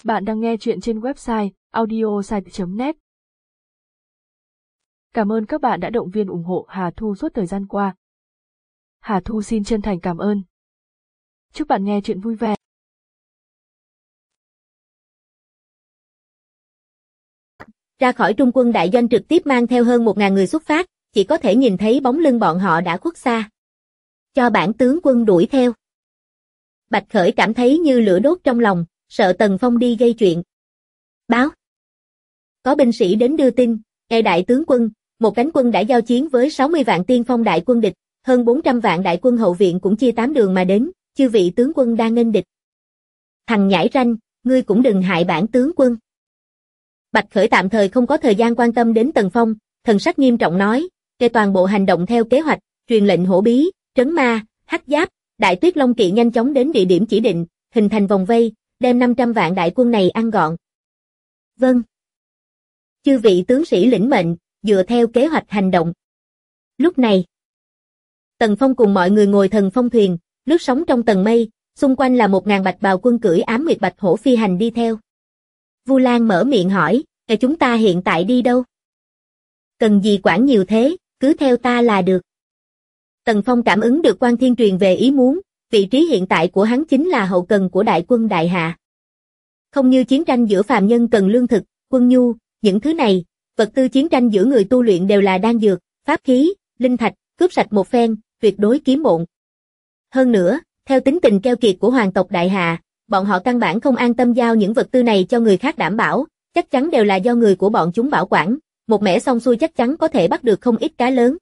Bạn đang nghe chuyện trên website audiosite.net. Cảm ơn các bạn đã động viên ủng hộ Hà Thu suốt thời gian qua. Hà Thu xin chân thành cảm ơn. Chúc bạn nghe chuyện vui vẻ. Ra khỏi trung quân đại doanh trực tiếp mang theo hơn 1.000 người xuất phát, chỉ có thể nhìn thấy bóng lưng bọn họ đã khuất xa. Cho bản tướng quân đuổi theo. Bạch Khởi cảm thấy như lửa đốt trong lòng, sợ Tần Phong đi gây chuyện. Báo. Có binh sĩ đến đưa tin, nghe đại tướng quân, một cánh quân đã giao chiến với 60 vạn tiên phong đại quân địch, hơn 400 vạn đại quân hậu viện cũng chia 8 đường mà đến, chư vị tướng quân đang nghênh địch. Thằng nhãi ranh, ngươi cũng đừng hại bản tướng quân. Bạch Khởi tạm thời không có thời gian quan tâm đến Tần Phong, thần sắc nghiêm trọng nói, kê toàn bộ hành động theo kế hoạch, truyền lệnh hổ bí, trấn ma, hắc giáp, đại tuyết long kỵ nhanh chóng đến địa điểm chỉ định, hình thành vòng vây, đem 500 vạn đại quân này ăn gọn. Vâng. Chư vị tướng sĩ lĩnh mệnh, dựa theo kế hoạch hành động. Lúc này, Tần Phong cùng mọi người ngồi thần phong thuyền, lướt sóng trong tầng mây, xung quanh là 1.000 bạch bào quân cưỡi ám nguyệt bạch hổ phi hành đi theo. Vu Lan mở miệng hỏi, chúng ta hiện tại đi đâu? Cần gì quản nhiều thế, cứ theo ta là được. Tần Phong cảm ứng được Quan Thiên truyền về ý muốn, vị trí hiện tại của hắn chính là hậu cần của đại quân đại hạ. Không như chiến tranh giữa phàm nhân cần lương thực, quân nhu, những thứ này, vật tư chiến tranh giữa người tu luyện đều là đan dược, pháp khí, linh thạch, cướp sạch một phen, tuyệt đối kiếm bộn. Hơn nữa, theo tính tình keo kiệt của hoàng tộc đại hạ, bọn họ căn bản không an tâm giao những vật tư này cho người khác đảm bảo, chắc chắn đều là do người của bọn chúng bảo quản, một mẻ xong xuôi chắc chắn có thể bắt được không ít cá lớn.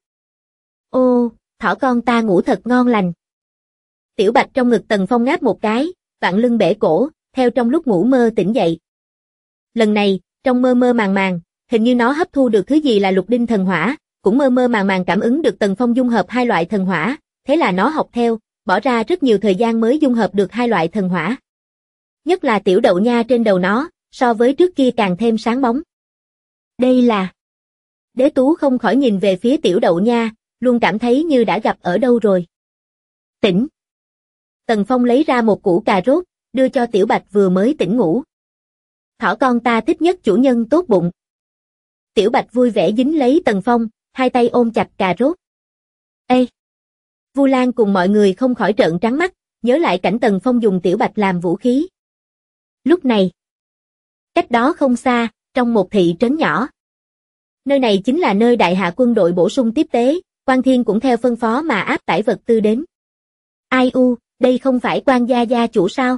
Ô, thỏ con ta ngủ thật ngon lành. Tiểu Bạch trong ngực Tần Phong ngáp một cái, vặn lưng bể cổ, theo trong lúc ngủ mơ tỉnh dậy. Lần này, trong mơ mơ màng màng, hình như nó hấp thu được thứ gì là lục đinh thần hỏa, cũng mơ mơ màng màng cảm ứng được Tần Phong dung hợp hai loại thần hỏa, thế là nó học theo, bỏ ra rất nhiều thời gian mới dung hợp được hai loại thần hỏa. Nhất là tiểu đậu nha trên đầu nó, so với trước kia càng thêm sáng bóng. Đây là... Đế Tú không khỏi nhìn về phía tiểu đậu nha, luôn cảm thấy như đã gặp ở đâu rồi. Tỉnh. Tần Phong lấy ra một củ cà rốt, đưa cho Tiểu Bạch vừa mới tỉnh ngủ. Thỏ con ta thích nhất chủ nhân tốt bụng. Tiểu Bạch vui vẻ dính lấy Tần Phong, hai tay ôm chặt cà rốt. Ê! Vu Lan cùng mọi người không khỏi trợn trắng mắt, nhớ lại cảnh Tần Phong dùng Tiểu Bạch làm vũ khí. Lúc này, cách đó không xa, trong một thị trấn nhỏ. Nơi này chính là nơi đại hạ quân đội bổ sung tiếp tế, Quan Thiên cũng theo phân phó mà áp tải vật tư đến. Ai u, đây không phải Quan gia chủ sao?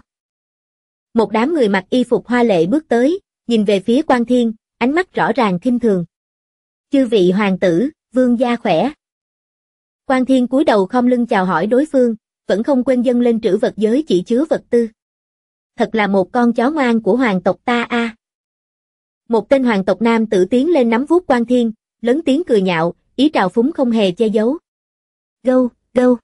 Một đám người mặc y phục hoa lệ bước tới, nhìn về phía Quan Thiên, ánh mắt rõ ràng khinh thường. Chư vị hoàng tử, vương gia khỏe. Quan Thiên cúi đầu khom lưng chào hỏi đối phương, vẫn không quên dâng lên trữ vật giới chỉ chứa vật tư. Thật là một con chó ngoan của hoàng tộc ta a. Một tên hoàng tộc nam tử tiến lên nắm vuốt Quan Thiên, lớn tiếng cười nhạo, ý trào phúng không hề che giấu. Gâu, gâu.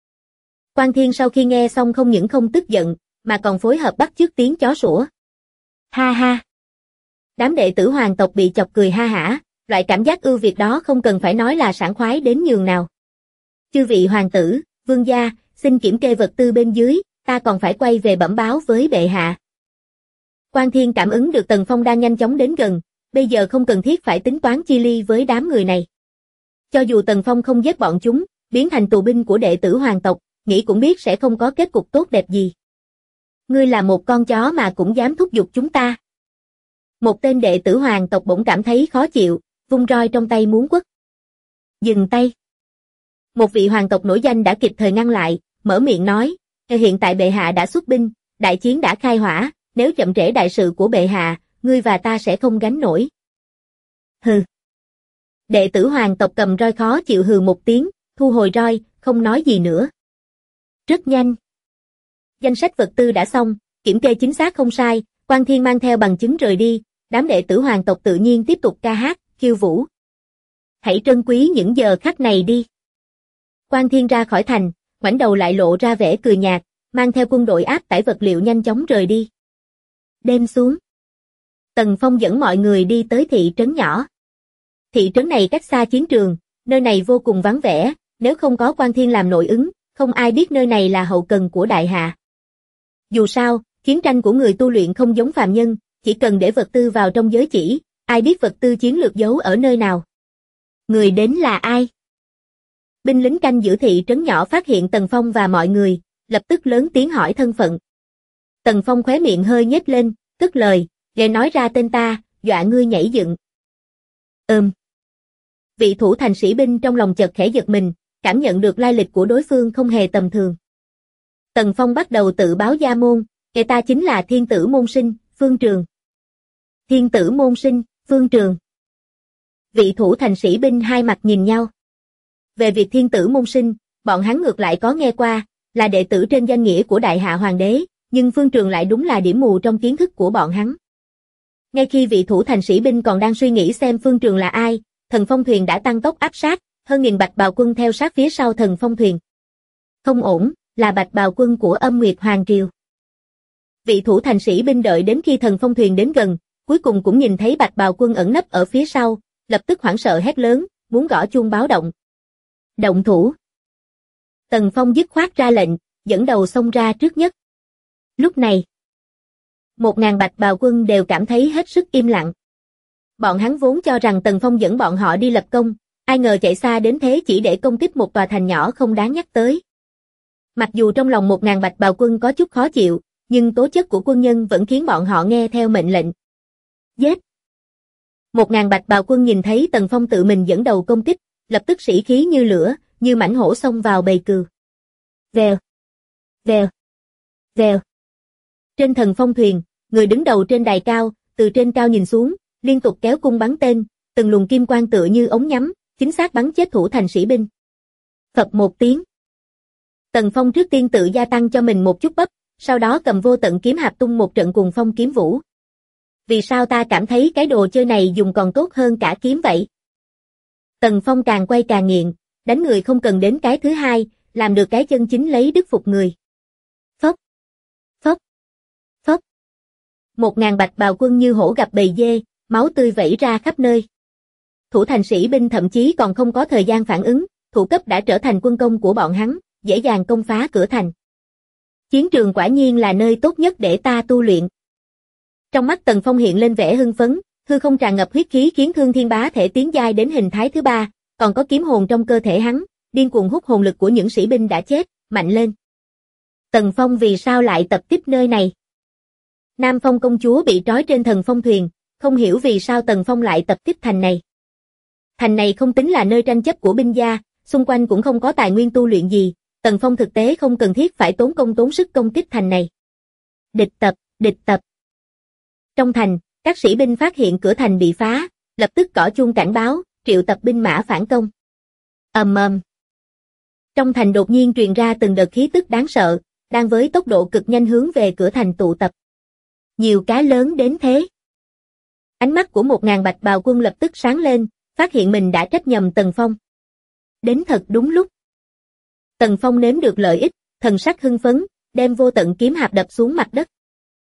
Quan Thiên sau khi nghe xong không những không tức giận, mà còn phối hợp bắt chước tiếng chó sủa. Ha ha. Đám đệ tử hoàng tộc bị chọc cười ha hả, loại cảm giác ưu việt đó không cần phải nói là sảng khoái đến nhường nào. Chư vị hoàng tử, vương gia, xin kiểm kê vật tư bên dưới, ta còn phải quay về bẩm báo với bệ hạ. Quan Thiên cảm ứng được Tần Phong đang nhanh chóng đến gần, bây giờ không cần thiết phải tính toán chi ly với đám người này. Cho dù Tần Phong không giết bọn chúng, biến thành tù binh của đệ tử hoàng tộc, nghĩ cũng biết sẽ không có kết cục tốt đẹp gì. Ngươi là một con chó mà cũng dám thúc giục chúng ta. Một tên đệ tử hoàng tộc bỗng cảm thấy khó chịu, vung roi trong tay muốn quất. Dừng tay. Một vị hoàng tộc nổi danh đã kịp thời ngăn lại, mở miệng nói, hiện tại bệ hạ đã xuất binh, đại chiến đã khai hỏa, nếu chậm trễ đại sự của bệ hạ, ngươi và ta sẽ không gánh nổi. Hừ. Đệ tử hoàng tộc cầm roi khó chịu hừ một tiếng, thu hồi roi, không nói gì nữa. Rất nhanh. Danh sách vật tư đã xong, kiểm kê chính xác không sai, Quan Thiên mang theo bằng chứng rời đi, đám đệ tử hoàng tộc tự nhiên tiếp tục ca hát, khiêu vũ. Hãy trân quý những giờ khắc này đi. Quan Thiên ra khỏi thành, ngoảnh đầu lại lộ ra vẻ cười nhạt, mang theo quân đội áp tải vật liệu nhanh chóng rời đi. Đêm xuống. Tần Phong dẫn mọi người đi tới thị trấn nhỏ. Thị trấn này cách xa chiến trường, nơi này vô cùng vắng vẻ, nếu không có Quan Thiên làm nội ứng, không ai biết nơi này là hậu cần của đại hạ. Dù sao, Chiến tranh của người tu luyện không giống phàm nhân, chỉ cần để vật tư vào trong giới chỉ, ai biết vật tư chiến lược giấu ở nơi nào. Người đến là ai? Binh lính canh giữ thị trấn nhỏ phát hiện Tần Phong và mọi người, lập tức lớn tiếng hỏi thân phận. Tần Phong khóe miệng hơi nhếch lên, cất lời, nghe nói ra tên ta, dọa ngươi nhảy dựng. Vị thủ thành sĩ binh trong lòng chợt khẽ giật mình, cảm nhận được lai lịch của đối phương không hề tầm thường. Tần Phong bắt đầu tự báo gia môn, kẻ ta chính là Thiên Tử Môn Sinh, Phương Trường. Thiên Tử Môn Sinh, Phương Trường. Vị thủ thành sĩ binh hai mặt nhìn nhau. Về việc Thiên Tử Môn Sinh, bọn hắn ngược lại có nghe qua, là đệ tử trên danh nghĩa của Đại Hạ Hoàng đế, nhưng Phương Trường lại đúng là điểm mù trong kiến thức của bọn hắn. Ngay khi vị thủ thành sĩ binh còn đang suy nghĩ xem Phương Trường là ai, Thần Phong Thuyền đã tăng tốc áp sát, hơn nghìn Bạch Bào quân theo sát phía sau Thần Phong Thuyền. Không ổn, là Bạch Bào quân của Âm Nguyệt Hoàng triều. Vị thủ thành sĩ binh đợi đến khi Thần Phong Thuyền đến gần, cuối cùng cũng nhìn thấy Bạch Bào quân ẩn nấp ở phía sau, lập tức hoảng sợ hét lớn, muốn gõ chuông báo động. Động thủ. Tần Phong dứt khoát ra lệnh, dẫn đầu xông ra trước nhất. Lúc này, 1000 Bạch Bào quân đều cảm thấy hết sức im lặng. Bọn hắn vốn cho rằng Tần Phong dẫn bọn họ đi lập công, ai ngờ chạy xa đến thế chỉ để công kích một tòa thành nhỏ không đáng nhắc tới. Mặc dù trong lòng 1000 Bạch Bào quân có chút khó chịu, nhưng tố chất của quân nhân vẫn khiến bọn họ nghe theo mệnh lệnh. Giết! 1000 Bạch Bào quân nhìn thấy Tần Phong tự mình dẫn đầu công kích, lập tức sĩ khí như lửa, như mãnh hổ xông vào bầy cừu. Vèo! Vèo! Vèo! Trên Thần Phong Thuyền, người đứng đầu trên đài cao, từ trên cao nhìn xuống, liên tục kéo cung bắn tên, từng luồng kim quang tựa như ống nhắm, chính xác bắn chết thủ thành sĩ binh. Phập một tiếng. Tần Phong trước tiên tự gia tăng cho mình một chút bắp, sau đó cầm vô tận kiếm hạp tung một trận cùng phong kiếm vũ. Vì sao ta cảm thấy cái đồ chơi này dùng còn tốt hơn cả kiếm vậy? Tần Phong càng quay càng nghiện, đánh người không cần đến cái thứ hai, làm được cái chân chính lấy đức phục người. Phốc, phốc, phốc. 1000 Bạch Bào quân như hổ gặp bầy dê, máu tươi vẩy ra khắp nơi. Thủ thành sĩ binh thậm chí còn không có thời gian phản ứng, thủ cấp đã trở thành quân công của bọn hắn, dễ dàng công phá cửa thành. Chiến trường quả nhiên là nơi tốt nhất để ta tu luyện. Trong mắt Tần Phong hiện lên vẻ hưng phấn, hư không tràn ngập huyết khí khiến Thương Thiên Bá thể tiến giai đến hình thái thứ 3, còn có kiếm hồn trong cơ thể hắn, điên cuồng hút hồn lực của những sĩ binh đã chết, mạnh lên. Tần Phong vì sao lại tập tiếp nơi này? Nam Phong công chúa bị trói trên Thần Phong Thuyền, không hiểu vì sao Tần Phong lại tập tiếp thành này. Thành này không tính là nơi tranh chấp của binh gia, xung quanh cũng không có tài nguyên tu luyện gì, Tần Phong thực tế không cần thiết phải tốn công tốn sức công kích thành này. Địch tập, địch tập. Trong thành, các sĩ binh phát hiện cửa thành bị phá, lập tức gõ chuông cảnh báo, triệu tập binh mã phản công. Ầm ầm. Trong thành đột nhiên truyền ra từng đợt khí tức đáng sợ, đang với tốc độ cực nhanh hướng về cửa thành tụ tập. Nhiều cá lớn đến thế. Ánh mắt của 1000 Bạch Bào quân lập tức sáng lên, phát hiện mình đã trách nhầm Tần Phong. Đến thật đúng lúc. Tần Phong nếm được lợi ích, thần sắc hưng phấn, đem vô tận kiếm hạp đập xuống mặt đất.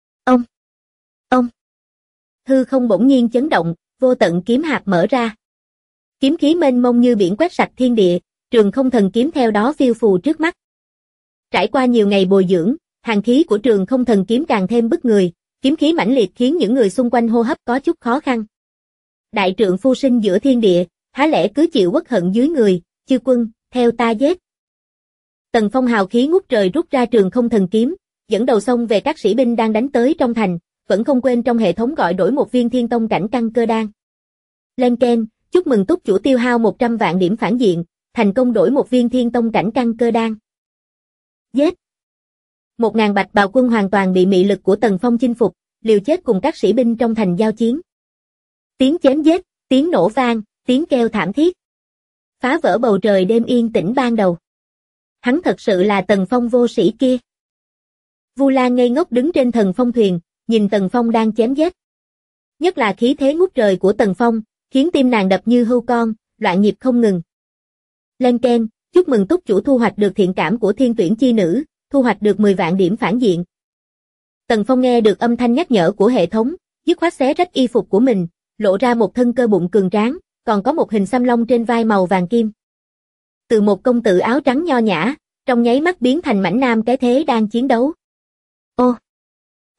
Ông. Hư không bỗng nhiên chấn động, vô tận kiếm hạp mở ra. Kiếm khí mênh mông như biển quét sạch thiên địa, Trường Không Thần kiếm theo đó phiêu phù trước mắt. Trải qua nhiều ngày bồi dưỡng, hàn khí của Trường Không Thần kiếm càng thêm bức người, kiếm khí mãnh liệt khiến những người xung quanh hô hấp có chút khó khăn. Đại trượng phu sinh giữa thiên địa, há lẽ cứ chịu uất hận dưới người, chư quân, theo ta giết. Tần Phong hào khí ngút trời rút ra Trường Không Thần kiếm, dẫn đầu xông về các sĩ binh đang đánh tới trong thành, vẫn không quên trong hệ thống gọi đổi một viên thiên tông cảnh căn cơ đan. Lên keng, chúc mừng túc chủ tiêu hao 100 vạn điểm phản diện, thành công đổi một viên thiên tông cảnh căn cơ đan. Giết! 1000 Bạch Bào quân hoàn toàn bị mị lực của Tần Phong chinh phục, liều chết cùng các sĩ binh trong thành giao chiến. Tiếng chém giết, tiếng nổ vang, tiếng kêu thảm thiết. Phá vỡ bầu trời đêm yên tĩnh ban đầu. Hắn thật sự là Tần Phong vô sĩ kia. Vu Lan ngây ngốc đứng trên Thần Phong Thuyền, nhìn Tần Phong đang chém giết. Nhất là khí thế ngút trời của Tần Phong, khiến tim nàng đập như hươu con, loạn nhịp không ngừng. Lên keng, chúc mừng túc chủ thu hoạch được thiện cảm của Thiên Tuyển chi nữ, thu hoạch được 10 vạn điểm phản diện. Tần Phong nghe được âm thanh nhắc nhở của hệ thống, dứt khoát xé rách y phục của mình, lộ ra một thân cơ bụng cường tráng, còn có một hình xăm long trên vai màu vàng kim. Từ một công tử áo trắng nho nhã, trong nháy mắt biến thành mãnh nam cái thế đang chiến đấu. Ô!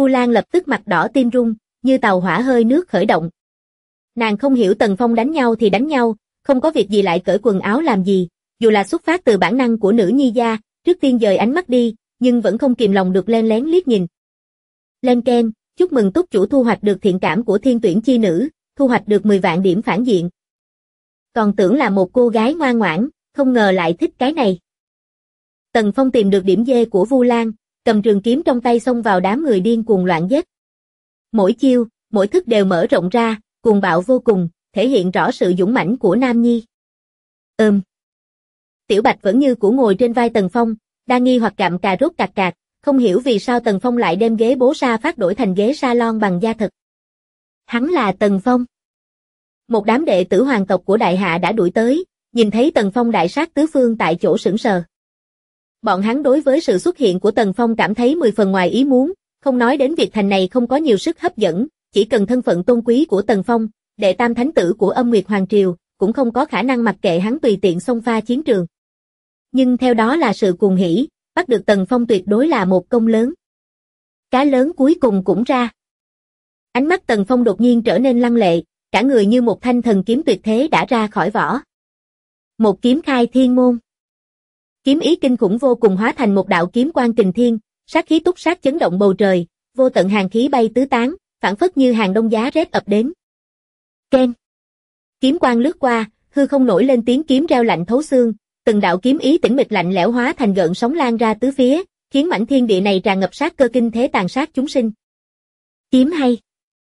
Vu Lan lập tức mặt đỏ tim run, như tàu hỏa hơi nước khởi động. Nàng không hiểu Tần Phong đánh nhau thì đánh nhau, không có việc gì lại cởi quần áo làm gì, dù là xuất phát từ bản năng của nữ nhi gia, trước tiên dời ánh mắt đi, nhưng vẫn không kìm lòng được len lén liếc nhìn. Len keng, chúc mừng túc chủ thu hoạch được thiện cảm của thiên tuyển chi nữ, thu hoạch được 10 vạn điểm phản diện. Còn tưởng là một cô gái ngoan ngoãn, không ngờ lại thích cái này. Tần Phong tìm được điểm dê của Vu Lan, cầm trường kiếm trong tay xông vào đám người điên cuồng loạn giết. Mỗi chiêu, mỗi thức đều mở rộng ra, cuồng bạo vô cùng, thể hiện rõ sự dũng mãnh của Nam Nhi. Tiểu Bạch vẫn như cũ ngồi trên vai Tần Phong, đang nghi hoặc gặm cà rốt cạc cạc, không hiểu vì sao Tần Phong lại đem ghế bố sa phát đổi thành ghế salon bằng da thật. Hắn là Tần Phong. Một đám đệ tử hoàng tộc của đại hạ đã đuổi tới, nhìn thấy Tần Phong đại sát tứ phương tại chỗ sững sờ. Bọn hắn đối với sự xuất hiện của Tần Phong cảm thấy 10 phần ngoài ý muốn, không nói đến việc thành này không có nhiều sức hấp dẫn, chỉ cần thân phận tôn quý của Tần Phong, đệ tam thánh tử của Âm Nguyệt Hoàng Triều, cũng không có khả năng mặc kệ hắn tùy tiện xông pha chiến trường. Nhưng theo đó là sự cuồng hỉ, bắt được Tần Phong tuyệt đối là một công lớn. Cá lớn cuối cùng cũng ra. Ánh mắt Tần Phong đột nhiên trở nên lăng lệ, cả người như một thanh thần kiếm tuyệt thế đã ra khỏi vỏ. Một kiếm khai thiên môn. Kiếm ý kinh khủng vô cùng hóa thành một đạo kiếm quang kình thiên, sát khí túc sát chấn động bầu trời, vô tận hàn khí bay tứ tán, phảng phất như hàng đông giá rét ập đến. Keng. Kiếm quang lướt qua, hư không nổi lên tiếng kiếm reo lạnh thấu xương, từng đạo kiếm ý tĩnh mịch lạnh lẽo hóa thành gợn sóng lan ra tứ phía, khiến mảnh thiên địa này tràn ngập sát cơ kinh thế tàn sát chúng sinh. Kiếm hay.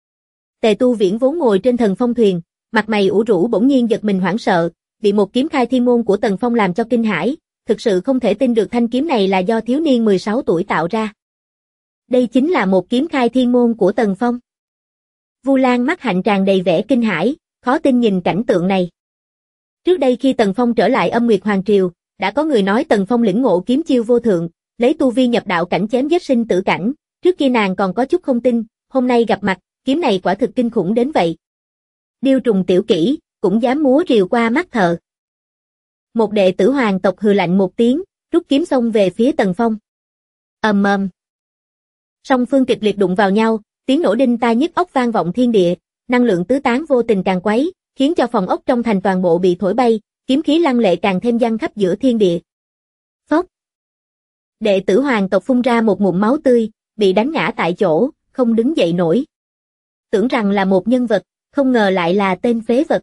Tề Tu Viễn vốn ngồi trên thần phong thuyền, mặt mày ủ rũ bỗng nhiên giật mình hoảng sợ, bị một kiếm khai thiên môn của Tần Phong làm cho kinh hãi, thực sự không thể tin được thanh kiếm này là do thiếu niên 16 tuổi tạo ra. Đây chính là một kiếm khai thiên môn của Tần Phong. Vu Lan mắt hạnh tràn đầy vẻ kinh hãi, khó tin nhìn cảnh tượng này. Trước đây khi Tần Phong trở lại Âm Nguyệt Hoàng Triều, đã có người nói Tần Phong lĩnh ngộ kiếm chiêu vô thượng, lấy tu vi nhập đạo cảnh chém giết sinh tử cảnh, trước kia nàng còn có chút không tin, hôm nay gặp mặt, kiếm này quả thực kinh khủng đến vậy. Điêu trùng tiểu kỹ, cũng dám múa rìu qua mắt thợ. Một đệ tử hoàng tộc hừ lạnh một tiếng, rút kiếm xông về phía Tần Phong. Ầm ầm. Song phương kịch liệt đụng vào nhau, tiếng nổ đinh tai nhức óc vang vọng thiên địa, năng lượng tứ tán vô tình càng quấy, khiến cho phòng ốc trong thành toàn bộ bị thổi bay, kiếm khí lăng lệ càng thêm giăng khắp giữa thiên địa. Phốc. Đệ tử hoàng tộc phun ra một ngụm máu tươi, bị đánh ngã tại chỗ, không đứng dậy nổi. Tưởng rằng là một nhân vật, không ngờ lại là tên phế vật.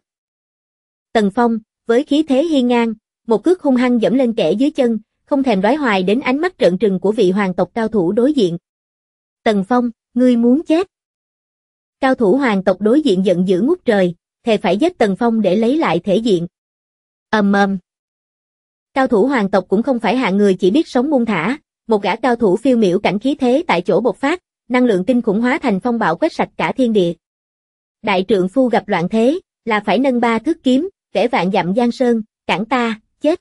Tần Phong, với khí thế hiên ngang, một cước hung hăng dẫm lên kẻ dưới chân, không thèm đoái hoài đến ánh mắt trợn trừng của vị hoàng tộc cao thủ đối diện. Tần Phong, ngươi muốn chết. Cao thủ hoàng tộc đối diện giận dữ ngút trời, thề phải giết Tần Phong để lấy lại thể diện. Ầm ầm. Cao thủ hoàng tộc cũng không phải hạng người chỉ biết sống buông thả, một gã cao thủ phiêu miểu cảnh khí thế tại chỗ bộc phát, năng lượng kinh khủng hóa thành phong bạo quét sạch cả thiên địa. Đại trượng phu gặp loạn thế, là phải nâng 3 thước kiếm, vẽ vạn dặm giang sơn, cản ta, chết.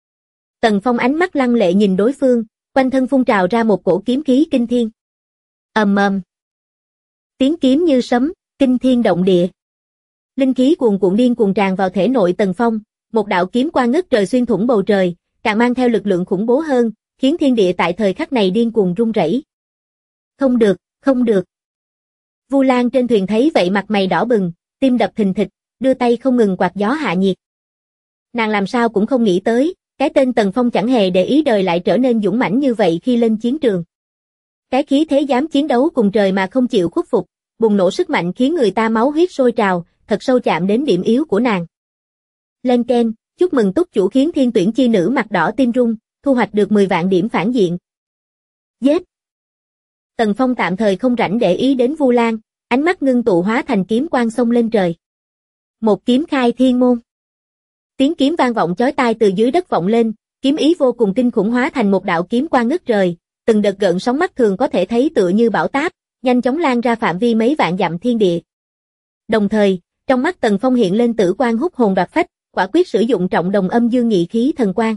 Tần Phong ánh mắt lăng lệ nhìn đối phương, quanh thân phun trào ra một cổ kiếm khí kinh thiên. Ầm ầm. Tiếng kiếm như sấm, kinh thiên động địa. Linh khí cuồn cuộn điên cuồng tràn vào thể nội Tần Phong, một đạo kiếm quang ngất trời xuyên thủng bầu trời, càng mang theo lực lượng khủng bố hơn, khiến thiên địa tại thời khắc này điên cuồng rung rẩy. Không được, không được. Vu Lan trên thuyền thấy vậy mặt mày đỏ bừng, tim đập thình thịch, đưa tay không ngừng quạt gió hạ nhiệt. Nàng làm sao cũng không nghĩ tới, cái tên Tần Phong chẳng hề để ý đời lại trở nên dũng mãnh như vậy khi lên chiến trường. Cái khí thế dám chiến đấu cùng trời mà không chịu khuất phục, bùng nổ sức mạnh khiến người ta máu huyết sôi trào, thật sâu chạm đến điểm yếu của nàng. Len keng, chúc mừng túc chủ khiến thiên tuyển chi nữ mặt đỏ tim run, thu hoạch được 10 vạn điểm phản diện. Giết. Tần Phong tạm thời không rảnh để ý đến Vu Lan, ánh mắt ngưng tụ hóa thành kiếm quang xông lên trời. Một kiếm khai thiên môn. Tiếng kiếm vang vọng chói tai từ dưới đất vọng lên, kiếm ý vô cùng kinh khủng hóa thành một đạo kiếm quang ngất trời, từng đợt gợn sóng mắt thường có thể thấy tựa như bão táp, nhanh chóng lan ra phạm vi mấy vạn dặm thiên địa. Đồng thời, trong mắt Tần Phong hiện lên tử quang hút hồn đoạt phách, quả quyết sử dụng trọng đồng âm dương nghị khí thần quang.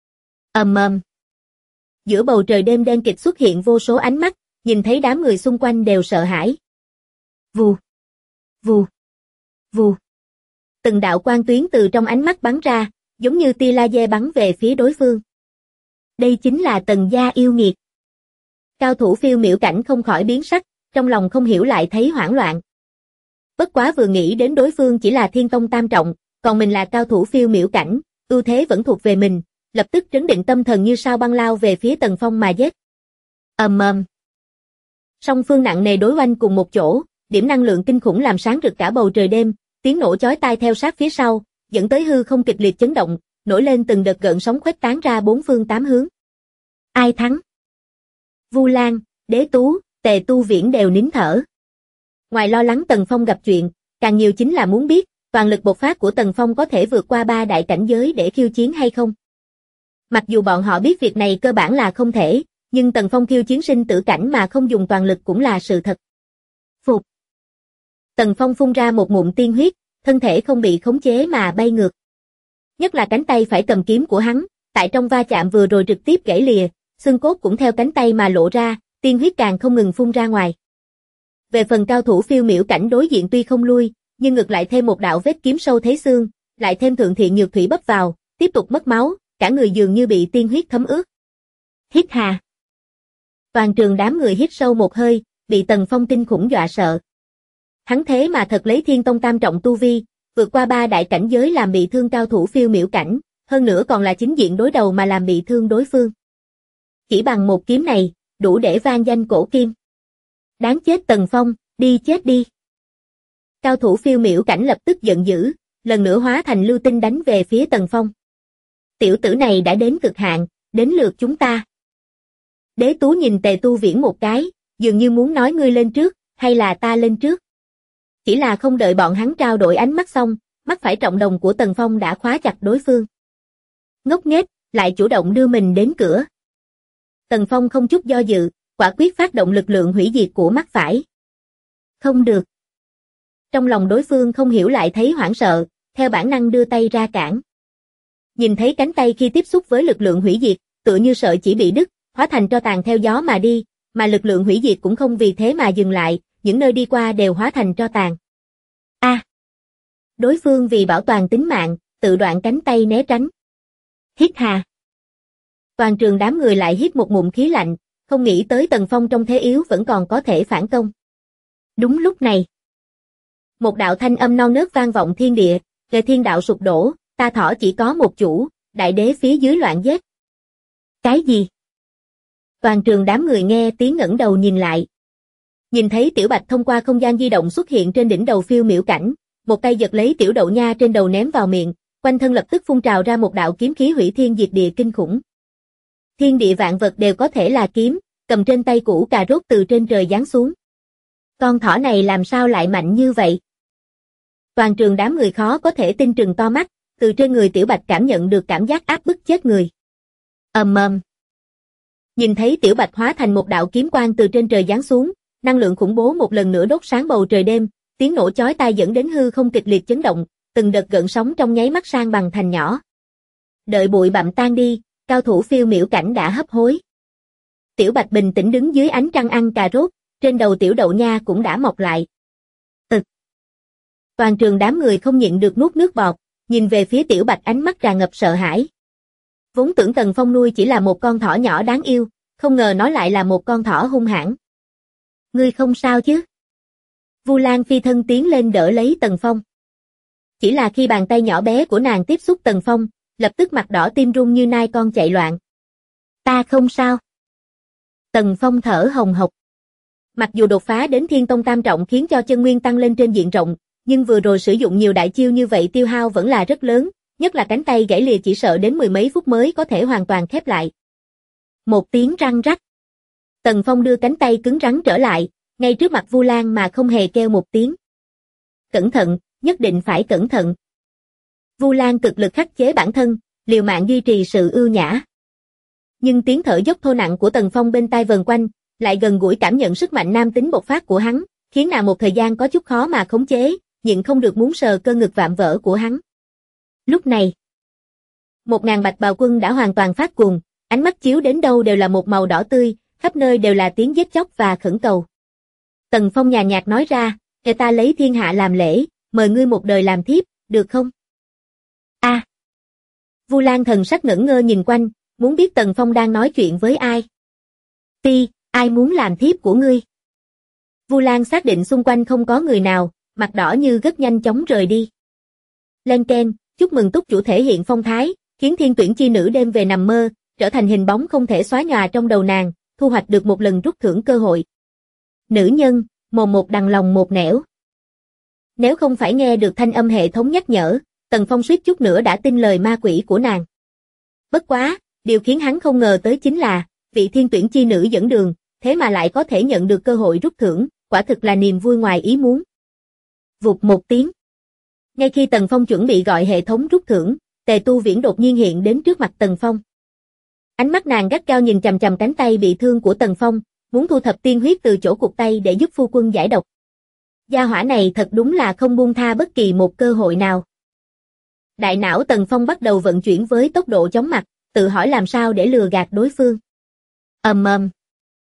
Ầm ầm. Giữa bầu trời đêm đen kịt xuất hiện vô số ánh mắt, nhìn thấy đám người xung quanh đều sợ hãi. Vù, vù, vù. Từng đạo quang tuyến từ trong ánh mắt bắn ra, giống như tia laser bắn về phía đối phương. Đây chính là Tần gia yêu nghiệt. Cao thủ phiêu miểu cảnh không khỏi biến sắc, trong lòng không hiểu lại thấy hoảng loạn. Bất quá vừa nghĩ đến đối phương chỉ là Thiên Tông tam trọng, còn mình là cao thủ phiêu miểu cảnh, ưu thế vẫn thuộc về mình, lập tức trấn định tâm thần như sao băng lao về phía Tần Phong mà giết. Ầm ầm. Song phương nặng nề đối oanh cùng một chỗ, điểm năng lượng kinh khủng làm sáng rực cả bầu trời đêm, tiếng nổ chói tai theo sát phía sau, dẫn tới hư không kịch liệt chấn động, nổi lên từng đợt gợn sóng khuếch tán ra bốn phương tám hướng. Ai thắng? Vu Lan, Đế Tú, Tề Tu Viễn đều nín thở. Ngoài lo lắng Tần Phong gặp chuyện, càng nhiều chính là muốn biết, toàn lực bộc phát của Tần Phong có thể vượt qua 3 đại cảnh giới để khiêu chiến hay không. Mặc dù bọn họ biết việc này cơ bản là không thể, nhưng Tần Phong khiêu chiến sinh tử cảnh mà không dùng toàn lực cũng là sự thật. Phục. Tần Phong phun ra một ngụm tiên huyết, thân thể không bị khống chế mà bay ngược. Nhất là cánh tay phải cầm kiếm của hắn, tại trong va chạm vừa rồi trực tiếp gãy lìa, xương cốt cũng theo cánh tay mà lộ ra, tiên huyết càng không ngừng phun ra ngoài. Về phần cao thủ phiêu miểu cảnh đối diện tuy không lui, nhưng ngược lại thêm một đạo vết kiếm sâu thấy xương, lại thêm thượng thiện nhược thủy bấp vào, tiếp tục mất máu, cả người dường như bị tiên huyết thấm ướt. Hít hà. Toàn trường đám người hít sâu một hơi, bị Tần Phong kinh khủng dọa sợ. Hắn thế mà thật lấy Thiên Tông tam trọng tu vi, vượt qua 3 đại cảnh giới làm bị thương cao thủ phiêu miểu cảnh, hơn nữa còn là chính diện đối đầu mà làm bị thương đối phương. Chỉ bằng một kiếm này, đủ để vang danh cổ kim. Đáng chết Tần Phong, đi chết đi. Cao thủ phiêu miểu cảnh lập tức giận dữ, lần nữa hóa thành lưu tinh đánh về phía Tần Phong. Tiểu tử này đã đến cực hạn, đến lượt chúng ta. Đế Tú nhìn Tề Tu Viễn một cái, dường như muốn nói ngươi lên trước, hay là ta lên trước. Chỉ là không đợi bọn hắn trao đổi ánh mắt xong, mắt phải trọng đồng của Tần Phong đã khóa chặt đối phương. Ngốc nghếch, lại chủ động đưa mình đến cửa. Tần Phong không chút do dự, quả quyết phát động lực lượng hủy diệt của mắt phải. Không được. Trong lòng đối phương không hiểu lại thấy hoảng sợ, theo bản năng đưa tay ra cản. Nhìn thấy cánh tay khi tiếp xúc với lực lượng hủy diệt, tựa như sợ chỉ bị đứt, hóa thành tro tàn theo gió mà đi, mà lực lượng hủy diệt cũng không vì thế mà dừng lại, những nơi đi qua đều hóa thành tro tàn. Đối phương vì bảo toàn tính mạng, tự đoạn cánh tay né tránh. Hít hà. Toàn trường đám người lại hít một ngụm khí lạnh, không nghĩ tới Tần Phong trong thế yếu vẫn còn có thể phản công. Đúng lúc này, một đạo thanh âm non nớt vang vọng thiên địa, Kề thiên đạo sụp đổ, ta thỏ chỉ có một chủ, đại đế phía dưới loạn giết. Cái gì? Toàn trường đám người nghe tiếng ngẩng đầu nhìn lại. Nhìn thấy Tiểu Bạch thông qua không gian di động xuất hiện trên đỉnh đầu phiêu miểu cảnh, một tay giật lấy tiểu đậu nha trên đầu ném vào miệng, quanh thân lập tức phun trào ra một đạo kiếm khí hủy thiên diệt địa kinh khủng. Thiên địa vạn vật đều có thể là kiếm, cầm trên tay củ cà rốt từ trên trời giáng xuống. Con thỏ này làm sao lại mạnh như vậy? Toàn trường đám người khó có thể tin trừng to mắt, từ trên người Tiểu Bạch cảm nhận được cảm giác áp bức chết người. Ầm ầm. Nhìn thấy Tiểu Bạch hóa thành một đạo kiếm quang từ trên trời giáng xuống, năng lượng khủng bố một lần nữa đốt sáng bầu trời đêm, tiếng nổ chói tai dẫn đến hư không kịch liệt chấn động, từng đợt gợn sóng trong nháy mắt san bằng thành nhỏ. Đợi bụi bặm tan đi, cao thủ phiêu miểu cảnh đã hấp hối. Tiểu Bạch bình tĩnh đứng dưới ánh trăng ăn cà rốt, trên đầu tiểu đậu nha cũng đã mọc lại. Toàn trường đám người không nhịn được nuốt nước bọt, nhìn về phía Tiểu Bạch ánh mắt tràn ngập sợ hãi. Vốn tưởng Tần Phong nuôi chỉ là một con thỏ nhỏ đáng yêu, không ngờ nó lại là một con thỏ hung hãn. Ngươi không sao chứ? Vu Lan phi thân tiến lên đỡ lấy Tần Phong. Chỉ là khi bàn tay nhỏ bé của nàng tiếp xúc Tần Phong, lập tức mặt đỏ tim run như nai con chạy loạn. Ta không sao. Tần Phong thở hồng hộc. Mặc dù đột phá đến Thiên Tông tam trọng khiến cho chân nguyên tăng lên trên diện rộng, nhưng vừa rồi sử dụng nhiều đại chiêu như vậy tiêu hao vẫn là rất lớn, nhất là cánh tay gãy lìa chỉ sợ đến mười mấy phút mới có thể hoàn toàn khép lại. Một tiếng răng rắc. Tần Phong đưa cánh tay cứng rắn trở lại, ngay trước mặt Vu Lan mà không hề kêu một tiếng. Cẩn thận, nhất định phải cẩn thận. Vu Lan cực lực khắc chế bản thân, liều mạng duy trì sự ưu nhã. Nhưng tiếng thở dốc thô nặng của Tần Phong bên tai vần quanh, lại gần gũi cảm nhận sức mạnh nam tính bộc phát của hắn, khiến nàng một thời gian có chút khó mà khống chế, nhịn không được muốn sờ cơ ngực vạm vỡ của hắn. Lúc này, 1000 bạch bào quân đã hoàn toàn phát cuồng, ánh mắt chiếu đến đâu đều là một màu đỏ tươi, khắp nơi đều là tiếng giết chóc và khẩn cầu. Tần Phong nhàn nhạt nói ra, "Kẻ ta lấy thiên hạ làm lễ, mời ngươi một đời làm thiếp, được không?" Vu Lan thần sắc ngẩn ngơ nhìn quanh, muốn biết Tần Phong đang nói chuyện với ai. "Ai muốn làm thiếp của ngươi?" Vu Lan xác định xung quanh không có người nào, mặt đỏ như rất nhanh chóng rời đi. Len keng, chúc mừng túc chủ thể hiện phong thái, khiến thiên tuyển chi nữ đêm về nằm mơ, trở thành hình bóng không thể xóa nhòa trong đầu nàng, thu hoạch được một lần rút thưởng cơ hội. Nữ nhân, mồm một đằng lòng một nẻo. Nếu không phải nghe được thanh âm hệ thống nhắc nhở, Tần Phong suýt chút nữa đã tin lời ma quỷ của nàng. Bất quá, điều khiến hắn không ngờ tới chính là, vị thiên tuyển chi nữ dẫn đường, thế mà lại có thể nhận được cơ hội rút thưởng, quả thực là niềm vui ngoài ý muốn. Vụt một tiếng. Ngay khi Tần Phong chuẩn bị gọi hệ thống rút thưởng, Tề Tu Viễn đột nhiên hiện đến trước mặt Tần Phong. Ánh mắt nàng gắt gao nhìn chằm chằm cánh tay bị thương của Tần Phong, muốn thu thập tiên huyết từ chỗ cụt tay để giúp phu quân giải độc. Gia hỏa này thật đúng là không buông tha bất kỳ một cơ hội nào. Đại não Tần Phong bắt đầu vận chuyển với tốc độ chóng mặt, tự hỏi làm sao để lừa gạt đối phương. Ầm ầm.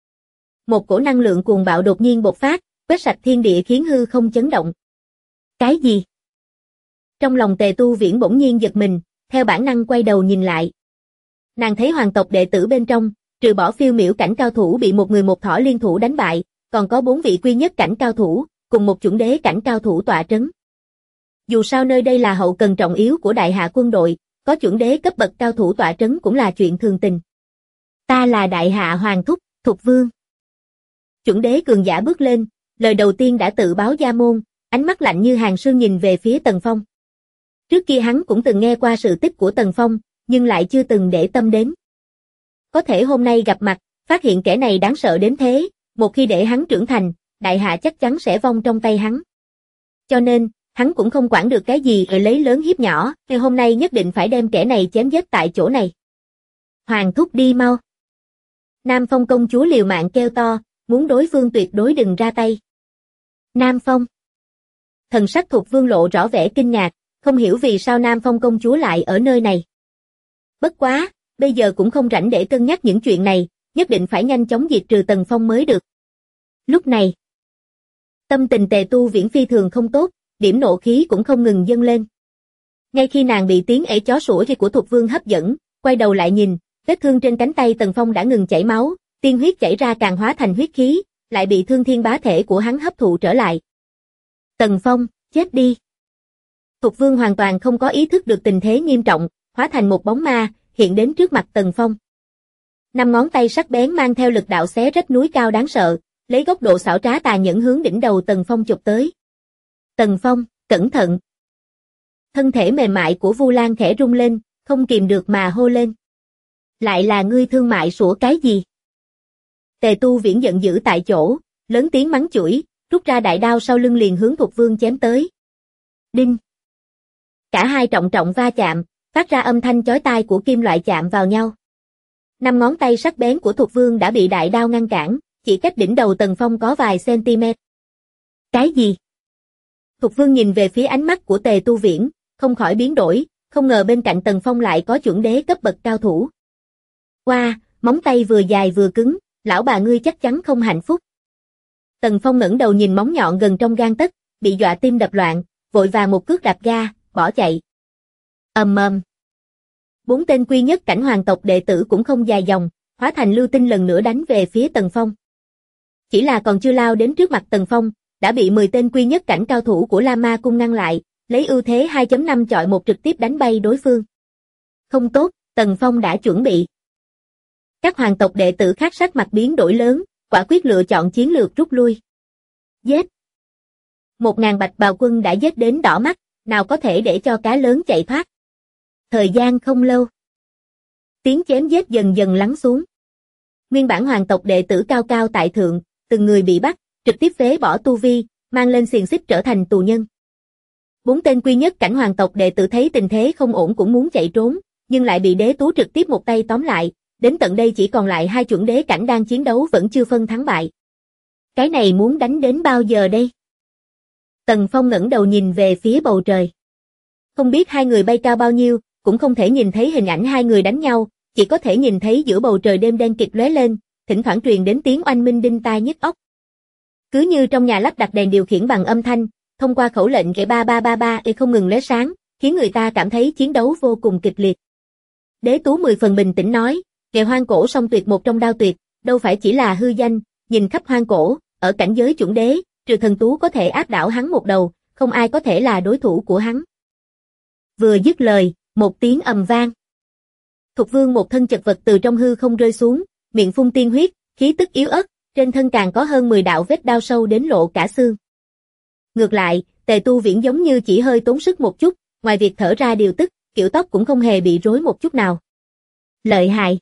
Một cổ năng lượng cuồng bạo đột nhiên bộc phát, quét sạch thiên địa khiến hư không chấn động. Cái gì? Trong lòng Tề Tu Viễn bỗng nhiên giật mình, theo bản năng quay đầu nhìn lại. Nàng thấy hoàng tộc đệ tử bên trong, trừ bỏ phiêu miểu cảnh cao thủ bị một người một thỏ liên thủ đánh bại, còn có 4 vị quy nhất cảnh cao thủ, cùng một chuẩn đế cảnh cao thủ tọa trấn. Dù sao nơi đây là hậu cần trọng yếu của đại hạ quân đội, có chuẩn đế cấp bậc cao thủ tọa trấn cũng là chuyện thường tình. Ta là đại hạ hoàng thúc, Thục Vương. Chuẩn đế cường giả bước lên, lời đầu tiên đã tự báo gia môn, ánh mắt lạnh như hàng sương nhìn về phía Tần Phong. Trước kia hắn cũng từng nghe qua sự tích của Tần Phong, nhưng lại chưa từng để tâm đến. Có thể hôm nay gặp mặt, phát hiện kẻ này đáng sợ đến thế, một khi để hắn trưởng thành, đại hạ chắc chắn sẽ vong trong tay hắn. Cho nên, hắn cũng không quản được cái gì rồi lấy lớn hiếp nhỏ, nên hôm nay nhất định phải đem kẻ này chém giết tại chỗ này. Hoàng thúc đi mau. Nam Phong công chúa liều mạng kêu to, muốn đối phương tuyệt đối đừng ra tay. Nam Phong. Thần sắc Thục Vương lộ rõ vẻ kinh ngạc, không hiểu vì sao Nam Phong công chúa lại ở nơi này. Bất quá, bây giờ cũng không rảnh để cân nhắc những chuyện này, nhất định phải nhanh chóng diệt trừ Tần Phong mới được. Lúc này, tâm tình Tề Tu Viễn phi thường không tốt, điểm nộ khí cũng không ngừng dâng lên. Ngay khi nàng bị tiếng ể chó sủa của Thục Vương hấp dẫn, quay đầu lại nhìn, vết thương trên cánh tay Tần Phong đã ngừng chảy máu, tiên huyết chảy ra càng hóa thành huyết khí, lại bị thương thiên bá thể của hắn hấp thụ trở lại. Tần Phong, chết đi. Thục Vương hoàn toàn không có ý thức được tình thế nghiêm trọng, hóa thành một bóng ma, hiện đến trước mặt Tần Phong. 5 ngón tay sắc bén mang theo lực đạo xé rách núi cao đáng sợ, lấy góc độ xảo trá tà nhẫn hướng đỉnh đầu Tần Phong chụp tới. Tần Phong, cẩn thận. Thân thể mềm mại của Vu Lan khẽ rung lên, không kìm được mà hô lên. Lại là ngươi thương mại sủa cái gì? Tề Tu Viễn giận dữ tại chỗ, lớn tiếng mắng chửi, rút ra đại đao sau lưng liền hướng Thục Vương chém tới. Đinh. Cả hai trọng trọng va chạm, phát ra âm thanh chói tai của kim loại chạm vào nhau. 5 ngón tay sắc bén của Thục Vương đã bị đại đao ngăn cản, chỉ cách đỉnh đầu Tần Phong có vài cm. Cái gì? Thục Vương nhìn về phía ánh mắt của Tề Tu Viễn, không khỏi biến đổi, không ngờ bên cạnh Tần Phong lại có chuẩn đế cấp bậc cao thủ. Qua, móng tay vừa dài vừa cứng, lão bà ngươi chắc chắn không hạnh phúc. Tần Phong ngẩng đầu nhìn móng nhọn gần trong gang tấc, bị dọa tim đập loạn, vội vàng một cước đạp ga, bỏ chạy. Ầm ầm. 4 tên quy nhất cảnh hoàng tộc đệ tử cũng không dài dòng, hóa thành lưu tinh lần nữa đánh về phía Tần Phong. Chỉ là còn chưa lao đến trước mặt Tần Phong, đã bị 10 tên quy nhất cảnh cao thủ của La Ma cung ngăn lại, lấy ưu thế 2.5 chọi 1 trực tiếp đánh bay đối phương. Không tốt, Tần Phong đã chuẩn bị. Các hoàng tộc đệ tử khác sắc mặt biến đổi lớn, quả quyết lựa chọn chiến lược rút lui. Giết! 1000 bạch bào quân đã giết đến đỏ mắt, nào có thể để cho cá lớn chạy thoát. Thời gian không lâu. Tiếng chém giết dần dần lắng xuống. Nguyên bản hoàng tộc đệ tử cao cao tại thượng, từng người bị bắt, trực tiếp phế bỏ tu vi, mang lên xiềng xích trở thành tù nhân. 4 tên quy nhất cảnh hoàng tộc đệ tử thấy tình thế không ổn cũng muốn chạy trốn, nhưng lại bị đế tú trực tiếp một tay tóm lại, đến tận đây chỉ còn lại 2 chuẩn đế cảnh đang chiến đấu vẫn chưa phân thắng bại. Cái này muốn đánh đến bao giờ đây? Tần Phong ngẩng đầu nhìn về phía bầu trời. Không biết hai người bay cao bao nhiêu, cũng không thể nhìn thấy hình ảnh hai người đánh nhau, chỉ có thể nhìn thấy giữa bầu trời đêm đen kịt lóe lên, thỉnh thoảng truyền đến tiếng oanh minh đinh tai nhức óc. Cứ như trong nhà lắp đặt đèn điều khiển bằng âm thanh, thông qua khẩu lệnh gậy 3333 không ngừng lóe sáng, khiến người ta cảm thấy chiến đấu vô cùng kịch liệt. Đế tú 10 phần bình tĩnh nói, gậy hoang cổ song tuyệt một trong đao tuyệt, đâu phải chỉ là hư danh, nhìn khắp hoang cổ, ở cảnh giới chuẩn đế, trừ thần tú có thể áp đảo hắn một đầu, không ai có thể là đối thủ của hắn. Vừa dứt lời, một tiếng ầm vang. Thục Vương một thân chật vật từ trong hư không rơi xuống, miệng phun tiên huyết, khí tức yếu ớt, trên thân càng có hơn 10 đạo vết đao sâu đến lộ cả xương. Ngược lại, Tề Tu Viễn giống như chỉ hơi tốn sức một chút, ngoài việc thở ra điều tức, kiểu tóc cũng không hề bị rối một chút nào. Lợi hại.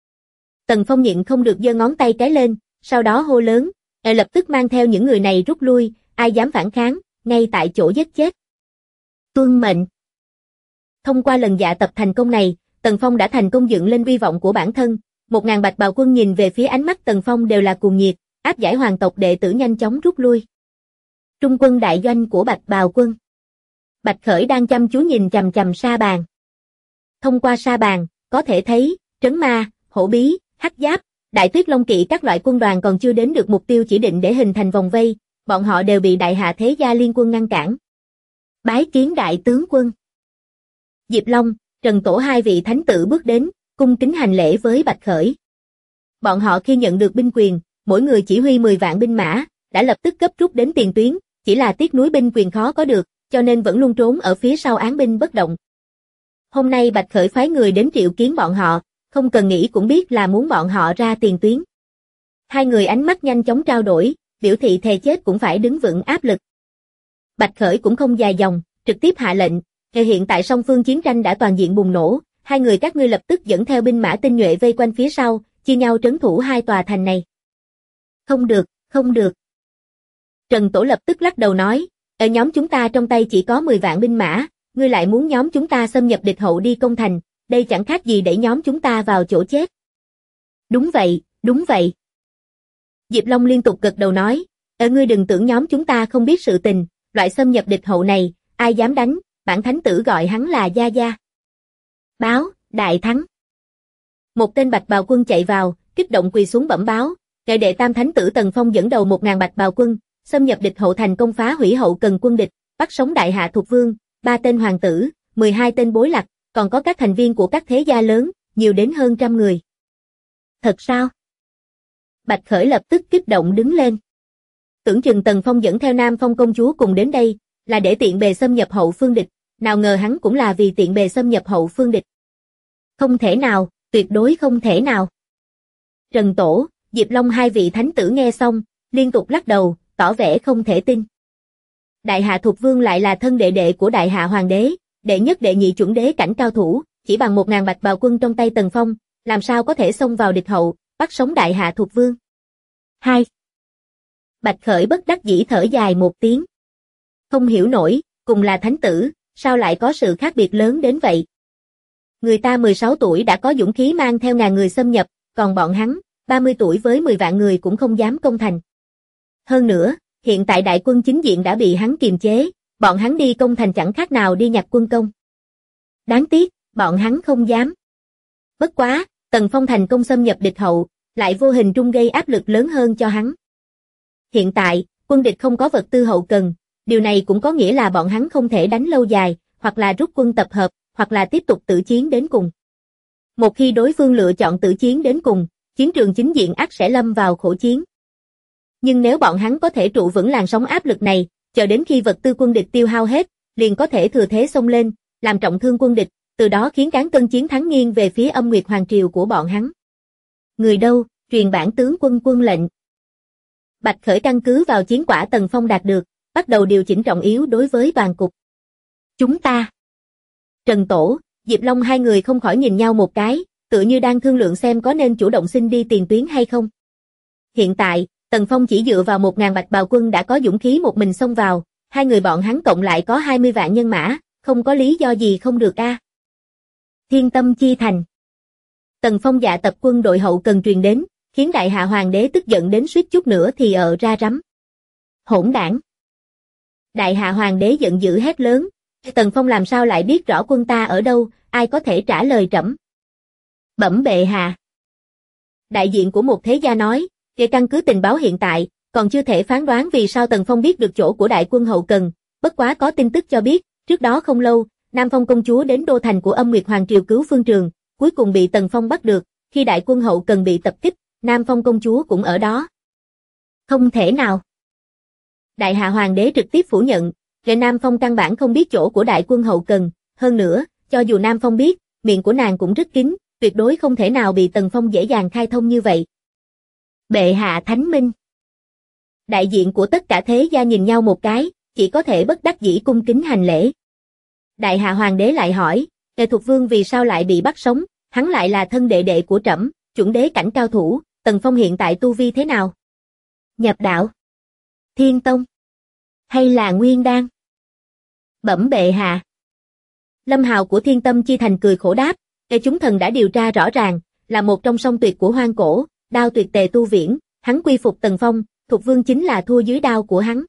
Tần Phong nhịn không được giơ ngón tay cái lên, sau đó hô lớn, lập tức mang theo những người này rút lui, ai dám phản kháng, ngay tại chỗ giết chết. Tuân mệnh. Thông qua lần dạ tập thành công này, Tần Phong đã thành công dựng lên uy vọng của bản thân, 1000 Bạch Bào quân nhìn về phía ánh mắt Tần Phong đều là cuồng nhiệt, áp giải hoàng tộc đệ tử nhanh chóng rút lui. Trung quân đại doanh của Bạch Bào quân. Bạch Khởi đang chăm chú nhìn chằm chằm sa bàn. Thông qua sa bàn, có thể thấy, trấn ma, hổ bí, hắc giáp, đại tuyết long kỵ các loại quân đoàn còn chưa đến được mục tiêu chỉ định để hình thành vòng vây, bọn họ đều bị đại hạ thế gia liên quân ngăn cản. Bái kiến đại tướng quân. Diệp Long, Trần Tổ hai vị thánh tử bước đến, cung kính hành lễ với Bạch Khởi. Bọn họ khi nhận được binh quyền, mỗi người chỉ huy 10 vạn binh mã, đã lập tức gấp rút đến tiền tuyến, chỉ là tiếc núi binh quyền khó có được, cho nên vẫn luôn trốn ở phía sau án binh bất động. Hôm nay Bạch Khởi phái người đến triệu kiến bọn họ, không cần nghĩ cũng biết là muốn bọn họ ra tiền tuyến. Hai người ánh mắt nhanh chóng trao đổi, biểu thị thề chết cũng phải đứng vững áp lực. Bạch Khởi cũng không dài dòng, trực tiếp hạ lệnh, hiện tại song phương chiến tranh đã toàn diện bùng nổ, hai người các ngươi lập tức dẫn theo binh mã tinh nhuệ vây quanh phía sau, chia nhau trấn thủ hai tòa thành này. Không được, không được. Trần Tổ lập tức lắc đầu nói, ở nhóm chúng ta trong tay chỉ có 10 vạn binh mã, ngươi lại muốn nhóm chúng ta xâm nhập địch hậu đi công thành, đây chẳng khác gì để nhóm chúng ta vào chỗ chết. Đúng vậy, đúng vậy. Diệp Long liên tục gật đầu nói, ngươi đừng tưởng nhóm chúng ta không biết sự tình, loại xâm nhập địch hậu này, ai dám đánh, bản thánh tử gọi hắn là Gia Gia. Báo, đại thắng. Một tên Bạch Bào quân chạy vào, kích động quỳ xuống bẩm báo, ngài đệ tam thánh tử Tần Phong dẫn đầu 1000 Bạch Bào quân, xâm nhập địch hậu thành công phá hủy hậu cần quân địch, bắt sống đại hạ Thục Vương, 3 tên hoàng tử, 12 tên bối lạc, còn có các thành viên của các thế gia lớn, nhiều đến hơn 100 người. Thật sao? Bạch Khởi lập tức kích động đứng lên. Tưởng chừng Tần Phong dẫn theo Nam Phong công chúa cùng đến đây, là để tiện bề xâm nhập hậu phương địch, nào ngờ hắn cũng là vì tiện bề xâm nhập hậu phương địch. Không thể nào, tuyệt đối không thể nào. Trần Tổ, Diệp Long hai vị thánh tử nghe xong, liên tục lắc đầu, tỏ vẻ không thể tin. Đại hạ Thục Vương lại là thân đệ đệ của đại hạ hoàng đế, đệ nhất đệ nhị chuẩn đế cảnh cao thủ, chỉ bằng 1000 Bạch Bào quân trong tay Tần Phong, làm sao có thể xông vào địch hậu, bắt sống đại hạ Thục Vương. 2. Bạch Khởi bất đắc dĩ thở dài một tiếng. Không hiểu nổi, cùng là thánh tử, sao lại có sự khác biệt lớn đến vậy? Người ta 16 tuổi đã có dũng khí mang theo ngàn người xâm nhập, còn bọn hắn, 30 tuổi với 10 vạn người cũng không dám công thành. Hơn nữa, hiện tại đại quân chính diện đã bị hắn kiềm chế, bọn hắn đi công thành chẳng khác nào đi nhặt quân công. Đáng tiếc, bọn hắn không dám. Bất quá, Tần Phong thành công xâm nhập địch hậu, lại vô hình trung gây áp lực lớn hơn cho hắn. Hiện tại, quân địch không có vật tư hậu cần, điều này cũng có nghĩa là bọn hắn không thể đánh lâu dài, hoặc là rút quân tập hợp, hoặc là tiếp tục tử chiến đến cùng. Một khi đối phương lựa chọn tử chiến đến cùng, chiến trường chính diện ắt sẽ lâm vào khổ chiến. Nhưng nếu bọn hắn có thể trụ vững làn sóng áp lực này, chờ đến khi vật tư quân địch tiêu hao hết, liền có thể thừa thế xông lên, làm trọng thương quân địch, từ đó khiến cán cân chiến thắng nghiêng về phía Âm Nguyệt Hoàng Triều của bọn hắn. Người đâu, truyền bản tướng quân quân lệnh. Bạch Khởi căn cứ vào chiến quả Tần Phong đạt được, bắt đầu điều chỉnh trọng yếu đối với toàn cục. Chúng ta. Trần Tổ, Diệp Long hai người không khỏi nhìn nhau một cái, tựa như đang thương lượng xem có nên chủ động xin đi tiền tuyến hay không. Hiện tại, Tần Phong chỉ dựa vào 1000 Bạch Bào quân đã có dũng khí một mình xông vào, hai người bọn hắn cộng lại có 20 vạn nhân mã, không có lý do gì không được a. Thiên Tâm Chi Thành. Tần Phong dạ tập quân đội hậu cần truyền đến, khiến đại hạ hoàng đế tức giận đến suýt chút nữa thì ra rắm. Hỗn đảng. Đại hạ hoàng đế giận dữ hét lớn, Tần Phong làm sao lại biết rõ quân ta ở đâu, ai có thể trả lời trẫm? Bẩm bệ hạ. Đại diện của một thế gia nói, về căn cứ tình báo hiện tại, còn chưa thể phán đoán vì sao Tần Phong biết được chỗ của đại quân hậu cần, bất quá có tin tức cho biết, trước đó không lâu, Nam Phong công chúa đến đô thành của Âm Nguyệt Hoàng Triều cứu Phương Trường, cuối cùng bị Tần Phong bắt được, khi đại quân hậu cần bị tập kích, Nam Phong công chúa cũng ở đó. Không thể nào. Đại Hạ Hoàng đế trực tiếp phủ nhận, Nam Phong căn bản không biết chỗ của đại quân hậu cần, hơn nữa, cho dù Nam Phong biết, miệng của nàng cũng rất kín, tuyệt đối không thể nào bị Tần Phong dễ dàng khai thông như vậy. Bệ hạ thánh minh. Đại diện của tất cả thế gia nhìn nhau một cái, chỉ có thể bất đắc dĩ cung kính hành lễ. Đại Hạ Hoàng đế lại hỏi, Tề Thục Vương vì sao lại bị bắt sống, hắn lại là thân đệ đệ của trẫm, chuẩn đế cảnh cao thủ, Tần Phong hiện tại tu vi thế nào? Nhập đạo? Thiên Tông? Hay là Nguyên Đan? Bẩm bệ hạ. Lâm Hào của Thiên Tâm Chi Thành cười khổ đáp, chúng thần đã điều tra rõ ràng, là một trong song tuyệt của hoang cổ, đao tuyệt Tề Tu Viễn, hắn quy phục Tần Phong, Thục Vương chính là thua dưới đao của hắn.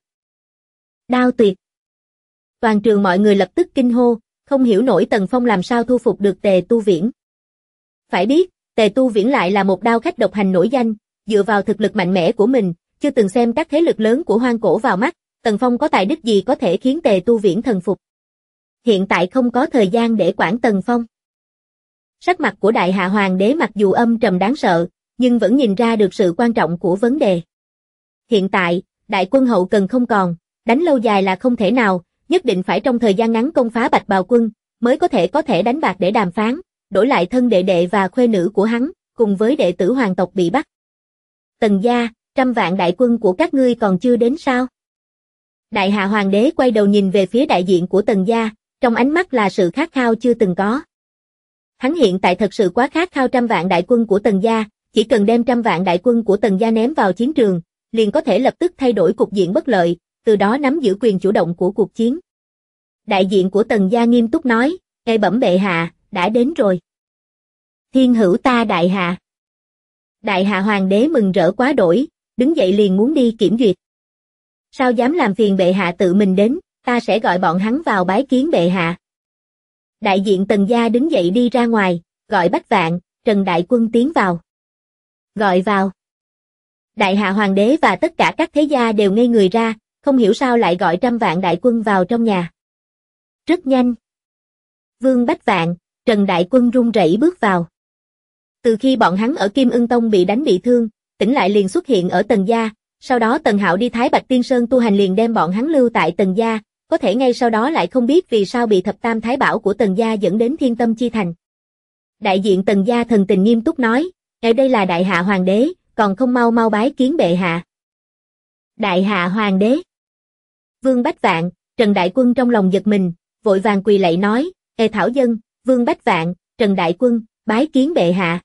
Đao tuyệt. Toàn trường mọi người lập tức kinh hô, không hiểu nổi Tần Phong làm sao thu phục được Tề Tu Viễn. Phải biết, Tề Tu Viễn lại là một đao khách độc hành nổi danh, dựa vào thực lực mạnh mẽ của mình, chưa từng xem các thế lực lớn của hoang cổ vào mắt, Tần Phong có tài đức gì có thể khiến Tề Tu Viễn thần phục. Hiện tại không có thời gian để quản Tần Phong. Sắc mặt của Đại Hạ Hoàng đế mặc dù âm trầm đáng sợ, nhưng vẫn nhìn ra được sự quan trọng của vấn đề. Hiện tại, đại quân hậu cần không còn, đánh lâu dài là không thể nào, nhất định phải trong thời gian ngắn công phá Bạch Bào quân, mới có thể đánh bạc để đàm phán, đổi lại thân đệ đệ và khuê nữ của hắn, cùng với đệ tử hoàng tộc bị bắt. Tần gia, 100 vạn đại quân của các ngươi còn chưa đến sao? Đại Hạ Hoàng đế quay đầu nhìn về phía đại diện của Tần gia, trong ánh mắt là sự khát khao chưa từng có. Hắn hiện tại thật sự quá khát khao 100 vạn đại quân của Tần gia, chỉ cần đem 100 vạn đại quân của Tần gia ném vào chiến trường, liền có thể lập tức thay đổi cục diện bất lợi, từ đó nắm giữ quyền chủ động của cuộc chiến. Đại diện của Tần gia nghiêm túc nói, "Ngài bẩm bệ hạ, đã đến rồi." Thiên hữu ta đại hạ. Đại Hạ Hoàng đế mừng rỡ quá đổi, đứng dậy liền muốn đi kiểm duyệt. Sao dám làm phiền bệ hạ tự mình đến, ta sẽ gọi bọn hắn vào bái kiến bệ hạ. Đại diện Tần gia đứng dậy đi ra ngoài, gọi Bách Vạn, Trần Đại Quân tiến vào. Gọi vào. Đại Hạ Hoàng đế và tất cả các thế gia đều ngây người ra, không hiểu sao lại gọi 100 vạn đại quân vào trong nhà. Rất nhanh. Vương Bách Vạn, Trần Đại Quân run rẩy bước vào. Từ khi bọn hắn ở Kim Ưng Tông bị đánh bị thương, tỉnh lại liền xuất hiện ở Tần gia, sau đó Tần Hạo đi Thái Bạch Tiên Sơn tu hành liền đem bọn hắn lưu tại Tần gia, có thể ngay sau đó lại không biết vì sao bị thập tam thái bảo của Tần gia dẫn đến Thiên Tâm Chi Thành. Đại diện Tần gia thần tình nghiêm túc nói, "Ngài đây là Đại Hạ Hoàng đế, còn không mau mau bái kiến bệ hạ." Đại Hạ Hoàng đế. Vương Bách Vạn, Trần Đại Quân trong lòng giật mình, vội vàng quỳ lạy nói, Thảo dân, Vương Bách Vạn, Trần Đại Quân, bái kiến bệ hạ."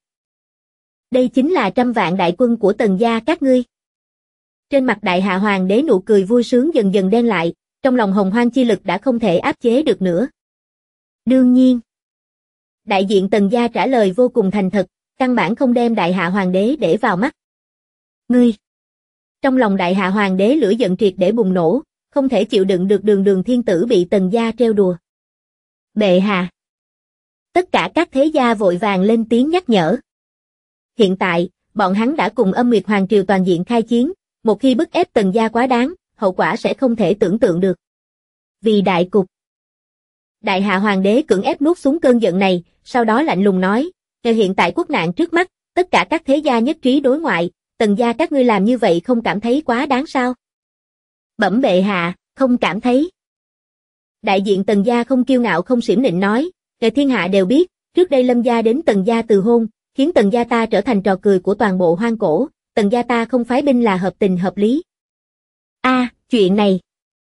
Đây chính là 100 vạn đại quân của Tần gia các ngươi. Trên mặt Đại Hạ Hoàng đế nụ cười vui sướng dần dần đen lại, trong lòng hồng hoang chi lực đã không thể áp chế được nữa. Đương nhiên. Đại diện Tần gia trả lời vô cùng thành thật, căn bản không đem Đại Hạ Hoàng đế để vào mắt. Ngươi. Trong lòng Đại Hạ Hoàng đế lửa giận triệt để bùng nổ, không thể chịu đựng được Đường Thiên Tử bị Tần gia trêu đùa. Bệ hạ. Tất cả các thế gia vội vàng lên tiếng nhắc nhở. Hiện tại, bọn hắn đã cùng Âm Nguyệt Hoàng triều toàn diện khai chiến, một khi bức ép Tần gia quá đáng, hậu quả sẽ không thể tưởng tượng được. Vì đại cục. Đại Hạ Hoàng đế cưỡng ép nuốt xuống cơn giận này, sau đó lạnh lùng nói, hiện tại quốc nạn trước mắt, tất cả các thế gia nhất trí đối ngoại, Tần gia các ngươi làm như vậy không cảm thấy quá đáng sao? Bẩm bệ hạ, không cảm thấy. Đại diện Tần gia không kiêu ngạo không xiểm nịnh nói, thiên hạ đều biết, trước đây Lâm gia đến Tần gia từ hôn, khiến Tần gia ta trở thành trò cười của toàn bộ hoang cổ, Tần gia ta không phái binh là hợp tình hợp lý. Chuyện này.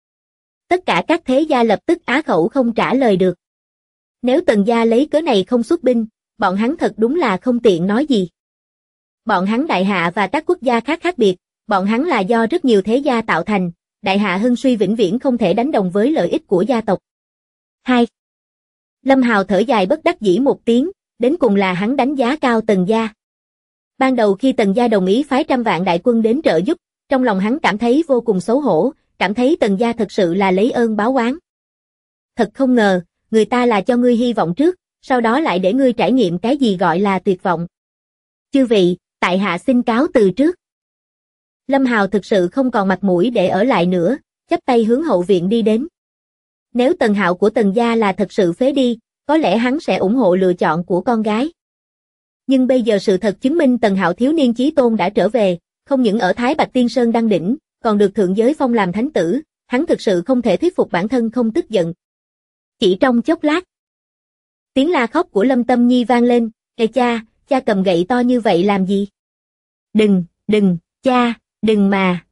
Tất cả các thế gia lập tức á khẩu không trả lời được. Nếu Tần gia lấy cớ này không xuất binh, bọn hắn thật đúng là không tiện nói gì. Bọn hắn Đại Hạ và các quốc gia khác khác biệt, bọn hắn là do rất nhiều thế gia tạo thành, Đại Hạ hưng suy vĩnh viễn không thể đánh đồng với lợi ích của gia tộc. 2. Lâm Hào thở dài bất đắc dĩ một tiếng, đến cùng là hắn đánh giá cao Tần gia. Ban đầu khi Tần gia đồng ý phái 100 vạn đại quân đến trợ giúp, trong lòng hắn cảm thấy vô cùng xấu hổ, cảm thấy Tần gia thật sự là lấy ơn báo oán. Thật không ngờ, người ta là cho ngươi hy vọng trước, sau đó lại để ngươi trải nghiệm cái gì gọi là tuyệt vọng. Chư vị, tại hạ xin cáo từ trước. Lâm Hào thực sự không còn mặt mũi để ở lại nữa, chắp tay hướng hậu viện đi đến. Nếu Tần Hạo của Tần gia là thật sự phế đi, có lẽ hắn sẽ ủng hộ lựa chọn của con gái. Nhưng bây giờ sự thật chứng minh Tần Hạo thiếu niên chí tôn đã trở về, không những ở Thái Bạch Tiên Sơn đăng đỉnh, còn được thượng giới phong làm thánh tử, hắn thực sự không thể thuyết phục bản thân không tức giận. Chỉ trong chốc lát, tiếng la khóc của Lâm Tâm Nhi vang lên, "Ê cha, cha cầm gậy to như vậy làm gì?" Đừng, cha, đừng mà,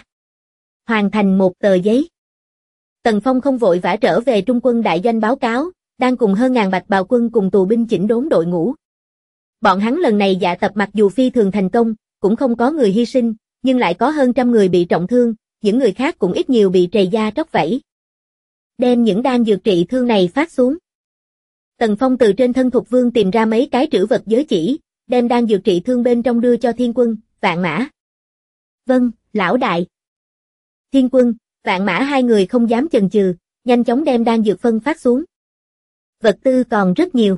Hoàn thành một tờ giấy. Tần Phong không vội vã trở về Trung quân đại doanh báo cáo, đang cùng hơn ngàn bạch bào quân cùng tù binh chỉnh đốn đội ngũ. Bọn hắn lần này dạ tập mặc dù phi thường thành công, cũng không có người hy sinh, nhưng lại có hơn trăm người bị trọng thương, những người khác cũng ít nhiều bị trầy da tróc vảy. Đem những đan dược trị thương này phát xuống. Tần Phong từ trên thân Thục Vương tìm ra mấy cái trữ vật giới chỉ, đem đan dược trị thương bên trong đưa cho Thiên Quân, Vạn Mã. "Vâng, lão đại." Thiên Quân, Vạn Mã hai người không dám chần chừ, nhanh chóng đem đan dược phân phát xuống. Vật tư còn rất nhiều.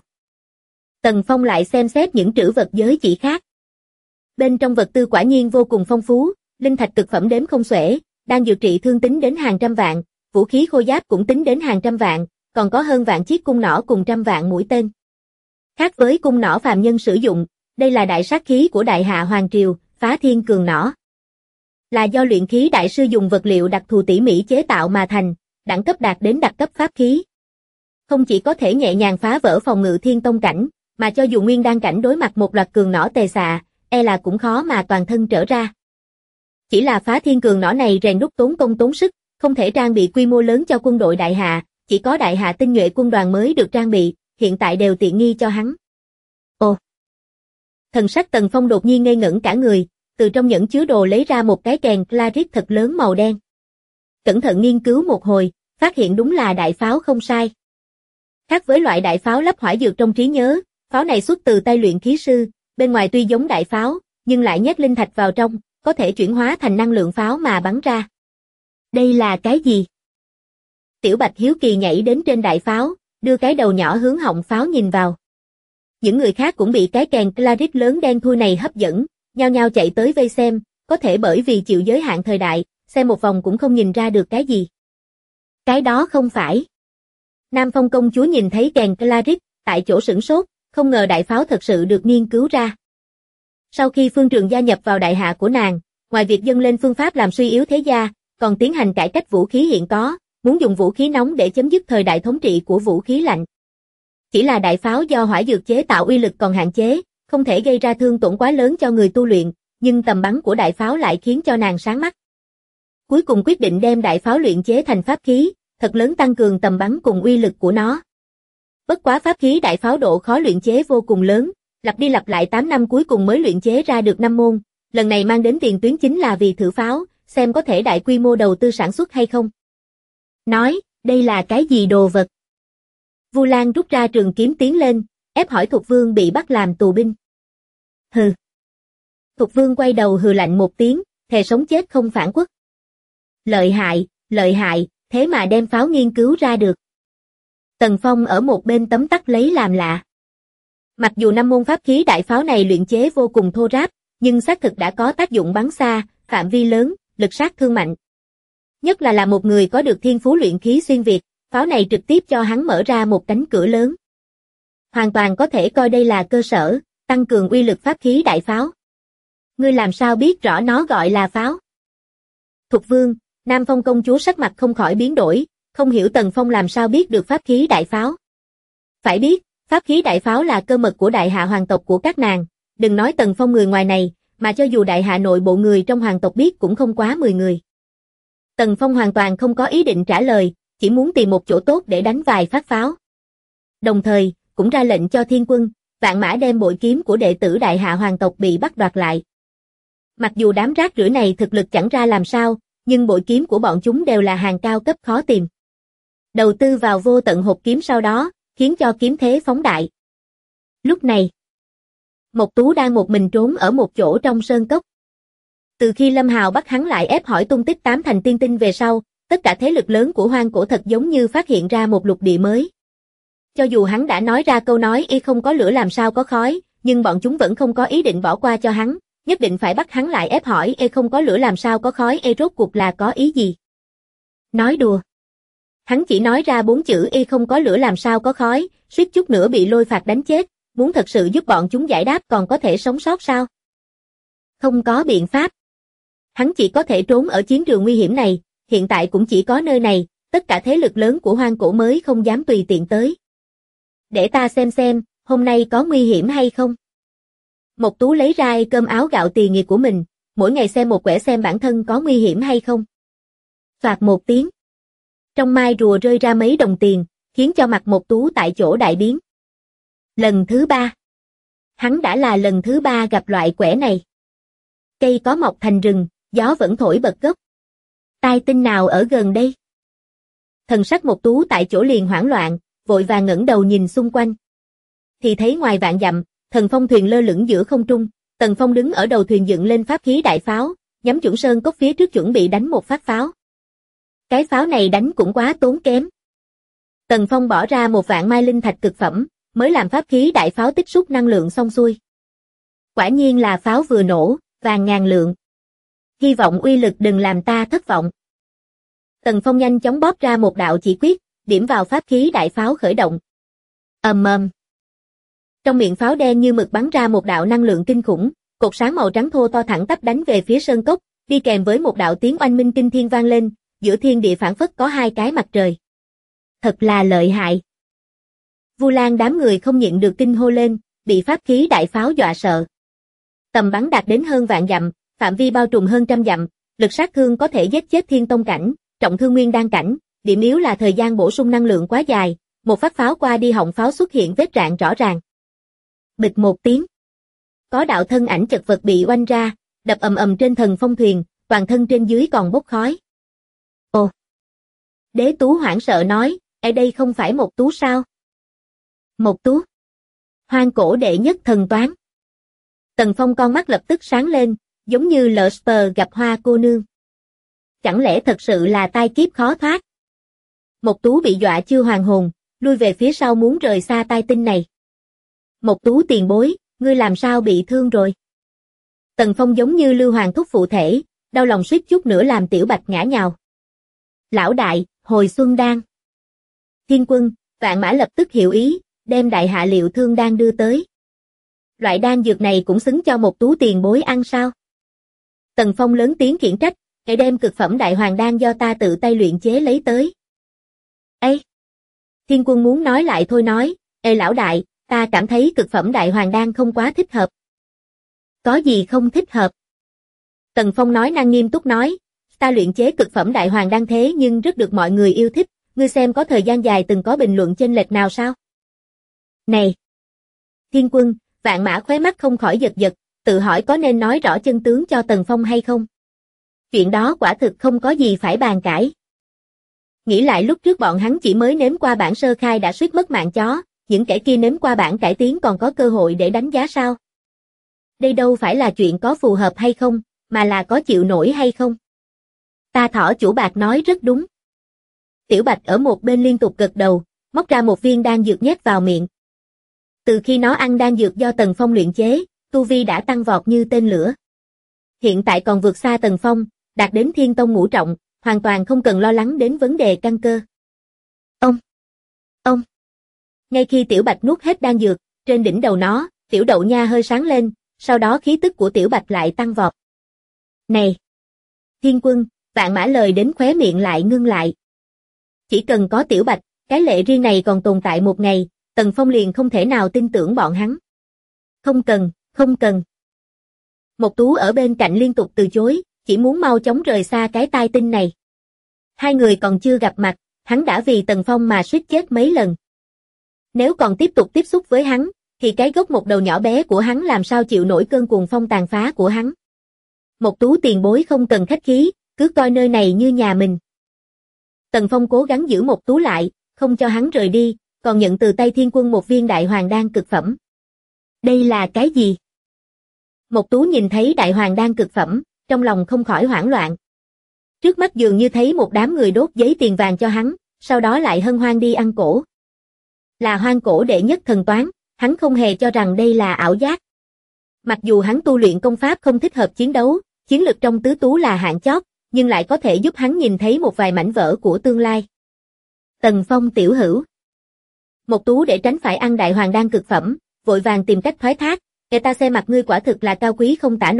Tần Phong lại xem xét những trữ vật giới chỉ khác. Bên trong vật tư quả nhiên vô cùng phong phú, linh thạch cực phẩm đếm không xuể, đan dược trị thương tính đến hàng trăm vạn, vũ khí khôi giáp cũng tính đến hàng trăm vạn, còn có hơn vạn chiếc cung nỏ cùng trăm vạn mũi tên. Khác với cung nỏ phàm nhân sử dụng, đây là đại sát khí của Đại Hạ Hoàng Triều, Phá Thiên Cường nỏ. Là do luyện khí đại sư dùng vật liệu đặc thù tỉ mỉ chế tạo mà thành, đẳng cấp đạt đến đặc cấp pháp khí. Không chỉ có thể nhẹ nhàng phá vỡ phòng ngự thiên tông cảnh, mà cho dù nguyên đan cảnh đối mặt một loạt cường nỏ tề xạ, là cũng khó mà toàn thân trở ra. Chỉ là Phá Thiên Cường nỏ này rèn đúc tốn công tốn sức, không thể trang bị quy mô lớn cho quân đội Đại Hạ, chỉ có Đại Hạ tinh nhuệ quân đoàn mới được trang bị, hiện tại đều tiện nghi cho hắn. Ồ! Thần sắc Tần Phong đột nhiên ngây ngẩn cả người, từ trong nhẫn chứa đồ lấy ra một cái kèn clarit thật lớn màu đen. Cẩn thận nghiên cứu một hồi, phát hiện đúng là đại pháo không sai. Khác với loại đại pháo lắp hỏa dược trong trí nhớ, pháo này xuất từ tay luyện khí sư, bên ngoài tuy giống đại pháo, nhưng lại nhét linh thạch vào trong, có thể chuyển hóa thành năng lượng pháo mà bắn ra. Đây là cái gì? Tiểu Bạch hiếu kỳ nhảy đến trên đại pháo, đưa cái đầu nhỏ hướng họng pháo nhìn vào. Những người khác cũng bị cái kèn clarit lớn đen thui này hấp dẫn, nhao nhao chạy tới vây xem, có thể bởi vì chịu giới hạn thời đại, xem một vòng cũng không nhìn ra được cái gì. Cái đó không phải. Nam Phong công chúa nhìn thấy kèn clarit, tại chỗ sửng sốt, không ngờ đại pháo thật sự được nghiên cứu ra. Sau khi Phương Trường gia nhập vào Đại Hạ của nàng, ngoài việc dâng lên phương pháp làm suy yếu thế gia, còn tiến hành cải cách vũ khí hiện có, muốn dùng vũ khí nóng để chấm dứt thời đại thống trị của vũ khí lạnh. Chỉ là đại pháo do hỏa dược chế tạo uy lực còn hạn chế, không thể gây ra thương tổn quá lớn cho người tu luyện, nhưng tầm bắn của đại pháo lại khiến cho nàng sáng mắt. Cuối cùng quyết định đem đại pháo luyện chế thành pháp khí, thật lớn tăng cường tầm bắn cùng uy lực của nó. Bất quá pháp khí đại pháo độ khó luyện chế vô cùng lớn, lặp đi lặp lại 8 năm cuối cùng mới luyện chế ra được 5 môn, lần này mang đến tiền tuyến chính là vì thử pháo, xem có thể đại quy mô đầu tư sản xuất hay không. Nói, đây là cái gì đồ vật? Vu Lan rút ra trường kiếm tiến lên, ép hỏi Thục Vương bị bắt làm tù binh. Hừ. Thục Vương quay đầu hừ lạnh một tiếng, thề sống chết không phản quốc. Lợi hại, thế mà đem pháo nghiên cứu ra được. Tần Phong ở một bên tấm tắc lấy làm lạ. Mặc dù 5 môn pháp khí đại pháo này luyện chế vô cùng thô ráp, nhưng xác thực đã có tác dụng bắn xa, phạm vi lớn, lực sát thương mạnh. Nhất là một người có được thiên phú luyện khí xuyên việt, pháo này trực tiếp cho hắn mở ra một cánh cửa lớn. Hoàn toàn có thể coi đây là cơ sở, tăng cường uy lực pháp khí đại pháo. Ngươi làm sao biết rõ nó gọi là pháo? Thục Vương, Nam Phong công chúa sắc mặt không khỏi biến đổi, không hiểu Tần Phong làm sao biết được pháp khí đại pháo. Phải biết, pháp khí đại pháo là cơ mật của Đại Hạ hoàng tộc của các nàng, đừng nói Tần Phong người ngoài này, mà cho dù Đại Hạ nội bộ người trong hoàng tộc biết cũng không quá 10 người. Tần Phong hoàn toàn không có ý định trả lời, chỉ muốn tìm một chỗ tốt để đánh vài phát pháo. Đồng thời, cũng ra lệnh cho Thiên Quân, Vạn Mã đem bội kiếm của đệ tử Đại Hạ hoàng tộc bị bắt đoạt lại. Mặc dù đám rác rưởi này thực lực chẳng ra làm sao, nhưng bội kiếm của bọn chúng đều là hàng cao cấp khó tìm. Đầu tư vào vô tận hộp kiếm sau đó, khiến cho kiếm thế phóng đại. Lúc này, Mộc Tú đang một mình trốn ở một chỗ trong sơn cốc. Từ khi Lâm Hào bắt hắn lại ép hỏi tung tích 8 thành tiên tinh về sau, tất cả thế lực lớn của hoang cổ thật giống như phát hiện ra một lục địa mới. Cho dù hắn đã nói ra câu nói y không có lửa làm sao có khói, nhưng bọn chúng vẫn không có ý định bỏ qua cho hắn, nhất định phải bắt hắn lại ép hỏi y không có lửa làm sao có khói rốt cuộc là có ý gì. Nói đùa. Hắn chỉ nói ra 4 chữ y không có lửa làm sao có khói, suýt chút nữa bị lôi phạt đánh chết, muốn thật sự giúp bọn chúng giải đáp còn có thể sống sót sao? Không có biện pháp. Hắn chỉ có thể trốn ở chiến trường nguy hiểm này, hiện tại cũng chỉ có nơi này, tất cả thế lực lớn của hoang cổ mới không dám tùy tiện tới. Để ta xem, hôm nay có nguy hiểm hay không? Mộc Tú lấy ra cơm áo gạo tỳ nghiệp của mình, mỗi ngày xem một quẻ xem bản thân có nguy hiểm hay không. Phạt một tiếng. Trong mai rùa rơi ra mấy đồng tiền, khiến cho mặt Mộc Tú tại chỗ đại biến. Lần thứ 3. Hắn đã là lần thứ 3 gặp loại quẻ này. Cây có mọc thành rừng, gió vẫn thổi bật gốc. Tai tinh nào ở gần đây? Thần sắc Mộc Tú tại chỗ liền hoảng loạn, vội vàng ngẩng đầu nhìn xung quanh. Thì thấy ngoài vạn dặm, thần phong thuyền lơ lửng giữa không trung, Tần Phong đứng ở đầu thuyền dựng lên pháp khí đại pháo, nhắm chuẩn sơn cốc phía trước chuẩn bị đánh một phát pháo. Cái pháo này đánh cũng quá tốn kém. Tần Phong bỏ ra 1 vạn mai linh thạch cực phẩm, mới làm pháp khí đại pháo tích xúc năng lượng xong xuôi. Quả nhiên là pháo vừa nổ, vàng ngàn lượng. Hy vọng uy lực đừng làm ta thất vọng. Tần Phong nhanh chóng bóp ra một đạo chỉ quyết, điểm vào pháp khí đại pháo khởi động. Ầm ầm. Trong miệng pháo đen như mực bắn ra một đạo năng lượng kinh khủng, cột sáng màu trắng thô to thẳng tắp đánh về phía sơn cốc, đi kèm với một đạo tiếng oanh minh kinh thiên vang lên, giữa thiên địa phảng phất có 2 cái mặt trời. Thật là lợi hại. Vu Lan đám người không nhịn được kinh hô lên, bị pháp khí đại pháo dọa sợ. Tầm bắn đạt đến hơn vạn dặm, phạm vi bao trùm hơn trăm dặm, lực sát thương có thể giết chết thiên tông cảnh, trọng thương nguyên đan cảnh, điểm yếu là thời gian bổ sung năng lượng quá dài, một phát pháo qua đi họng pháo xuất hiện vết rạn rõ ràng. Bịch một tiếng. Có đạo thân ảnh chật vật bị oanh ra, đập ầm ầm trên thần phong thuyền, toàn thân trên dưới còn bốc khói. Ồ! Đế Tú hoảng sợ nói, ở đây không phải Mộc Tú sao? Mộc Tú? Hoang cổ đệ nhất thần toán. Tần Phong con mắt lập tức sáng lên, giống như Lờ gặp hoa cô nương. Chẳng lẽ thật sự là tai kiếp khó thoát? Mộc Tú bị dọa chưa hoàn hồn, lui về phía sau muốn rời xa tai tinh này. Mộc Tú tiền bối, ngươi làm sao bị thương rồi? Tần Phong giống như Lưu Hoàng thúc phụ thể, đau lòng suýt chút nữa làm Tiểu Bạch ngã nhào. Lão đại, hồi xuân đan. Thiên Quân, Vạn Mã lập tức hiểu ý, đem đại hạ liệu thương đan đưa tới. Loại đan dược này cũng xứng cho Mộc Tú tiền bối ăn sao? Tần Phong lớn tiếng khiển trách, hãy đem cực phẩm đại hoàng đan do ta tự tay luyện chế lấy tới. Ê! Thiên Quân muốn nói lại thôi nói, ê lão đại, ta cảm thấy cực phẩm đại hoàng đan không quá thích hợp. Có gì không thích hợp? Tần Phong nói năng nghiêm túc nói, ta luyện chế cực phẩm đại hoàng đan thế nhưng rất được mọi người yêu thích, ngươi xem có thời gian dài từng có bình luận chênh lệch nào sao? Này! Thiên Quân, Vạn Mã khóe mắt không khỏi giật giật, tự hỏi có nên nói rõ chân tướng cho Tần Phong hay không? Chuyện đó quả thực không có gì phải bàn cãi. Nghĩ lại lúc trước bọn hắn chỉ mới nếm qua bản sơ khai đã suýt mất mạng chó, những kẻ kia nếm qua bản cải tiến còn có cơ hội để đánh giá sao? Đây đâu phải là chuyện có phù hợp hay không, mà là có chịu nổi hay không? Ta thỏ chủ Bạc nói rất đúng. Tiểu Bạch ở một bên liên tục gật đầu, móc ra một viên đan dược nhét vào miệng. Từ khi nó ăn đan dược do Tần Phong luyện chế, tu vi đã tăng vọt như tên lửa. Hiện tại còn vượt xa Tần Phong, đạt đến thiên tông ngũ trọng, hoàn toàn không cần lo lắng đến vấn đề căn cơ. Ông. Ngay khi Tiểu Bạch nuốt hết đan dược, trên đỉnh đầu nó, tiểu đậu nha hơi sáng lên, sau đó khí tức của Tiểu Bạch lại tăng vọt. Này! Thiên Quân, Vạn Mã lời đến khóe miệng lại ngưng lại. Chỉ cần có Tiểu Bạch, cái lệ riêng này còn tồn tại một ngày, Tần Phong liền không thể nào tin tưởng bọn hắn. Không cần. Mộc Tú ở bên cạnh liên tục từ chối, chỉ muốn mau chóng rời xa cái tai tinh này. Hai người còn chưa gặp mặt, hắn đã vì Tần Phong mà suýt chết mấy lần. Nếu còn tiếp tục tiếp xúc với hắn, thì cái gốc một đầu nhỏ bé của hắn làm sao chịu nổi cơn cuồng phong tàn phá của hắn. Mộc Tú tiền bối không cần khách khí, cứ coi nơi này như nhà mình. Tần Phong cố gắng giữ Mộc Tú lại, không cho hắn rời đi, còn nhận từ tay Thiên Quân một viên đại hoàng đan cực phẩm. Đây là cái gì? Mộc Tú nhìn thấy đại hoàng đan cực phẩm, trong lòng không khỏi hoảng loạn. Trước mắt dường như thấy một đám người đốt giấy tiền vàng cho hắn, sau đó lại hân hoan đi ăn cổ. Là hoang cổ đệ nhất thần toán, hắn không hề cho rằng đây là ảo giác. Mặc dù hắn tu luyện công pháp không thích hợp chiến đấu, chiến lực trong tứ tú là hạng chót, nhưng lại có thể giúp hắn nhìn thấy một vài mảnh vỡ của tương lai. Tần Phong tiểu hữu. Mộc Tú để tránh phải ăn đại hoàng đan cực phẩm, vội vàng tìm cách thoái thác, "Kẻ ta xem mặt ngươi quả thực là cao quý không tả nổi,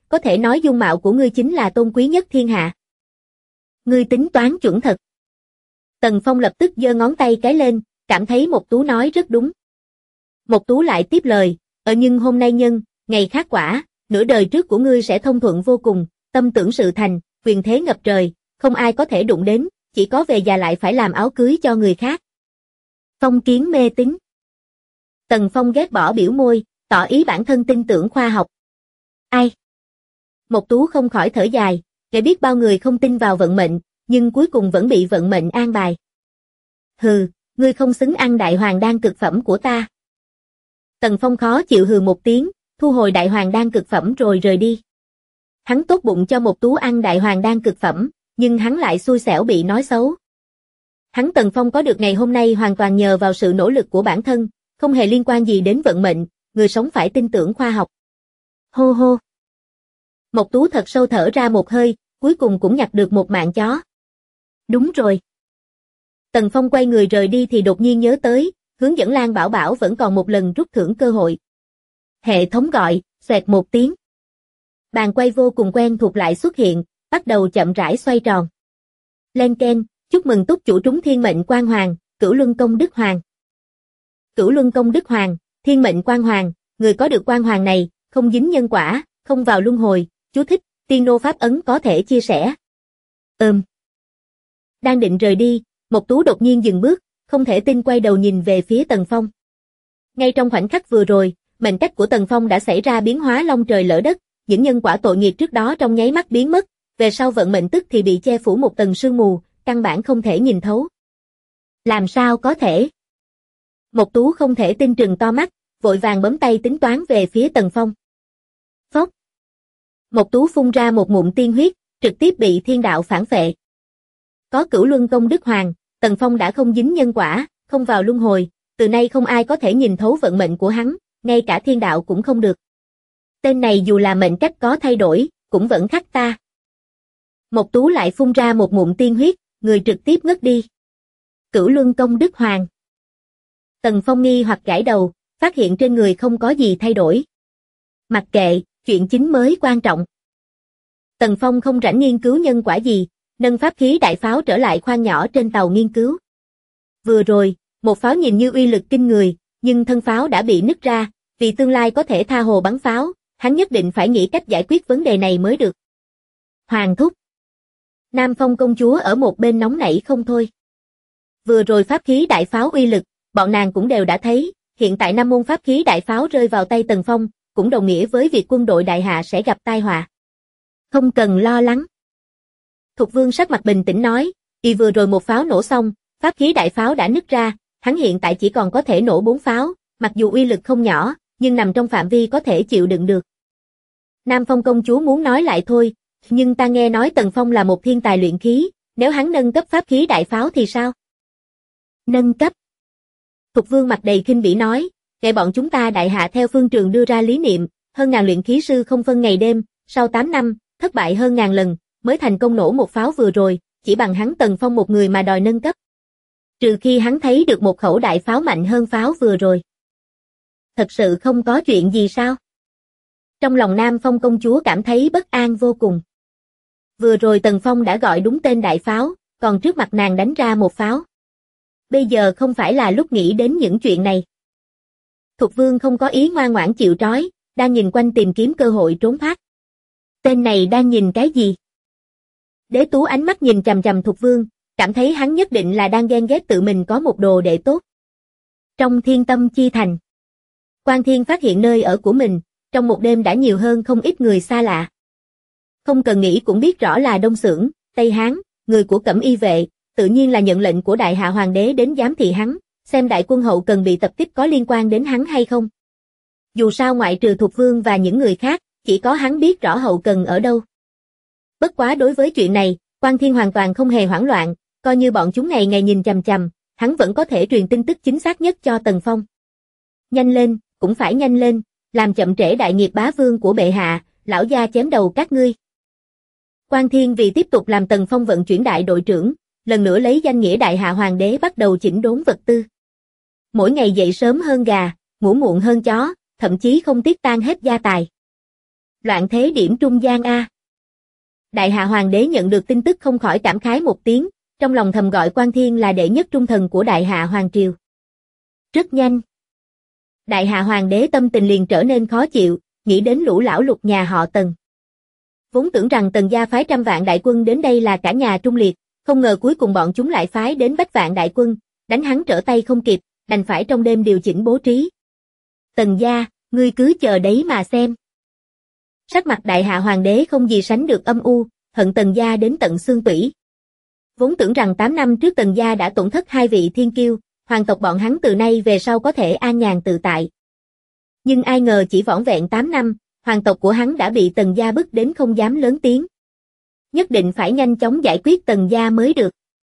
có thể nói dung mạo của ngươi chính là tôn quý nhất thiên hạ. Ngươi tính toán chuẩn thật. Tần Phong lập tức giơ ngón tay cái lên, cảm thấy Mộc Tú nói rất đúng. Mộc Tú lại tiếp lời, nhưng hôm nay nhân, ngày khác quả, nửa đời trước của ngươi sẽ thông thuận vô cùng, tâm tưởng sự thành, quyền thế ngập trời, không ai có thể đụng đến, chỉ có về già lại phải làm áo cưới cho người khác. Phong kiến mê tín. Tần Phong ghét bỏ biểu môi, tỏ ý bản thân tin tưởng khoa học. Ai? Mộc Tú không khỏi thở dài, để biết bao người không tin vào vận mệnh, nhưng cuối cùng vẫn bị vận mệnh an bài. Hừ, ngươi không xứng ăn đại hoàng đan cực phẩm của ta. Tần Phong khó chịu hừ một tiếng, thu hồi đại hoàng đan cực phẩm rồi rời đi. Hắn tốt bụng cho Mộc Tú ăn đại hoàng đan cực phẩm, nhưng hắn lại xui xẻo bị nói xấu. Hắn Tần Phong có được ngày hôm nay hoàn toàn nhờ vào sự nỗ lực của bản thân, không hề liên quan gì đến vận mệnh, người sống phải tin tưởng khoa học. Hô hô. Mộc Tú thật sâu thở ra một hơi, cuối cùng cũng nhặt được một mạng chó. Đúng rồi. Tần Phong quay người rời đi thì đột nhiên nhớ tới, hướng dẫn Lan Bảo Bảo vẫn còn một lần rút thưởng cơ hội. Hệ thống gọi, xoẹt một tiếng. Bàn quay vô cùng quen thuộc lại xuất hiện, bắt đầu chậm rãi xoay tròn. Len keng, chúc mừng túc chủ trúng thiên mệnh quan hoàng, Cửu Luân Công Đức Hoàng. Cửu Luân Công Đức Hoàng, thiên mệnh quan hoàng, người có được quan hoàng này, không dính nhân quả, không vào luân hồi, chú thích, tiên nô pháp ấn có thể chia sẻ. Đang định rời đi, Mộc Tú đột nhiên dừng bước, không thể tin quay đầu nhìn về phía Tần Phong. Ngay trong khoảnh khắc vừa rồi, mệnh cách của Tần Phong đã xảy ra biến hóa long trời lỡ đất, những nhân quả tội nghiệp trước đó trong nháy mắt biến mất, về sau vận mệnh tức thì bị che phủ một tầng sương mù, căn bản không thể nhìn thấu. Làm sao có thể? Mộc Tú không thể tin trừng to mắt, vội vàng bấm tay tính toán về phía Tần Phong. Phốc. Mộc Tú phun ra một ngụm tiên huyết, trực tiếp bị thiên đạo phản phệ. Có Cửu Luân Công Đức Hoàng, Tần Phong đã không dính nhân quả, không vào luân hồi, từ nay không ai có thể nhìn thấu vận mệnh của hắn, ngay cả thiên đạo cũng không được. Tên này dù là mệnh cách có thay đổi, cũng vẫn khắc ta. Mộc Tú lại phun ra một ngụm tiên huyết, người trực tiếp ngất đi. Cửu Luân Công Đức Hoàng. Tần Phong nghi hoặc gãi đầu, phát hiện trên người không có gì thay đổi. Mặc kệ, chuyện chính mới quan trọng. Tần Phong không rảnh nghiên cứu nhân quả gì, nâng pháp khí đại pháo trở lại khoang nhỏ trên tàu nghiên cứu. Vừa rồi, một pháo nhìn như uy lực kinh người, nhưng thân pháo đã bị nứt ra, vì tương lai có thể tha hồ bắn pháo, hắn nhất định phải nghĩ cách giải quyết vấn đề này mới được. Hoàng thúc. Nam Phong công chúa ở một bên nóng nảy không thôi. Vừa rồi pháp khí đại pháo uy lực, bọn nàng cũng đều đã thấy, hiện tại 5 môn pháp khí đại pháo rơi vào tay Tần Phong, cũng đồng nghĩa với việc quân đội đại hạ sẽ gặp tai họa. Không cần lo lắng. Thục Vương sắc mặt bình tĩnh nói, vừa rồi một pháo nổ xong, pháp khí đại pháo đã nứt ra, hắn hiện tại chỉ còn có thể nổ 4 pháo, mặc dù uy lực không nhỏ, nhưng nằm trong phạm vi có thể chịu đựng được. Nam Phong công chúa muốn nói lại thôi, nhưng ta nghe nói Tần Phong là một thiên tài luyện khí, nếu hắn nâng cấp pháp khí đại pháo thì sao? Nâng cấp. Thục Vương mặt đầy khinh bỉ nói, kệ bọn chúng ta đại hạ theo phương trường đưa ra lý niệm, hơn ngàn luyện khí sư không phân ngày đêm, sau 8 năm, thất bại hơn ngàn lần, mới thành công nổ một pháo vừa rồi, chỉ bằng hắn Tần Phong một người mà đòi nâng cấp. Trừ khi hắn thấy được một khẩu đại pháo mạnh hơn pháo vừa rồi. Thật sự không có chuyện gì sao? Trong lòng Nam Phong công chúa cảm thấy bất an vô cùng. Vừa rồi Tần Phong đã gọi đúng tên đại pháo, còn trước mặt nàng đánh ra một pháo. Bây giờ không phải là lúc nghĩ đến những chuyện này. Thục Vương không có ý ngoan ngoãn chịu trói, đang nhìn quanh tìm kiếm cơ hội trốn thoát. Tên này đang nhìn cái gì? Đế Tú ánh mắt nhìn chằm chằm Thục Vương, cảm thấy hắn nhất định là đang ghen ghét tự mình có một đồ đệ tốt. Trong Thiên Tâm Chi Thành, Quan Thiên phát hiện nơi ở của mình, trong một đêm đã nhiều hơn không ít người xa lạ. Không cần nghĩ cũng biết rõ là Đông Xưởng, Tây Hán, người của Cẩm Y vệ, tự nhiên là nhận lệnh của Đại Hạ Hoàng đế đến giám thị hắn, xem đại quân hậu cần bị tập kích có liên quan đến hắn hay không. Dù sao ngoại trừ Thục Vương và những người khác, chỉ có hắn biết rõ hậu cần ở đâu. Bất quá đối với chuyện này, Quan Thiên hoàn toàn không hề hoảng loạn, coi như bọn chúng ngày ngày nhìn chằm chằm, hắn vẫn có thể truyền tin tức chính xác nhất cho Tần Phong. Nhanh lên, cũng phải nhanh lên, làm chậm trễ đại nghiệp bá vương của bệ hạ, lão gia chém đầu các ngươi. Quan Thiên vì tiếp tục làm Tần Phong vận chuyển đại đội trưởng, lần nữa lấy danh nghĩa Đại Hạ Hoàng đế bắt đầu chỉnh đốn vật tư. Mỗi ngày dậy sớm hơn gà, ngủ muộn hơn chó, thậm chí không tiếc tan hết gia tài. Loạn thế điểm trung gian a. Đại Hạ Hoàng đế nhận được tin tức không khỏi cảm khái một tiếng, trong lòng thầm gọi Quan Thiên là đệ nhất trung thần của Đại Hạ Hoàng triều. Rất nhanh, Đại Hạ Hoàng đế tâm tình liền trở nên khó chịu, nghĩ đến lũ lão lục nhà họ Tần. Vốn tưởng rằng Tần gia phái 100 vạn đại quân đến đây là cả nhà trung liệt, không ngờ cuối cùng bọn chúng lại phái đến bách vạn đại quân, đánh hắn trở tay không kịp, đành phải trong đêm điều chỉnh bố trí. Tần gia, ngươi cứ chờ đấy mà xem. Sắc mặt Đại Hạ Hoàng đế không gì sánh được âm u, hận Tần gia đến tận xương tủy. Vốn tưởng rằng 8 năm trước Tần gia đã tổn thất 2 vị thiên kiêu, hoàng tộc bọn hắn từ nay về sau có thể an nhàn tự tại. Nhưng ai ngờ chỉ vỏn vẹn 8 năm, hoàng tộc của hắn đã bị Tần gia bức đến không dám lớn tiếng. Nhất định phải nhanh chóng giải quyết Tần gia mới được.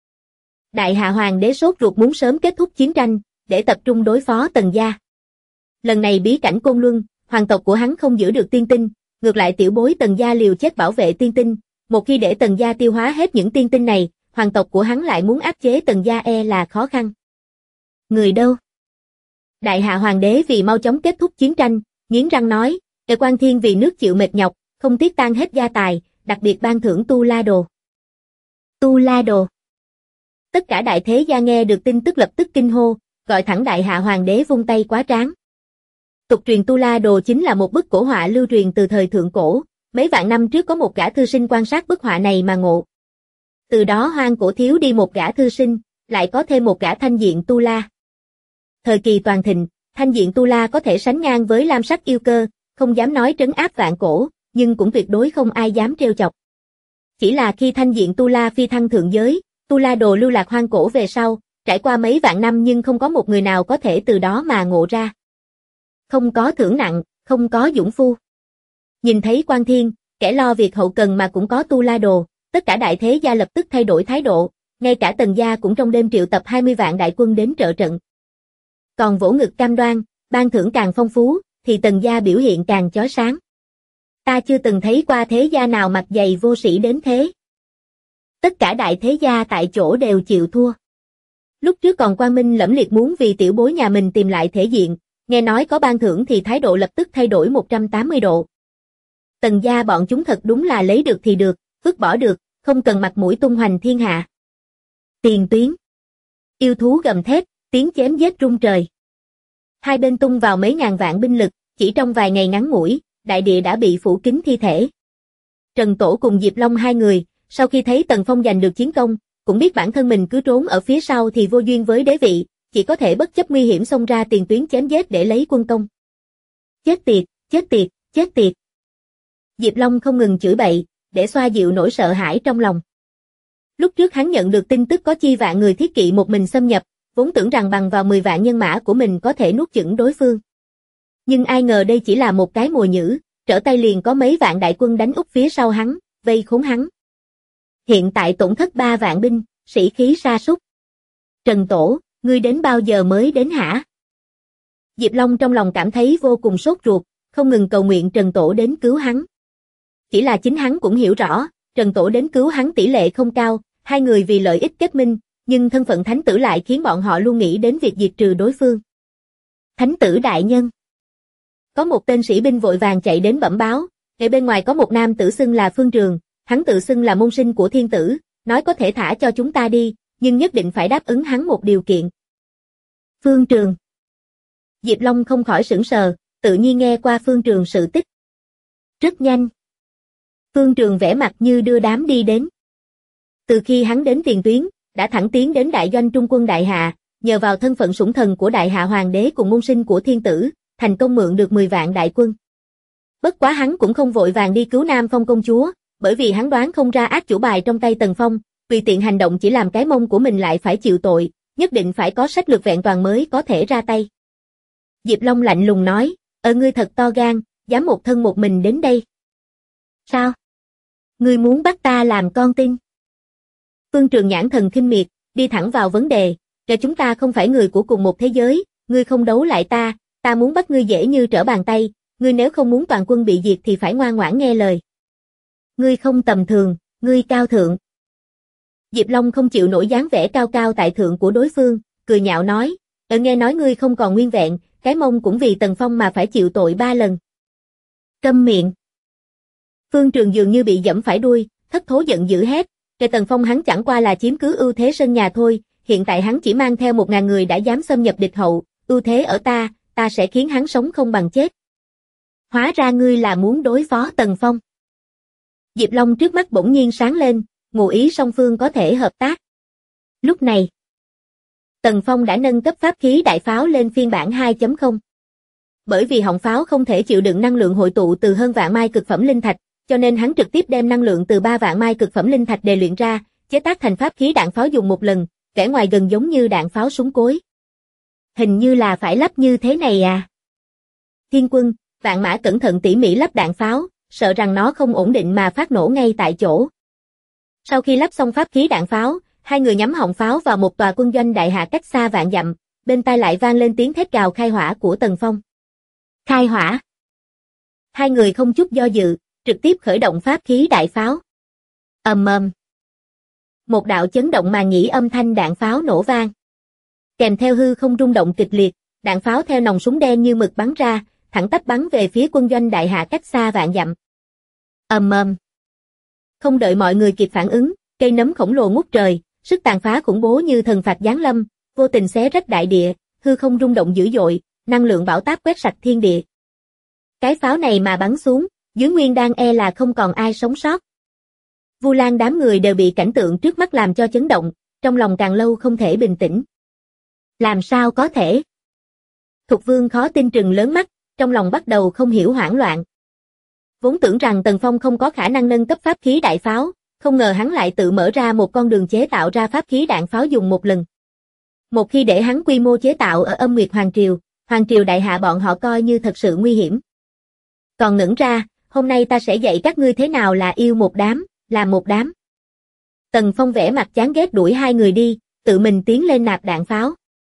Đại Hạ Hoàng đế sốt ruột muốn sớm kết thúc chiến tranh, để tập trung đối phó Tần gia. Lần này bí cảnh Côn Luân, hoàng tộc của hắn không giữ được tiên tinh, ngược lại tiểu bối Tần gia liều chết bảo vệ tiên tinh, một khi để Tần gia tiêu hóa hết những tiên tinh này, hoàng tộc của hắn lại muốn áp chế Tần gia là khó khăn. Người đâu? Đại Hạ Hoàng đế vì mau chóng kết thúc chiến tranh, nghiến răng nói, Quan Thiên vì nước chịu mệt nhọc, không tiếc tan hết gia tài, đặc biệt ban thưởng Tu La Đồ. Tu La Đồ. Tất cả đại thế gia nghe được tin tức lập tức kinh hô, gọi thẳng Đại Hạ Hoàng đế vung tay quá tráng. Tục truyền Tu La Đồ chính là một bức cổ họa lưu truyền từ thời thượng cổ, mấy vạn năm trước có một gã thư sinh quan sát bức họa này mà ngộ. Từ đó hoang cổ thiếu đi một gã thư sinh, lại có thêm một gã thanh diện Tu La. Thời kỳ toàn thịnh, thanh diện Tu La có thể sánh ngang với lam sắc yêu cơ, không dám nói trấn áp vạn cổ, nhưng cũng tuyệt đối không ai dám trêu chọc. Chỉ là khi thanh diện Tu La phi thăng thượng giới, Tu La Đồ lưu lạc hoang cổ về sau, trải qua mấy vạn năm nhưng không có một người nào có thể từ đó mà ngộ ra. Không có thưởng nặng, không có dũng phu. Nhìn thấy Quan Thiên, kẻ lo việc hậu cần mà cũng có Tu La Đồ, tất cả đại thế gia lập tức thay đổi thái độ, ngay cả Tần gia cũng trong đêm triệu tập 20 vạn đại quân đến trợ trận. Còn vỗ ngực cam đoan, ban thưởng càng phong phú, thì Tần gia biểu hiện càng chói sáng. Ta chưa từng thấy qua thế gia nào mặt dày vô sĩ đến thế. Tất cả đại thế gia tại chỗ đều chịu thua. Lúc trước còn quang minh lẫm liệt muốn vì tiểu bối nhà mình tìm lại thể diện, nghe nói có ban thưởng thì thái độ lập tức thay đổi 180 độ. Tần gia bọn chúng thật đúng là lấy được thì được, vứt bỏ được, không cần mặt mũi tung hoành thiên hạ. Tiền tuyến. Yêu thú gầm thét, tiếng chém giết rung trời. Hai bên tung vào mấy ngàn vạn binh lực, chỉ trong vài ngày ngắn ngủi, đại địa đã bị phủ kín thi thể. Trần Tổ cùng Diệp Long hai người, sau khi thấy Tần Phong giành được chiến công, cũng biết bản thân mình cứ trốn ở phía sau thì vô duyên với đế vị, chỉ có thể bất chấp nguy hiểm xông ra tiền tuyến chém giết để lấy quân công. Chết tiệt, chết tiệt, chết tiệt. Diệp Long không ngừng chửi bậy, để xoa dịu nỗi sợ hãi trong lòng. Lúc trước hắn nhận được tin tức có chi vạn người thiết kỵ một mình xâm nhập, vốn tưởng rằng bằng vào 10 vạn nhân mã của mình có thể nuốt chửng đối phương. Nhưng ai ngờ đây chỉ là một cái mồi nhử, trở tay liền có mấy vạn đại quân đánh úp phía sau hắn, vây khốn hắn. Hiện tại tổn thất 3 vạn binh, sĩ khí sa sút. Trần Tổ, ngươi đến bao giờ mới đến hả? Diệp Long trong lòng cảm thấy vô cùng sốt ruột, không ngừng cầu nguyện Trần Tổ đến cứu hắn. Chỉ là chính hắn cũng hiểu rõ, Trần Tổ đến cứu hắn tỷ lệ không cao, hai người vì lợi ích kết minh, nhưng thân phận thánh tử lại khiến bọn họ luôn nghĩ đến việc diệt trừ đối phương. Thánh tử đại nhân. Có một tên sĩ binh vội vàng chạy đến bẩm báo, ở bên ngoài có một nam tử xưng là Phương Trường, hắn tự xưng là môn sinh của thiên tử, nói có thể thả cho chúng ta đi, nhưng nhất định phải đáp ứng hắn một điều kiện. Phương Trường. Diệp Long không khỏi sửng sờ, tự nhiên nghe qua Phương Trường sự tích. Rất nhanh. Phương Trường vẻ mặt như đưa đám đi đến. Từ khi hắn đến tiền tuyến, đã thẳng tiến đến đại doanh trung quân Đại Hạ, nhờ vào thân phận sủng thần của Đại Hạ Hoàng đế cùng môn sinh của thiên tử, thành công mượn được 10 vạn đại quân. Bất quá hắn cũng không vội vàng đi cứu Nam Phong công chúa, bởi vì hắn đoán không ra ác chủ bài trong tay Tần Phong, tùy tiện hành động chỉ làm cái mông của mình lại phải chịu tội, nhất định phải có sách lược vẹn toàn mới có thể ra tay. Diệp Long lạnh lùng nói, ngươi thật to gan, dám một thân một mình đến đây. Sao? Ngươi muốn bắt ta làm con tin? Phương Trường nhãn thần khinh miệt, đi thẳng vào vấn đề, cho chúng ta không phải người của cùng một thế giới, ngươi không đấu lại ta muốn bắt ngươi dễ như trở bàn tay, ngươi nếu không muốn toàn quân bị diệt thì phải ngoan ngoãn nghe lời. Ngươi không tầm thường, ngươi cao thượng. Diệp Long không chịu nổi dáng vẻ cao cao tại thượng của đối phương, cười nhạo nói, nghe nói ngươi không còn nguyên vẹn, cái mông cũng vì Tần Phong mà phải chịu tội 3 lần. Câm miệng. Phương Trường dường như bị dẫm phải đuôi, thất thố giận dữ hét, Kẻ Tần Phong hắn chẳng qua là chiếm cứ ưu thế sân nhà thôi, hiện tại hắn chỉ mang theo 1000 người đã dám xâm nhập địch hậu, ưu thế ở ta sẽ khiến hắn sống không bằng chết. Hóa ra ngươi là muốn đối phó Tần Phong. Diệp Long trước mắt bỗng nhiên sáng lên, ngụ ý song phương có thể hợp tác. Lúc này, Tần Phong đã nâng cấp pháp khí đại pháo lên phiên bản 2.0. Bởi vì họng pháo không thể chịu đựng năng lượng hội tụ từ hơn vạn mai cực phẩm linh thạch, cho nên hắn trực tiếp đem năng lượng từ 3 vạn mai cực phẩm linh thạch đề luyện ra, chế tác thành pháp khí đạn pháo dùng một lần, vẻ ngoài gần giống như đạn pháo súng cối. Hình như là phải lắp như thế này à? Thiên Quân, Vạn Mã cẩn thận tỉ mỉ lắp đạn pháo, sợ rằng nó không ổn định mà phát nổ ngay tại chỗ. Sau khi lắp xong pháp khí đạn pháo, hai người nhắm họng pháo vào một tòa quân doanh đại hạ cách xa vạn dặm, bên tai lại vang lên tiếng thét gào khai hỏa của Tần Phong. Khai hỏa! Hai người không chút do dự, trực tiếp khởi động pháp khí đại pháo. Ầm ầm. Một đạo chấn động màng nhĩ âm thanh đạn pháo nổ vang. Kèm theo hư không rung động kịch liệt, đạn pháo theo nòng súng đen như mực bắn ra, thẳng tắp bắn về phía quân doanh đại hạ cách xa vạn dặm. Ầm ầm. Không đợi mọi người kịp phản ứng, cây nấm khổng lồ ngút trời, sức tàn phá khủng bố như thần phạt giáng lâm, vô tình xé rách đại địa, hư không rung động dữ dội, năng lượng bão táp quét sạch thiên địa. Cái pháo này mà bắn xuống, dưới Nguyên Đan e là không còn ai sống sót. Vu Lan đám người đều bị cảnh tượng trước mắt làm cho chấn động, trong lòng càng lâu không thể bình tĩnh. Làm sao có thể? Thục Vương khó tin trừng lớn mắt, trong lòng bắt đầu không hiểu hoảng loạn. Vốn tưởng rằng Tần Phong không có khả năng nâng cấp pháp khí đại pháo, không ngờ hắn lại tự mở ra một con đường chế tạo ra pháp khí đạn pháo dùng một lần. Một khi để hắn quy mô chế tạo ở Âm Nguyệt Hoàng triều đại hạ bọn họ coi như thật sự nguy hiểm. Còn ngẩn ra, hôm nay ta sẽ dạy các ngươi thế nào là yêu một đám, làm một đám. Tần Phong vẻ mặt chán ghét đuổi hai người đi, tự mình tiến lên nạp đạn pháo.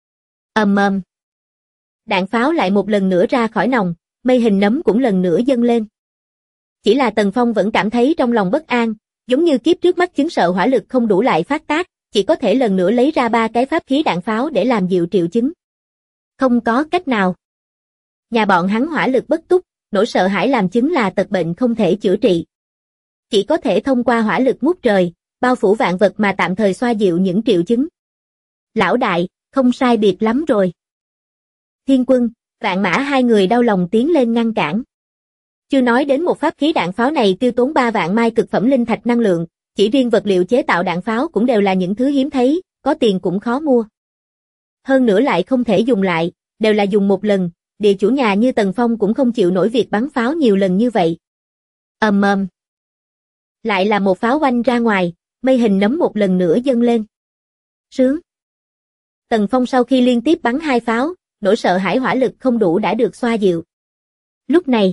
Ầm ầm. Đạn pháo lại một lần nữa ra khỏi nòng, mây hình nấm cũng lần nữa dâng lên. Chỉ là Tần Phong vẫn cảm thấy trong lòng bất an, giống như kiếp trước mắt chứng sợ hỏa lực không đủ lại phát tác, chỉ có thể lần nữa lấy ra 3 cái pháp khí đạn pháo để làm dịu triệu chứng. Không có cách nào. Nhà bọn hắn hỏa lực bất túc, nỗi sợ hãi làm chứng là tật bệnh không thể chữa trị. Chỉ có thể thông qua hỏa lực ngút trời, bao phủ vạn vật mà tạm thời xoa dịu những triệu chứng. Lão đại, không sai biệt lắm rồi. Thiên Quân, Vạn Mã hai người đau lòng tiến lên ngăn cản. Chưa nói đến một pháp khí đạn pháo này tiêu tốn 3 vạn mai cực phẩm linh thạch năng lượng, chỉ riêng vật liệu chế tạo đạn pháo cũng đều là những thứ hiếm thấy, có tiền cũng khó mua. Hơn nữa lại không thể dùng lại, đều là dùng một lần, địa chủ nhà như Tần Phong cũng không chịu nổi việc bắn pháo nhiều lần như vậy. Ầm ầm. Lại là một pháo oanh ra ngoài, mây hình nấm một lần nữa dâng lên. Sướng. Tần Phong sau khi liên tiếp bắn 2 pháo, nỗi sợ hãi hỏa lực không đủ đã được xoa dịu. Lúc này,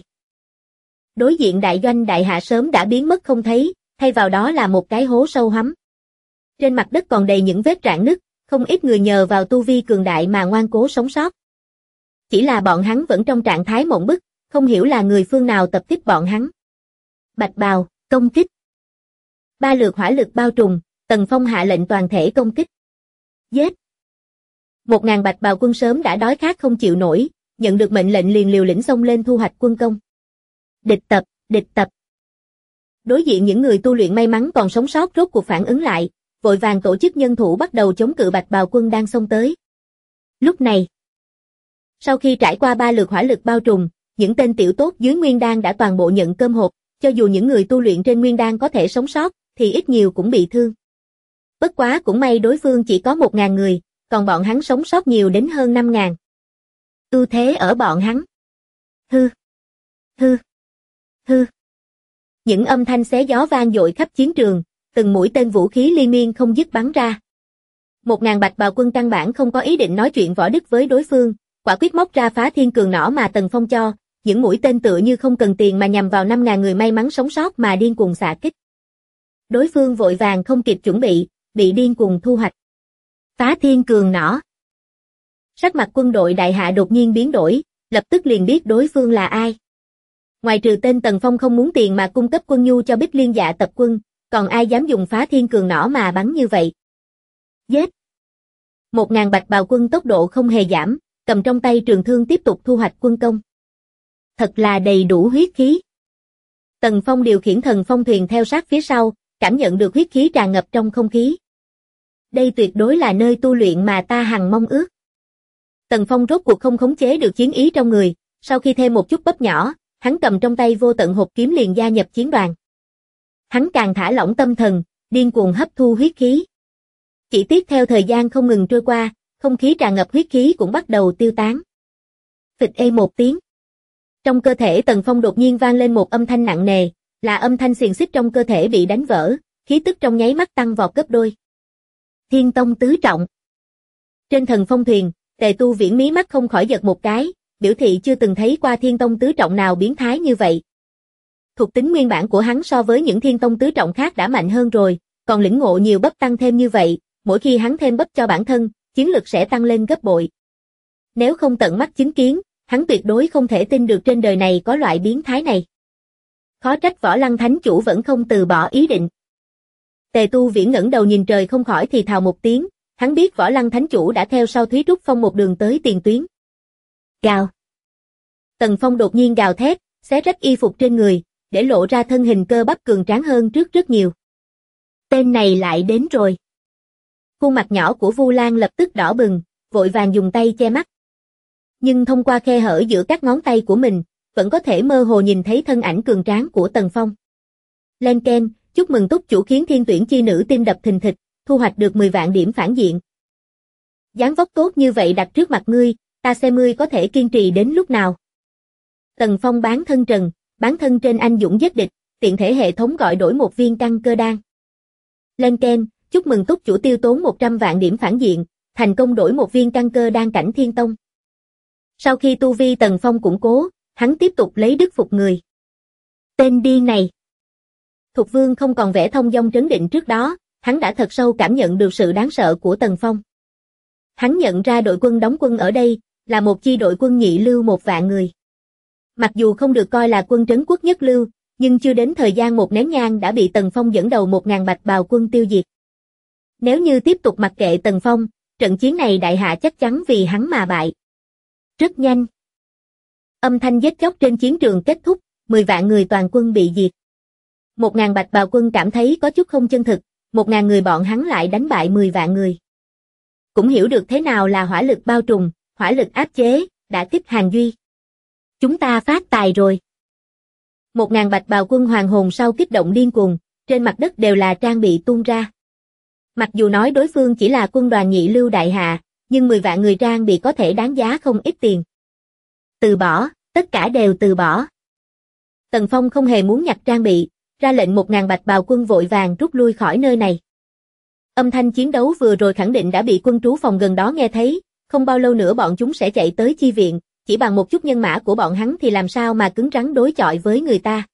đối diện đại doanh đại hạ sớm đã biến mất không thấy, thay vào đó là một cái hố sâu hắm. Trên mặt đất còn đầy những vết rạn nứt, không ít người nhờ vào tu vi cường đại mà ngoan cố sống sót. Chỉ là bọn hắn vẫn trong trạng thái mộng bức, không hiểu là người phương nào tập kích bọn hắn. Bạch bào, công kích. 3 lượt hỏa lực bao trùm, Tần Phong hạ lệnh toàn thể công kích. Giết. 1000 bạch bào quân sớm đã đói khát không chịu nổi, nhận được mệnh lệnh liền liều lĩnh xông lên thu hoạch quân công. Địch tập, địch tập. Đối diện những người tu luyện may mắn còn sống sót rốt cuộc phản ứng lại, vội vàng tổ chức nhân thủ bắt đầu chống cự bạch bào quân đang xông tới. Lúc này, sau khi trải qua 3 lượt hỏa lực bao trùm, những tên tiểu tốt dưới Nguyên Đan đã toàn bộ nhận cơm hộp, cho dù những người tu luyện trên Nguyên Đan có thể sống sót, thì ít nhiều cũng bị thương. Bất quá cũng may đối phương chỉ có 1000 người, còn bọn hắn sống sót nhiều đến hơn 5000. Ưu thế ở bọn hắn. Hư, hư, hư. Những âm thanh xé gió vang dội khắp chiến trường, từng mũi tên vũ khí liên miên không dứt bắn ra. 1000 bạch bào quân căn bản không có ý định nói chuyện võ đức với đối phương, quả quyết móc ra phá thiên cường nỏ mà Tần Phong cho, những mũi tên tựa như không cần tiền mà nhằm vào 5000 người may mắn sống sót mà điên cuồng xạ kích. Đối phương vội vàng không kịp chuẩn bị điên cuồng thu hoạch. Phá thiên cường nỏ. Sắc mặt quân đội đại hạ đột nhiên biến đổi, lập tức liền biết đối phương là ai. Ngoài trừ tên Tần Phong không muốn tiền mà cung cấp quân nhu cho Bích Liên Dạ tập quân, còn ai dám dùng phá thiên cường nỏ mà bắn như vậy? Giết! 1000 bạch bào quân tốc độ không hề giảm, cầm trong tay trường thương tiếp tục thu hoạch quân công. Thật là đầy đủ huyết khí. Tần Phong điều khiển thần phong thuyền theo sát phía sau, cảm nhận được huyết khí tràn ngập trong không khí. Đây tuyệt đối là nơi tu luyện mà ta hằng mong ước. Tần Phong rốt cuộc không khống chế được chiến ý trong người, sau khi thêm một chút bắp nhỏ, hắn cầm trong tay vô tận hộp kiếm liền gia nhập chiến đoàn. Hắn càng thả lỏng tâm thần, điên cuồng hấp thu huyết khí. Chỉ tiếc theo thời gian không ngừng trôi qua, không khí tràn ngập huyết khí cũng bắt đầu tiêu tán. Phịch ê một tiếng. Trong cơ thể Tần Phong đột nhiên vang lên một âm thanh nặng nề, là âm thanh xiềng xích trong cơ thể bị đánh vỡ, khí tức trong nháy mắt tăng vọt gấp đôi. Thiên tông tứ trọng. Trên thần phong thuyền, Tề Tu Viễn mí mắt không khỏi giật một cái, biểu thị chưa từng thấy qua thiên tông tứ trọng nào biến thái như vậy. Thuộc tính nguyên bản của hắn so với những thiên tông tứ trọng khác đã mạnh hơn rồi, còn lĩnh ngộ nhiều bắp tăng thêm như vậy, mỗi khi hắn thêm bắp cho bản thân, chiến lực sẽ tăng lên gấp bội. Nếu không tận mắt chứng kiến, hắn tuyệt đối không thể tin được trên đời này có loại biến thái này. Khó trách Võ Lăng Thánh Chủ vẫn không từ bỏ ý định. Tề Tu Viễn ngẩng đầu nhìn trời không khỏi thì thào một tiếng, hắn biết Võ Lăng Thánh Chủ đã theo sau Thúy Trúc Phong một đường tới tiền tuyến. Gào. Tần Phong đột nhiên gào thét, xé rách y phục trên người, để lộ ra thân hình cơ bắp cường tráng hơn trước rất nhiều. Tên này lại đến rồi. Khuôn mặt nhỏ của Vu Lan lập tức đỏ bừng, vội vàng dùng tay che mắt. Nhưng thông qua khe hở giữa các ngón tay của mình, vẫn có thể mơ hồ nhìn thấy thân ảnh cường tráng của Tần Phong. Lên ken, chúc mừng túc chủ khiến thiên tuyển chi nữ tim đập thình thịch, thu hoạch được 10 vạn điểm phản diện. Dáng vóc tốt như vậy đặt trước mặt ngươi, ta xem ngươi có thể kiên trì đến lúc nào. Tần Phong bán thân trần, bán thân trên anh dũng giết địch, tiện thể hệ thống gọi đổi một viên căn cơ đan. Lên ken, chúc mừng túc chủ tiêu tốn 100 vạn điểm phản diện, thành công đổi một viên căn cơ đan cảnh thiên tông. Sau khi tu vi Tần Phong củng cố, hắn tiếp tục lấy đức phục người. Tên điên này. Thục Vương không còn vẻ thông dong trấn định trước đó, hắn đã thật sâu cảm nhận được sự đáng sợ của Tần Phong. Hắn nhận ra đội quân đóng quân ở đây, là một chi đội quân nhị lưu 1 vạn người. Mặc dù không được coi là quân trấn quốc nhất lưu, nhưng chưa đến thời gian một nén nhang đã bị Tần Phong dẫn đầu 1000 bạch bào quân tiêu diệt. Nếu như tiếp tục mặc kệ Tần Phong, trận chiến này đại hạ chắc chắn vì hắn mà bại. Rất nhanh. Âm thanh giết chóc trên chiến trường kết thúc, 10 vạn người toàn quân bị diệt. 1000 bạch bào quân cảm thấy có chút không chân thực, 1000 người bọn hắn lại đánh bại 10 vạn người. Cũng hiểu được thế nào là hỏa lực bao trùm, hỏa lực áp chế, đã kích hàng duy. Chúng ta phát tài rồi. 1000 bạch bào quân hoàng hồn sau kích động điên cuồng, trên mặt đất đều là trang bị tuôn ra. Mặc dù nói đối phương chỉ là quân đoàn nhị lưu đại hạ, nhưng 10 vạn người trang bị có thể đáng giá không ít tiền. Từ bỏ, tất cả đều từ bỏ. Tần Phong không hề muốn nhặt trang bị, ra lệnh 1000 bạch bào quân vội vàng rút lui khỏi nơi này. Âm thanh chiến đấu vừa rồi khẳng định đã bị quân trú phòng gần đó nghe thấy, không bao lâu nữa bọn chúng sẽ chạy tới chi viện, chỉ bằng một chút nhân mã của bọn hắn thì làm sao mà cứng rắn đối chọi với người ta.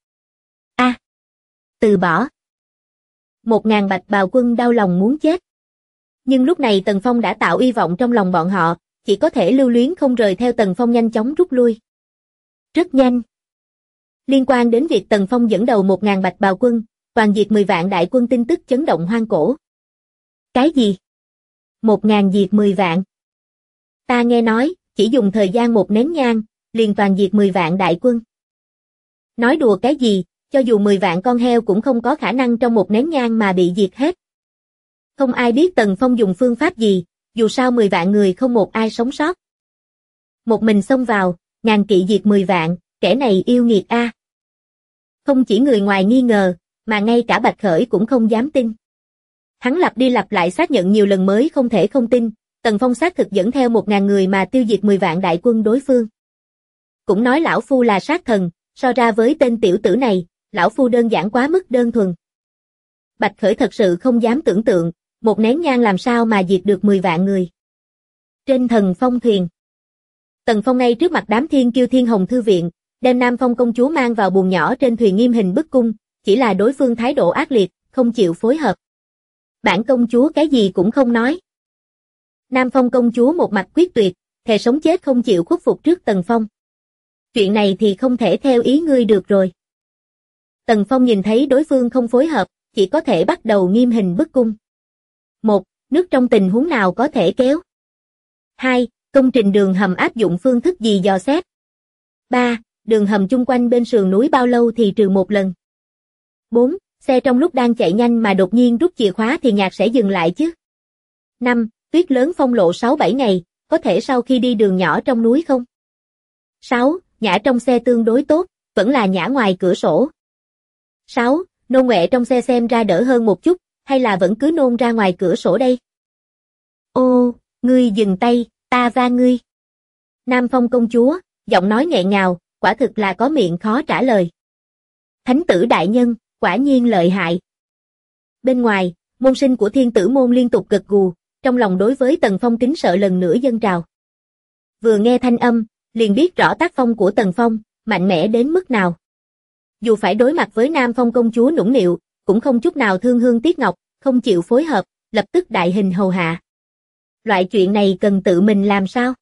Từ bỏ. 1000 bạch bào quân đau lòng muốn chết. Nhưng lúc này Tần Phong đã tạo hy vọng trong lòng bọn họ, chỉ có thể lưu luyến không rời theo Tần Phong nhanh chóng rút lui. Rất nhanh. Liên quan đến việc Tần Phong dẫn đầu 1000 bạch bào quân, toàn diệt 10 vạn đại quân tin tức chấn động hoang cổ. Cái gì? 1000 diệt 10 vạn? Ta nghe nói, chỉ dùng thời gian một nén nhang, liền toàn diệt 10 vạn đại quân. Nói đùa cái gì, cho dù 10 vạn con heo cũng không có khả năng trong một nén nhang mà bị diệt hết. Không ai biết Tần Phong dùng phương pháp gì, dù sao 10 vạn người không một ai sống sót. Một mình xông vào, ngàn kỵ diệt 10 vạn, kẻ này yêu nghiệt a. Không chỉ người ngoài nghi ngờ, mà ngay cả Bạch Khởi cũng không dám tin. Hắn lặp đi lặp lại xác nhận nhiều lần mới không thể không tin, Tần Phong xác thực dẫn theo 1000 người mà tiêu diệt 10 vạn đại quân đối phương. Cũng nói lão phu là sát thần, so ra với tên tiểu tử này, lão phu đơn giản quá mức đơn thuần. Bạch Khởi thật sự không dám tưởng tượng, một nén nhang làm sao mà diệt được 10 vạn người. Trên thần phong thuyền, Tần Phong ngay trước mặt đám thiên kiêu Thiên Hồng Thư Viện, đem Nam Phong công chúa mang vào buồng nhỏ trên thuyền nghiêm hình bức cung, chỉ là đối phương thái độ ác liệt, không chịu phối hợp. Bản công chúa cái gì cũng không nói. Nam Phong công chúa một mặt quyết tuyệt, thề sống chết không chịu khuất phục trước Tần Phong. Chuyện này thì không thể theo ý ngươi được rồi. Tần Phong nhìn thấy đối phương không phối hợp, chỉ có thể bắt đầu nghiêm hình bức cung. 1. Nước trong tình huống nào có thể kéo? 2. Công trình đường hầm áp dụng phương thức gì dò xét? 3. đường hầm chung quanh bên sườn núi bao lâu thì trừ một lần. 4. Xe trong lúc đang chạy nhanh mà đột nhiên rút chìa khóa thì nhạc sẽ dừng lại chứ. 5. Tuyết lớn phong lộ 6-7 ngày, có thể sau khi đi đường nhỏ trong núi không? 6. Nhả trong xe tương đối tốt, vẫn là nhả ngoài cửa sổ. 6. Nôn ọe trong xe xem ra đỡ hơn một chút, hay là vẫn cứ nôn ra ngoài cửa sổ đây? Ô, ngươi dừng tay, ta va ngươi. Nam Phong công chúa, giọng nói nghẹn ngào, quả thực là có miệng khó trả lời. Thánh tử đại nhân, quả nhiên lợi hại. Bên ngoài, môn sinh của Thiên Tử môn liên tục gật gù, trong lòng đối với Tần Phong kính sợ lần nữa dâng trào. Vừa nghe thanh âm, liền biết rõ tác phong của Tần Phong, mạnh mẽ đến mức nào. Dù phải đối mặt với Nam Phong công chúa nũng nịu, cũng không chút nào thương hương tiếc ngọc, không chịu phối hợp, lập tức đại hình hầu hạ. Loại chuyện này cần tự mình làm sao?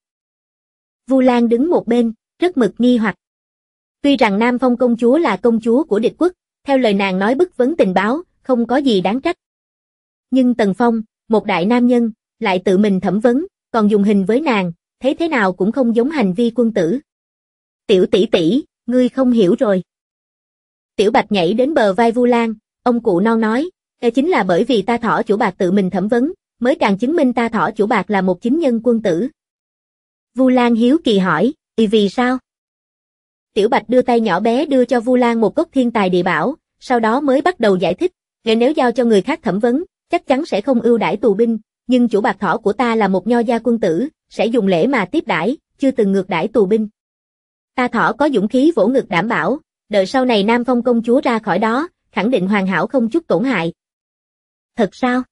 Vu Lan đứng một bên, rất mực nghi hoặc. Tuy rằng Nam Phong công chúa là công chúa của địch quốc, theo lời nàng nói bức vấn tình báo, không có gì đáng trách. Nhưng Tần Phong, một đại nam nhân, lại tự mình thẩm vấn, còn dùng hình với nàng, thấy thế nào cũng không giống hành vi quân tử. Tiểu tỷ tỷ, ngươi không hiểu rồi. Tiểu Bạch nhảy đến bờ vai Vu Lan, ông cụ non nói, chính là bởi vì ta thỏ chủ bạc tự mình thẩm vấn, mới càng chứng minh ta thỏ chủ bạc là một chính nhân quân tử. Vu Lan hiếu kỳ hỏi, vì sao? Tiểu Bạch đưa tay nhỏ bé đưa cho Vu Lan một cốc thiên tài địa bảo, sau đó mới bắt đầu giải thích, nếu giao cho người khác thẩm vấn, chắc chắn sẽ không ưu đãi tù binh, nhưng chủ bạc thỏ của ta là một nho gia quân tử, sẽ dùng lễ mà tiếp đãi, chưa từng ngược đãi tù binh. Ta thỏ có dũng khí vỗ ngực đảm bảo, đợi sau này Nam Phong công chúa ra khỏi đó, khẳng định hoàn hảo không chút tổn hại. Thật sao?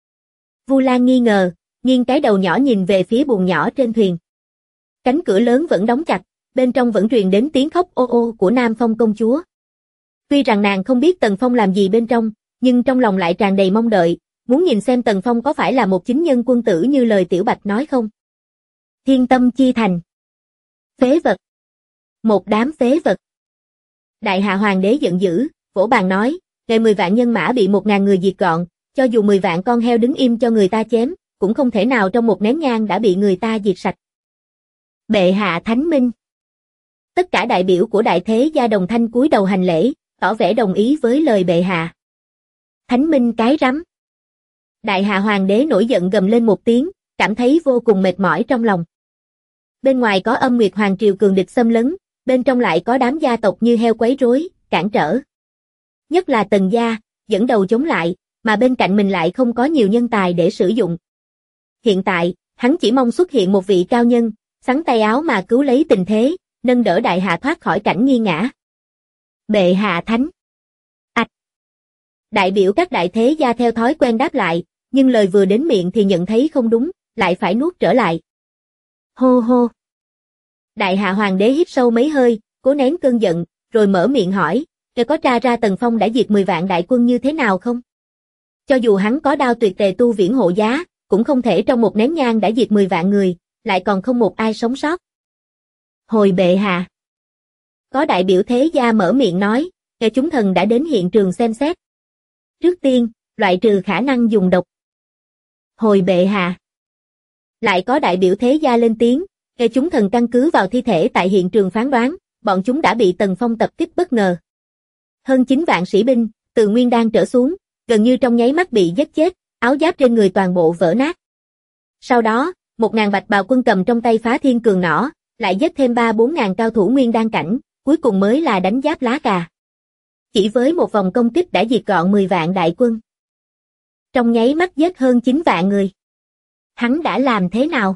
Vu Lan nghi ngờ, nghiêng cái đầu nhỏ nhìn về phía buồng nhỏ trên thuyền. Cánh cửa lớn vẫn đóng chặt, bên trong vẫn truyền đến tiếng khóc ô ô của Nam Phong công chúa. Tuy rằng nàng không biết Tần Phong làm gì bên trong, nhưng trong lòng lại tràn đầy mong đợi, muốn nhìn xem Tần Phong có phải là một chính nhân quân tử như lời Tiểu Bạch nói không. Thiên Tâm Chi Thành. Phế vật. Một đám phế vật. Đại hạ hoàng đế giận dữ, vỗ bàn nói, ngày 10 vạn nhân mã bị 1000 người diệt gọn, cho dù 10 vạn con heo đứng im cho người ta chém, cũng không thể nào trong một nén nhang đã bị người ta diệt sạch. Bệ hạ thánh minh. Tất cả đại biểu của đại thế gia đồng thanh cúi đầu hành lễ, tỏ vẻ đồng ý với lời bệ hạ. Thánh minh cái rắm. Đại hạ hoàng đế nổi giận gầm lên một tiếng, cảm thấy vô cùng mệt mỏi trong lòng. Bên ngoài có Âm Nguyệt Hoàng triều cường địch xâm lấn, bên trong lại có đám gia tộc như heo quấy rối, cản trở. Nhất là Tần gia, dẫn đầu chống lại, mà bên cạnh mình lại không có nhiều nhân tài để sử dụng. Hiện tại, hắn chỉ mong xuất hiện một vị cao nhân, xắn tay áo mà cứu lấy tình thế, nâng đỡ đại hạ thoát khỏi cảnh nghi ngã. Bệ hạ thánh. Ạch. Đại biểu các đại thế gia theo thói quen đáp lại, nhưng lời vừa đến miệng thì nhận thấy không đúng, lại phải nuốt trở lại. Hô hô. Đại hạ hoàng đế hít sâu mấy hơi, cố nén cơn giận, rồi mở miệng hỏi, "Ngài có tra ra Tần Phong đã diệt 10 vạn đại quân như thế nào không? Cho dù hắn có đao tuyệt tề tu viễn hộ giá, cũng không thể trong một nén nhang đã diệt 10 vạn người, lại còn không một ai sống sót." Hồi bệ hạ. Có đại biểu thế gia mở miệng nói, "Ngài chúng thần đã đến hiện trường xem xét. Trước tiên, loại trừ khả năng dùng độc." Hồi bệ hạ. Lại có đại biểu thế gia lên tiếng, "Ngài chúng thần căn cứ vào thi thể tại hiện trường phán đoán, bọn chúng đã bị Tần Phong tập kích bất ngờ. Hơn 9 vạn sĩ binh, từ Nguyên Đan trở xuống, gần như trong nháy mắt bị giết chết, áo giáp trên người toàn bộ vỡ nát. Sau đó, 1000 bạch bào quân cầm trong tay phá thiên cường nỏ, lại giết thêm 3-4 ngàn cao thủ Nguyên Đan cảnh, cuối cùng mới là đánh giáp lá cà. Chỉ với một vòng công kích đã diệt gọn 10 vạn đại quân. Trong nháy mắt giết hơn 9 vạn người. Hắn đã làm thế nào?"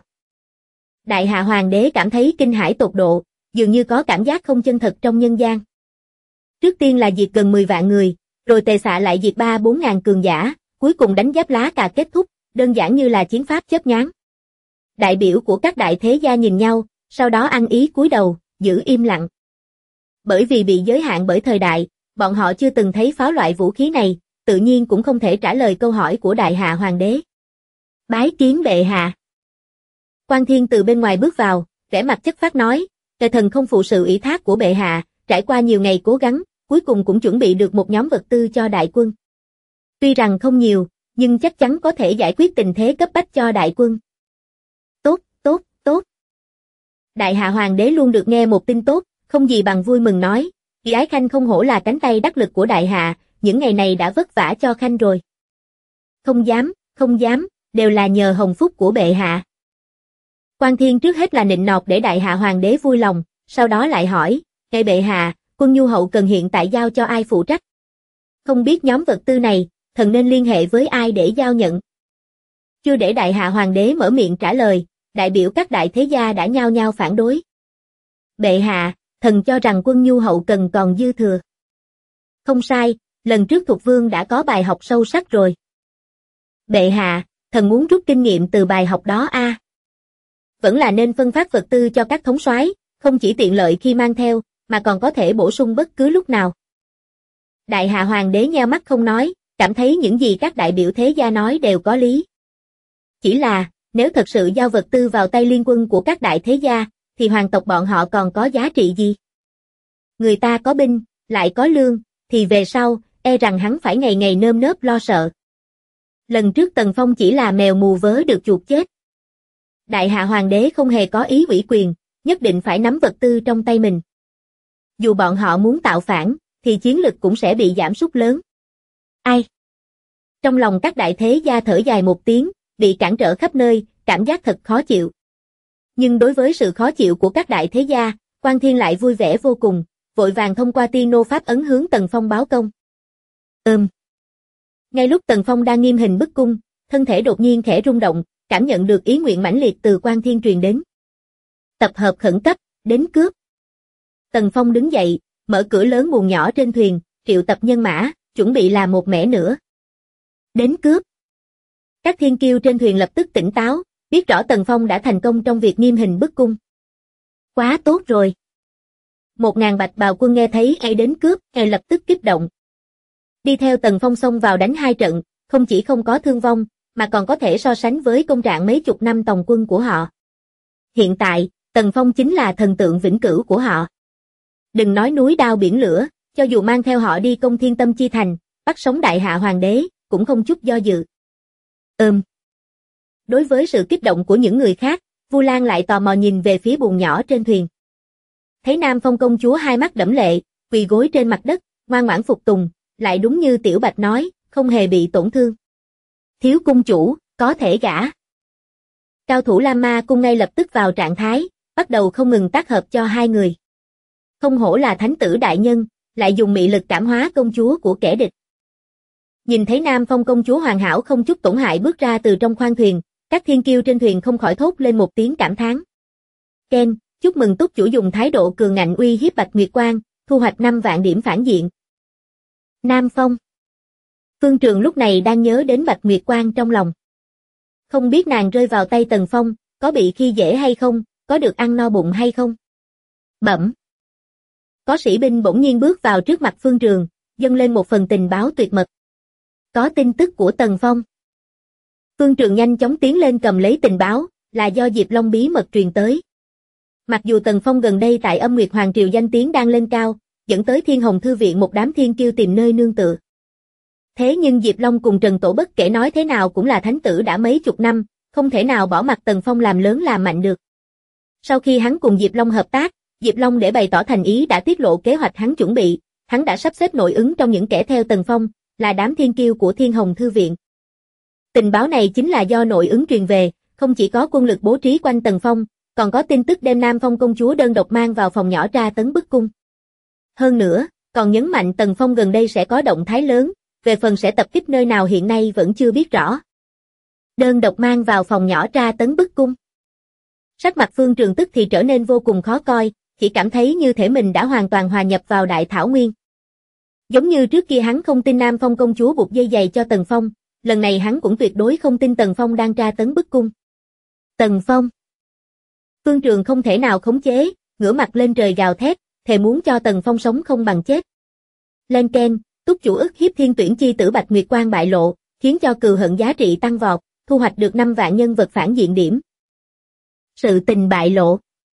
Đại hạ hoàng đế cảm thấy kinh hãi tột độ, dường như có cảm giác không chân thật trong nhân gian. Trước tiên là diệt gần 10 vạn người, rồi tề xạ lại diệt 3-4 ngàn cường giả, cuối cùng đánh giáp lá cà kết thúc, đơn giản như là chiến pháp chớp nhoáng. Đại biểu của các đại thế gia nhìn nhau, sau đó ăn ý cúi đầu, giữ im lặng. Bởi vì bị giới hạn bởi thời đại, bọn họ chưa từng thấy pháo loại vũ khí này, tự nhiên cũng không thể trả lời câu hỏi của đại hạ hoàng đế. Bái kiến bệ hạ. Quan Thiên từ bên ngoài bước vào, vẻ mặt chất phác nói, "Tề thần không phụ sự ủy thác của bệ hạ, trải qua nhiều ngày cố gắng, cuối cùng cũng chuẩn bị được một nhóm vật tư cho đại quân. Tuy rằng không nhiều, nhưng chắc chắn có thể giải quyết tình thế cấp bách cho đại quân." Tốt, tốt, tốt. Đại hạ hoàng đế luôn được nghe một tin tốt, không gì bằng vui mừng nói, Kỳ Ái Khanh không hổ là cánh tay đắc lực của đại hạ, những ngày này đã vất vả cho Khanh rồi. Không dám, đều là nhờ hồng phúc của bệ hạ. Quan Thiên trước hết là nịnh nọt để đại hạ hoàng đế vui lòng, sau đó lại hỏi, ngài bệ hạ, quân nhu hậu cần hiện tại giao cho ai phụ trách? Không biết nhóm vật tư này, thần nên liên hệ với ai để giao nhận? Chưa để đại hạ hoàng đế mở miệng trả lời, đại biểu các đại thế gia đã nhao nhao phản đối. Bệ hạ, thần cho rằng quân nhu hậu cần còn dư thừa. Không sai, lần trước Thục Vương đã có bài học sâu sắc rồi. Bệ hạ, thần muốn rút kinh nghiệm từ bài học đó a. Vẫn là nên phân phát vật tư cho các thống soái, không chỉ tiện lợi khi mang theo, mà còn có thể bổ sung bất cứ lúc nào. Đại hạ hoàng đế nheo mắt không nói, cảm thấy những gì các đại biểu thế gia nói đều có lý. Chỉ là, nếu thật sự giao vật tư vào tay liên quân của các đại thế gia, thì hoàng tộc bọn họ còn có giá trị gì? Người ta có binh, lại có lương, thì về sau, e rằng hắn phải ngày ngày nơm nớp lo sợ. Lần trước Tần Phong chỉ là mèo mù vớ được chuột chết. Đại hạ hoàng đế không hề có ý ủy quyền, nhất định phải nắm vật tư trong tay mình. Dù bọn họ muốn tạo phản, thì chiến lực cũng sẽ bị giảm sút lớn. Ai? Trong lòng các đại thế gia thở dài một tiếng, bị cản trở khắp nơi, cảm giác thật khó chịu. Nhưng đối với sự khó chịu của các đại thế gia, Quan Thiên lại vui vẻ vô cùng, vội vàng thông qua tiên nô pháp ấn hướng Tần Phong báo công. Ngay lúc Tần Phong đang nghiêm hình bức cung, thân thể đột nhiên khẽ rung động, cảm nhận được ý nguyện mãnh liệt từ Quan Thiên truyền đến. Tập hợp khẩn cấp, đến cướp. Tần Phong đứng dậy, mở cửa lớn buồng nhỏ trên thuyền, triệu tập nhân mã, chuẩn bị làm một mẻ nữa. Đến cướp. Các thiên kiêu trên thuyền lập tức tỉnh táo, biết rõ Tần Phong đã thành công trong việc nghiêm hình bức cung. Quá tốt rồi. 1000 bạch bào quân nghe thấy ai đến cướp, ai lập tức kích động. Đi theo Tần Phong xông vào đánh 2 trận, không chỉ không có thương vong, mà còn có thể so sánh với công trạng mấy chục năm tòng quân của họ. Hiện tại, Tần Phong chính là thần tượng vĩnh cửu của họ. Đừng nói núi đao biển lửa, cho dù mang theo họ đi công Thiên Tâm Chi Thành, bắt sống đại hạ hoàng đế, cũng không chút do dự. Đối với sự kích động của những người khác, Vu Lan lại tò mò nhìn về phía buồng nhỏ trên thuyền. Thấy Nam Phong công chúa hai mắt đẫm lệ, quỳ gối trên mặt đất, ngoan ngoãn phục tùng, lại đúng như Tiểu Bạch nói, không hề bị tổn thương. Thiếu cung chủ, có thể gả. Cao thủ Lam Ma cung ngay lập tức vào trạng thái, bắt đầu không ngừng tác hợp cho hai người. Không hổ là thánh tử đại nhân, lại dùng mị lực cảm hóa công chúa của kẻ địch. Nhìn thấy Nam Phong công chúa hoàn hảo không chút tổn hại bước ra từ trong khoang thuyền, các thiên kiêu trên thuyền không khỏi thốt lên một tiếng cảm thán. Ken, chúc mừng túc chủ dùng thái độ cường ngạnh uy hiếp Bạch Nguyệt Quang, thu hoạch 5 vạn điểm phản diện. Nam Phong. Phương Trường lúc này đang nhớ đến Bạch Nguyệt Quang trong lòng. Không biết nàng rơi vào tay Tần Phong, có bị khi dễ hay không, có được ăn no bụng hay không. Bẩm. Có sĩ binh bỗng nhiên bước vào trước mặt Phương Trường, dâng lên một phần tình báo tuyệt mật. Có tin tức của Tần Phong. Phương Trường nhanh chóng tiến lên cầm lấy tình báo, là do Diệp Long bí mật truyền tới. Mặc dù Tần Phong gần đây tại Âm Nguyệt Hoàng Triều danh tiếng đang lên cao, dẫn tới Thiên Hồng Thư Viện một đám thiên kiêu tìm nơi nương tựa. Thế nhưng Diệp Long cùng Trần Tổ bất kể nói thế nào cũng là thánh tử đã mấy chục năm, không thể nào bỏ mặc Tần Phong làm lớn làm mạnh được. Sau khi hắn cùng Diệp Long hợp tác, Diệp Long để bày tỏ thành ý đã tiết lộ kế hoạch hắn chuẩn bị, hắn đã sắp xếp nội ứng trong những kẻ theo Tần Phong, là đám thiên kiêu của Thiên Hồng Thư Viện. Tình báo này chính là do nội ứng truyền về, không chỉ có quân lực bố trí quanh Tần Phong, còn có tin tức đem Nam Phong công chúa đơn độc mang vào phòng nhỏ tra tấn bức cung. Hơn nữa, còn nhấn mạnh Tần Phong gần đây sẽ có động thái lớn, về phần sẽ tập kích nơi nào hiện nay vẫn chưa biết rõ. Đơn độc mang vào phòng nhỏ tra tấn bức cung. Sắc mặt Phương Trường tức thì trở nên vô cùng khó coi, chỉ cảm thấy như thể mình đã hoàn toàn hòa nhập vào Đại Thảo Nguyên. Giống như trước kia hắn không tin Nam Phong công chúa buộc dây giày cho Tần Phong, lần này hắn cũng tuyệt đối không tin Tần Phong đang tra tấn bức cung. Tần Phong. Phương Trường không thể nào khống chế, ngửa mặt lên trời gào thét, thề muốn cho Tần Phong sống không bằng chết. Lên Ken, túc chủ ức hiếp thiên tuyển chi tử Bạch Nguyệt Quang bại lộ, khiến cho cừu hận giá trị tăng vọt, thu hoạch được 5 vạn nhân vật phản diện điểm. Sự tình bại lộ.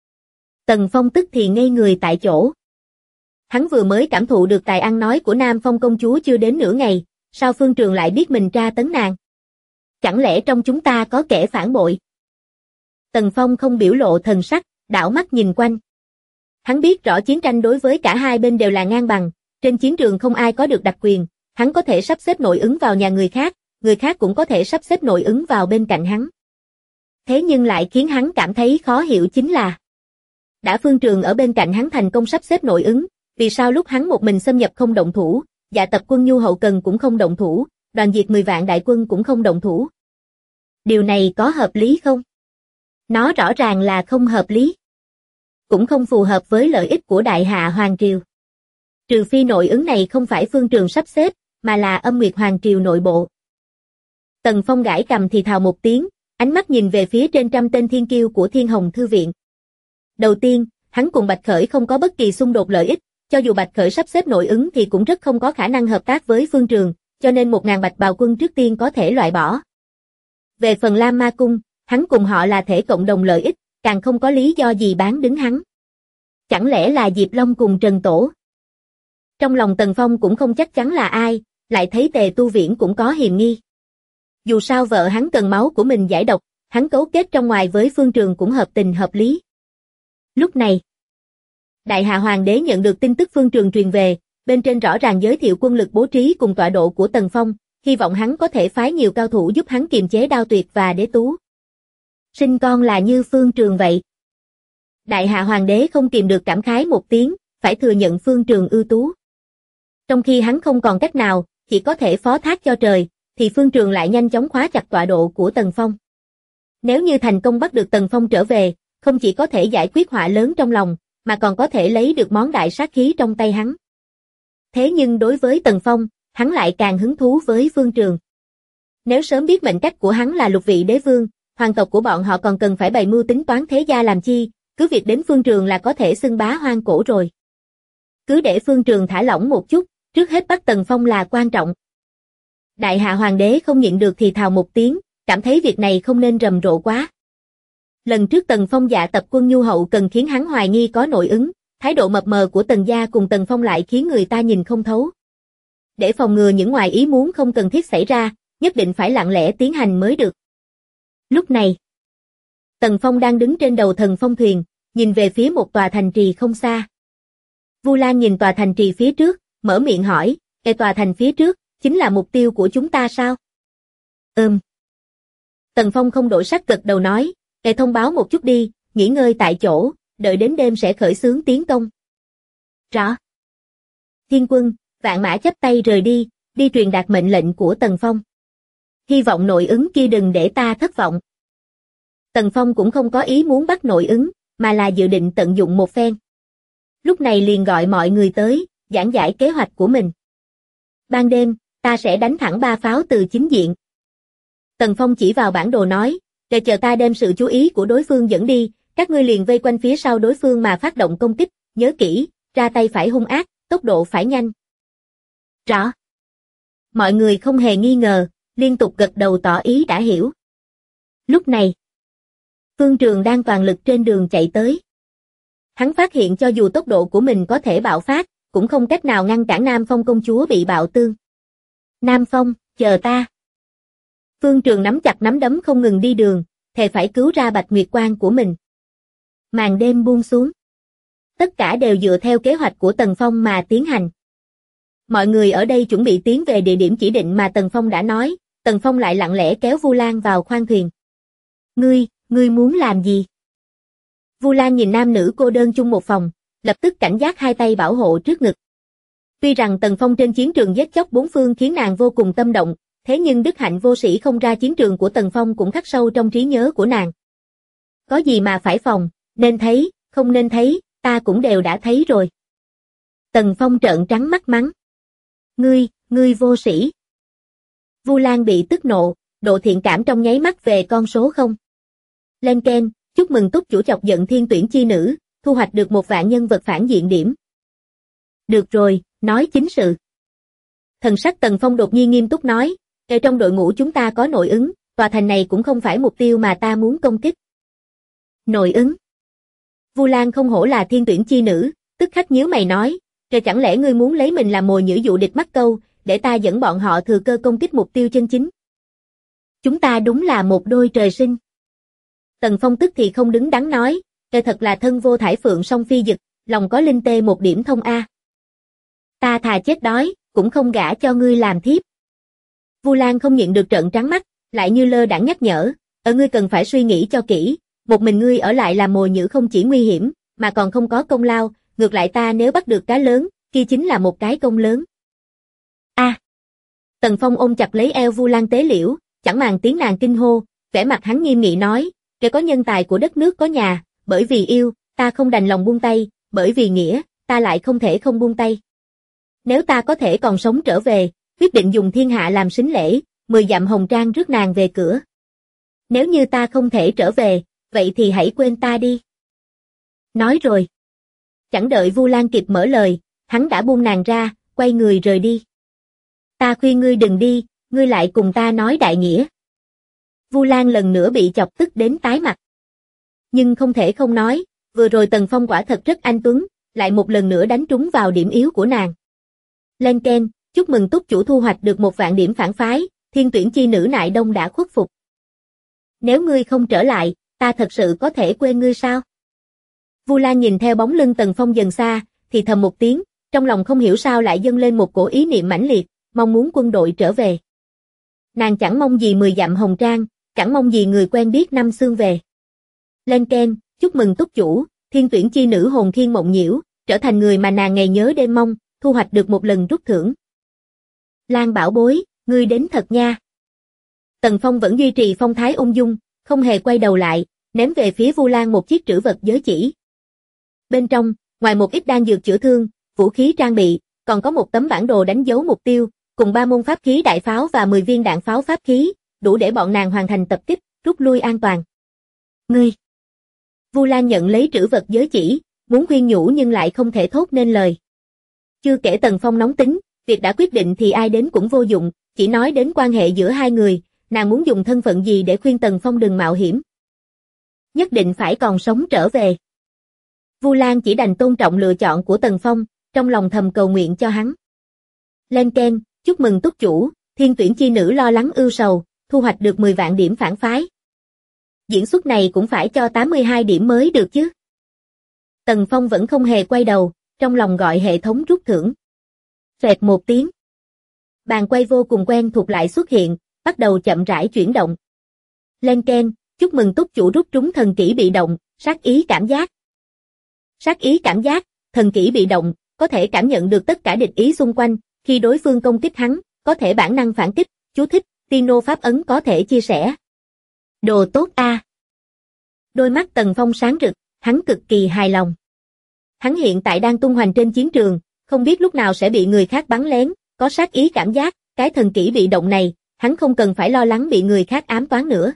Tần Phong tức thì ngây người tại chỗ. Hắn vừa mới cảm thụ được tài ăn nói của Nam Phong công chúa chưa đến nửa ngày, sao Phương Trường lại biết mình tra tấn nàng? Chẳng lẽ trong chúng ta có kẻ phản bội? Tần Phong không biểu lộ thần sắc, đảo mắt nhìn quanh. Hắn biết rõ chiến tranh đối với cả hai bên đều là ngang bằng, trên chiến trường không ai có được đặc quyền, hắn có thể sắp xếp nội ứng vào nhà người khác cũng có thể sắp xếp nội ứng vào bên cạnh hắn. Thế nhưng lại khiến hắn cảm thấy khó hiểu chính là đã Phương Trường ở bên cạnh hắn thành công sắp xếp nội ứng, vì sao lúc hắn một mình xâm nhập không động thủ, dạ tập quân nhu hậu cần cũng không động thủ, đoàn diệt 10 vạn đại quân cũng không động thủ. Điều này có hợp lý không? Nó rõ ràng là không hợp lý. Cũng không phù hợp với lợi ích của Đại Hạ Hoàng Triều. Trừ phi nội ứng này không phải Phương Trường sắp xếp, mà là Âm Nguyệt Hoàng Triều nội bộ. Tần Phong gãi cầm thì thào một tiếng, ánh mắt nhìn về phía trên 100 tên thiên kiêu của Thiên Hồng Thư viện. Đầu tiên, hắn cùng Bạch Khởi không có bất kỳ xung đột lợi ích, cho dù Bạch Khởi sắp xếp nội ứng thì cũng rất không có khả năng hợp tác với Phương Trường, cho nên 1000 bạch bào quân trước tiên có thể loại bỏ. Về phần Lam Ma Cung, hắn cùng họ là thể cộng đồng lợi ích, càng không có lý do gì bán đứng hắn. Chẳng lẽ là Diệp Long cùng Trần Tổ? Trong lòng Tần Phong cũng không chắc chắn là ai, lại thấy Tề Tu Viễn cũng có hiềm nghi. Dù sao vợ hắn cần máu của mình giải độc, hắn cấu kết trong ngoài với Phương Trường cũng hợp tình hợp lý. Lúc này, Đại Hạ Hoàng đế nhận được tin tức Phương Trường truyền về, bên trên rõ ràng giới thiệu quân lực bố trí cùng tọa độ của Tần Phong, hy vọng hắn có thể phái nhiều cao thủ giúp hắn kiềm chế Đao Tuyệt và Đế Tú. Sinh con là như Phương Trường vậy. Đại Hạ Hoàng đế không kìm được cảm khái một tiếng, phải thừa nhận Phương Trường ưu tú. Trong khi hắn không còn cách nào, chỉ có thể phó thác cho trời, thì Phương Trường lại nhanh chóng khóa chặt tọa độ của Tần Phong. Nếu như thành công bắt được Tần Phong trở về, không chỉ có thể giải quyết họa lớn trong lòng, mà còn có thể lấy được món đại sát khí trong tay hắn. Thế nhưng đối với Tần Phong, hắn lại càng hứng thú với Phương Trường. Nếu sớm biết mệnh cách của hắn là lục vị đế vương, hoàng tộc của bọn họ còn cần phải bày mưu tính toán thế gia làm chi, cứ việc đến Phương Trường là có thể xưng bá hoang cổ rồi. Cứ để Phương Trường thả lỏng một chút, trước hết bắt Tần Phong là quan trọng. Đại Hạ Hoàng đế không nhịn được thì thào một tiếng, cảm thấy việc này không nên rầm rộ quá. Lần trước Tần Phong dạ tập quân nhu hậu cần khiến hắn hoài nghi có nội ứng, thái độ mập mờ của Tần gia cùng Tần Phong lại khiến người ta nhìn không thấu. Để phòng ngừa những ngoài ý muốn không cần thiết xảy ra, nhất định phải lặng lẽ tiến hành mới được. Lúc này, Tần Phong đang đứng trên đầu Thần Phong thuyền, nhìn về phía một tòa thành trì không xa. Vu Lan nhìn tòa thành trì phía trước, mở miệng hỏi, tòa thành phía trước, chính là mục tiêu của chúng ta sao? Tần Phong không đổi sắc gật đầu nói, thông báo một chút đi, nghỉ ngơi tại chỗ, đợi đến đêm sẽ khởi xướng tiến công. Rõ. Thiên quân, vạn mã chắp tay rời đi, đi truyền đạt mệnh lệnh của Tần Phong. Hy vọng nội ứng kia đừng để ta thất vọng. Tần Phong cũng không có ý muốn bắt nội ứng, mà là dự định tận dụng một phen. Lúc này liền gọi mọi người tới, giảng giải kế hoạch của mình. Ban đêm, ta sẽ đánh thẳng 3 pháo từ chính diện. Tần Phong chỉ vào bản đồ nói, để chờ ta đem sự chú ý của đối phương dẫn đi, các ngươi liền vây quanh phía sau đối phương mà phát động công kích, nhớ kỹ, ra tay phải hung ác, tốc độ phải nhanh. Rõ. Mọi người không hề nghi ngờ, liên tục gật đầu tỏ ý đã hiểu. Lúc này, Phương Trường đang toàn lực trên đường chạy tới. Hắn phát hiện cho dù tốc độ của mình có thể bạo phát, cũng không cách nào ngăn cản Nam Phong công chúa bị bạo tương. Nam Phong, chờ ta. Phương Trường nắm chặt nắm đấm không ngừng đi đường, thề phải cứu ra Bạch Nguyệt Quang của mình. Màn đêm buông xuống. Tất cả đều dựa theo kế hoạch của Tần Phong mà tiến hành. Mọi người ở đây chuẩn bị tiến về địa điểm chỉ định mà Tần Phong đã nói, Tần Phong lại lặng lẽ kéo Vu Lan vào khoang thuyền. Ngươi muốn làm gì? Vu Lan nhìn nam nữ cô đơn chung một phòng, lập tức cảnh giác hai tay bảo hộ trước ngực. Tuy rằng Tần Phong trên chiến trường giết chóc bốn phương khiến nàng vô cùng tâm động, thế nhưng đức hạnh vô sĩ không ra chiến trường của Tần Phong cũng khắc sâu trong trí nhớ của nàng. Có gì mà phải phòng, nên thấy, không nên thấy, ta cũng đều đã thấy rồi. Tần Phong trợn trắng mắt mắng. Ngươi vô sĩ. Vu Lan bị tức nộ, độ thiện cảm trong nháy mắt về con số 0. Lên keng, chúc mừng túc chủ chọc giận thiên tuyển chi nữ, thu hoạch được 1 vạn nhân vật phản diện điểm. Được rồi, nói chính sự. Thần sắc Tần Phong đột nhiên nghiêm túc nói, trong đội ngũ chúng ta có nội ứng, tòa thành này cũng không phải mục tiêu mà ta muốn công kích. Nội ứng. Vu Lan không hổ là thiên tuyển chi nữ, tức khắc nhíu mày nói, chẳng lẽ ngươi muốn lấy mình làm mồi nhử dụ địch mắc câu, để ta dẫn bọn họ thừa cơ công kích mục tiêu chân chính. Chúng ta đúng là một đôi trời sinh. Tần Phong tức thì không đứng đắn nói, thật là thân vô thải phượng song phi dực, lòng có linh tê một điểm thông a. Ta thà chết đói, cũng không gả cho ngươi làm thiếp. Vu Lan không nhịn được trợn trắng mắt, lại như lơ đãng nhắc nhở, ngươi cần phải suy nghĩ cho kỹ, một mình ngươi ở lại làm mồi nhử không chỉ nguy hiểm, mà còn không có công lao, ngược lại ta nếu bắt được cá lớn, kia chính là một cái công lớn. A. Tần Phong ôm chặt lấy eo Vu Lan tế liễu, chẳng màng tiếng nàng kinh hô, vẻ mặt hắn nghiêm nghị nói, kẻ có nhân tài của đất nước có nhà, bởi vì yêu, ta không đành lòng buông tay, bởi vì nghĩa, ta lại không thể không buông tay. Nếu ta có thể còn sống trở về, quyết định dùng thiên hạ làm sính lễ, 10 dặm hồng trang rước nàng về cửa. Nếu như ta không thể trở về, vậy thì hãy quên ta đi. Nói rồi. Chẳng đợi Vu Lan kịp mở lời, hắn đã buông nàng ra, quay người rời đi. Ta khuyên ngươi đừng đi, ngươi lại cùng ta nói đại nghĩa. Vu Lan lần nữa bị chọc tức đến tái mặt. Nhưng không thể không nói, vừa rồi Tần Phong quả thật rất anh tuấn, lại một lần nữa đánh trúng vào điểm yếu của nàng. Lên keng, chúc mừng túc chủ thu hoạch được 1.000 điểm phản phái, thiên tuyển chi nữ nại đông đã khuất phục. Nếu ngươi không trở lại, ta thật sự có thể quên ngươi sao? Vu Lan nhìn theo bóng lưng Tần Phong dần xa, thì thầm một tiếng, trong lòng không hiểu sao lại dâng lên một cổ ý niệm mãnh liệt, mong muốn quân đội trở về. Nàng chẳng mong gì 10 dặm hồng trang, chẳng mong gì người quen biết năm xương về. Lên keng, chúc mừng túc chủ, thiên tuyển chi nữ hồn thiên mộng nhiễu, trở thành người mà nàng ngày nhớ đêm mong, thu hoạch được một lần rút thưởng. Lan bảo bối, ngươi đến thật nha. Tần Phong vẫn duy trì phong thái ung dung, không hề quay đầu lại, ném về phía Vu Lan một chiếc trữ vật giới chỉ. Bên trong, ngoài một ít đan dược chữa thương, vũ khí trang bị, còn có một tấm bản đồ đánh dấu mục tiêu, cùng 3 môn pháp khí đại pháo và 10 viên đạn pháo pháp khí, đủ để bọn nàng hoàn thành tập kích, rút lui an toàn. Ngươi! Vu Lan nhận lấy trữ vật giới chỉ, muốn khuyên nhủ nhưng lại không thể thốt nên lời. Chưa kể Tần Phong nóng tính, việc đã quyết định thì ai đến cũng vô dụng, chỉ nói đến quan hệ giữa hai người, nàng muốn dùng thân phận gì để khuyên Tần Phong đừng mạo hiểm. Nhất định phải còn sống trở về. Vu Lan chỉ đành tôn trọng lựa chọn của Tần Phong, trong lòng thầm cầu nguyện cho hắn. Lên keng, chúc mừng túc chủ, thiên tuyển chi nữ lo lắng ưu sầu, thu hoạch được 10 vạn điểm phản phái. Diễn xuất này cũng phải cho 82 điểm mới được chứ. Tần Phong vẫn không hề quay đầu, trong lòng gọi hệ thống rút thưởng. Phệt một tiếng. Bàn quay vô cùng quen thuộc lại xuất hiện, bắt đầu chậm rãi chuyển động. Lên keng, chúc mừng túc chủ rút trúng thần kỹ bị động, sát ý cảm giác. Sát ý cảm giác, thần kỹ bị động, có thể cảm nhận được tất cả địch ý xung quanh, khi đối phương công kích hắn, có thể bản năng phản kích, chú thích, Tino pháp ấn có thể chia sẻ. Đồ tốt a. Đôi mắt Tần Phong sáng rực, hắn cực kỳ hài lòng. Hắn hiện tại đang tung hoành trên chiến trường, không biết lúc nào sẽ bị người khác bắn lén, có sát ý cảm giác, cái thần kỹ bị động này, hắn không cần phải lo lắng bị người khác ám toán nữa.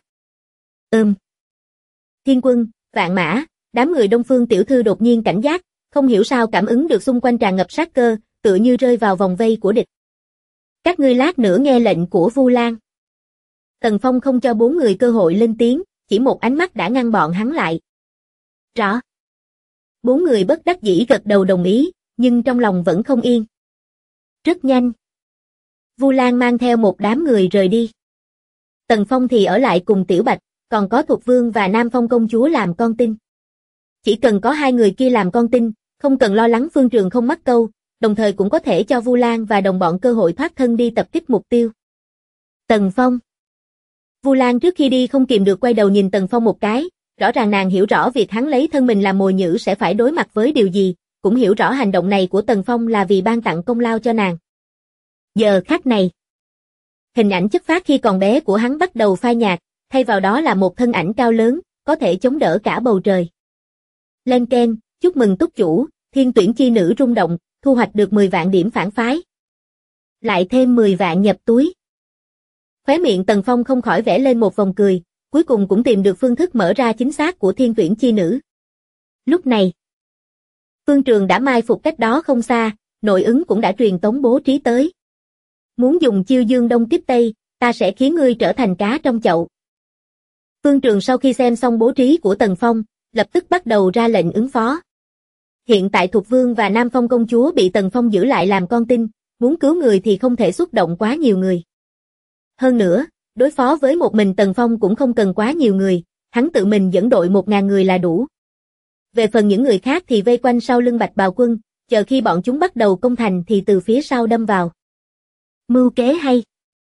Thiên Quân, Vạn Mã, đám người Đông Phương tiểu thư đột nhiên cảnh giác, không hiểu sao cảm ứng được xung quanh tràn ngập sát cơ, tựa như rơi vào vòng vây của địch. Các ngươi lát nữa nghe lệnh của Vu Lan. Tần Phong không cho 4 người cơ hội lên tiếng, chỉ một ánh mắt đã ngăn bọn hắn lại. Rõ. 4 người bất đắc dĩ gật đầu đồng ý, nhưng trong lòng vẫn không yên. Rất nhanh. Vu Lan mang theo một đám người rời đi. Tần Phong thì ở lại cùng Tiểu Bạch, còn có Thục Vương và Nam Phong công chúa làm con tin. Chỉ cần có 2 người kia làm con tin, không cần lo lắng phương trường không mắc câu, đồng thời cũng có thể cho Vu Lan và đồng bọn cơ hội thoát thân đi tập kích mục tiêu. Tần Phong. Vu Lan trước khi đi không kìm được quay đầu nhìn Tần Phong một cái, rõ ràng nàng hiểu rõ việc hắn lấy thân mình làm mồi nhử sẽ phải đối mặt với điều gì, cũng hiểu rõ hành động này của Tần Phong là vì ban tặng công lao cho nàng. Giờ khắc này, hình ảnh chất phác khi còn bé của hắn bắt đầu phai nhạt, thay vào đó là một thân ảnh cao lớn, có thể chống đỡ cả bầu trời. Lên keng, chúc mừng túc chủ, thiên tuyển chi nữ rung động, thu hoạch được 10 vạn điểm phản phái. Lại thêm 10 vạn nhập túi. Khóe miệng Tần Phong không khỏi vẽ lên một vòng cười, cuối cùng cũng tìm được phương thức mở ra chính xác của thiên tuyển chi nữ. Lúc này, phương trường đã mai phục cách đó không xa, nội ứng cũng đã truyền tống bố trí tới. Muốn dùng chiêu dương đông kích tây, ta sẽ khiến ngươi trở thành cá trong chậu. Phương trường sau khi xem xong bố trí của Tần Phong, lập tức bắt đầu ra lệnh ứng phó. Hiện tại Thục Vương và Nam Phong công chúa bị Tần Phong giữ lại làm con tin, muốn cứu người thì không thể xuất động quá nhiều người. Hơn nữa, đối phó với một mình Tần Phong cũng không cần quá nhiều người, hắn tự mình dẫn đội 1.000 người là đủ. Về phần những người khác thì vây quanh sau lưng Bạch Bào Quân, chờ khi bọn chúng bắt đầu công thành thì từ phía sau đâm vào. Mưu kế hay.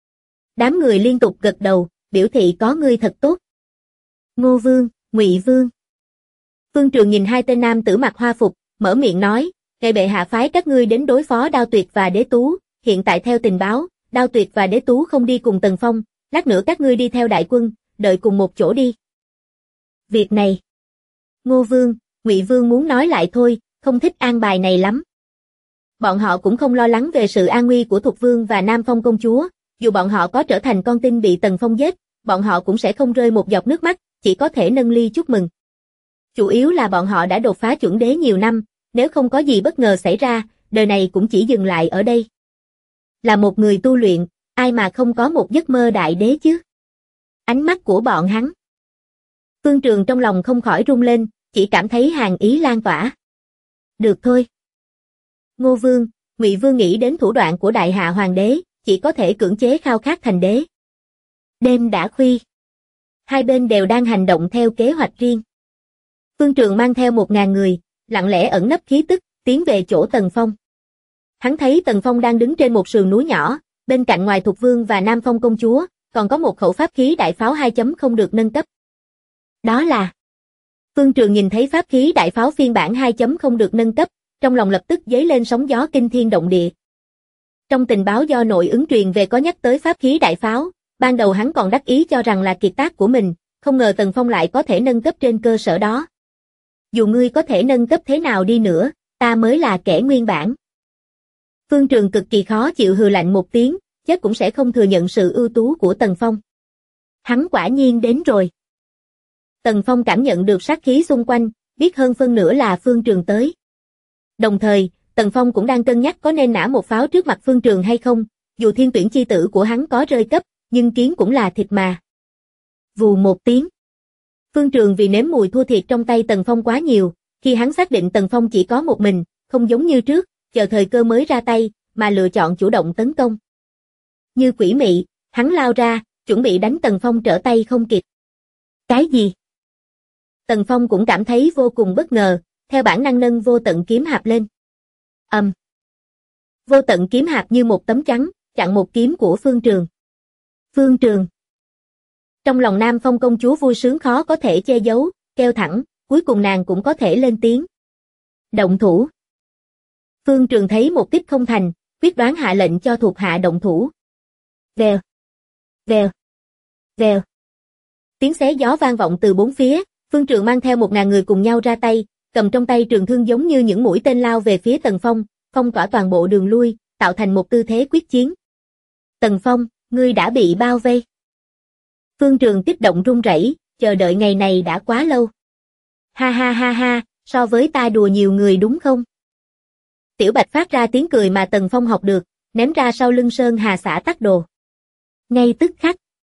Đám người liên tục gật đầu, biểu thị có ngươi thật tốt. Ngô Vương, Ngụy Vương. Phương Trường nhìn hai tên nam tử mặc hoa phục, mở miệng nói, ngài bệ hạ phái các ngươi đến đối phó Đao Tuyệt và Đế Tú, hiện tại theo tình báo, Đao Tuyệt và Đế Tú không đi cùng Tần Phong, lát nữa các ngươi đi theo đại quân, đợi cùng một chỗ đi. Việc này, Ngô Vương, Ngụy Vương muốn nói lại thôi, không thích an bài này lắm. Bọn họ cũng không lo lắng về sự an nguy của Thục Vương và Nam Phong công chúa, dù bọn họ có trở thành con tin bị Tần Phong giết, bọn họ cũng sẽ không rơi một giọt nước mắt, chỉ có thể nâng ly chúc mừng. Chủ yếu là bọn họ đã đột phá chuẩn đế nhiều năm, nếu không có gì bất ngờ xảy ra, đời này cũng chỉ dừng lại ở đây. Là một người tu luyện, ai mà không có một giấc mơ đại đế chứ? Ánh mắt của bọn hắn. Phương Trường trong lòng không khỏi rung lên, chỉ cảm thấy hàn ý lan tỏa. Được thôi. Ngô Vương, Ngụy Vương nghĩ đến thủ đoạn của Đại Hạ Hoàng đế, chỉ có thể cưỡng chế khao khát thành đế. Đêm đã khuya. Hai bên đều đang hành động theo kế hoạch riêng. Phương Trường mang theo 1000 người, lặng lẽ ẩn nấp khí tức, tiến về chỗ Tần Phong. Hắn thấy Tần Phong đang đứng trên một sườn núi nhỏ, bên cạnh ngoài Thục Vương và Nam Phong công chúa, còn có một khẩu pháp khí đại pháo 2.0 được nâng cấp. Đó là... Phương Trường nhìn thấy pháp khí đại pháo phiên bản 2.0 được nâng cấp, trong lòng lập tức dấy lên sóng gió kinh thiên động địa. Trong tình báo do nội ứng truyền về có nhắc tới pháp khí đại pháo, ban đầu hắn còn đắc ý cho rằng là kiệt tác của mình, không ngờ Tần Phong lại có thể nâng cấp trên cơ sở đó. Dù ngươi có thể nâng cấp thế nào đi nữa, ta mới là kẻ nguyên bản. Phương Trường cực kỳ khó chịu hừ lạnh một tiếng, chết cũng sẽ không thừa nhận sự ưu tú của Tần Phong. Hắn quả nhiên đến rồi. Tần Phong cảm nhận được sát khí xung quanh, biết hơn phân nửa là Phương Trường tới. Đồng thời, Tần Phong cũng đang cân nhắc có nên nã một pháo trước mặt Phương Trường hay không, dù thiên tuyển chi tử của hắn có rơi cấp, nhưng kiến cũng là thịt mà. Vù một tiếng. Phương Trường vì nếm mùi thua thiệt trong tay Tần Phong quá nhiều, khi hắn xác định Tần Phong chỉ có một mình, không giống như trước, chờ thời cơ mới ra tay, mà lựa chọn chủ động tấn công. Như quỷ mị, hắn lao ra, chuẩn bị đánh Tần Phong trở tay không kịp. Cái gì? Tần Phong cũng cảm thấy vô cùng bất ngờ, theo bản năng nâng vô tận kiếm hạp lên. Vô tận kiếm hạp như một tấm chắn, chặn một kiếm của Phương Trường. Phương Trường. Trong lòng Nam Phong công chúa vui sướng khó có thể che giấu, kêu thẳng, cuối cùng nàng cũng có thể lên tiếng. Động thủ. Phương Trường thấy một tiếp không thành, quyết đoán hạ lệnh cho thuộc hạ động thủ. Vèo, vèo, vèo. Tiếng xé gió vang vọng từ bốn phía, Phương Trường mang theo 1000 người cùng nhau ra tay, cầm trong tay trường thương giống như những mũi tên lao về phía Tần Phong, phong tỏa toàn bộ đường lui, tạo thành một tư thế quyết chiến. Tần Phong, ngươi đã bị bao vây. Phương Trường kích động run rẩy, chờ đợi ngày này đã quá lâu. Ha ha ha ha, so với ta đùa nhiều người đúng không? Tiểu Bạch phát ra tiếng cười mà Tần Phong học được, ném ra sau lưng Sơn Hà Xã Tắc Đồ. Ngay tức khắc,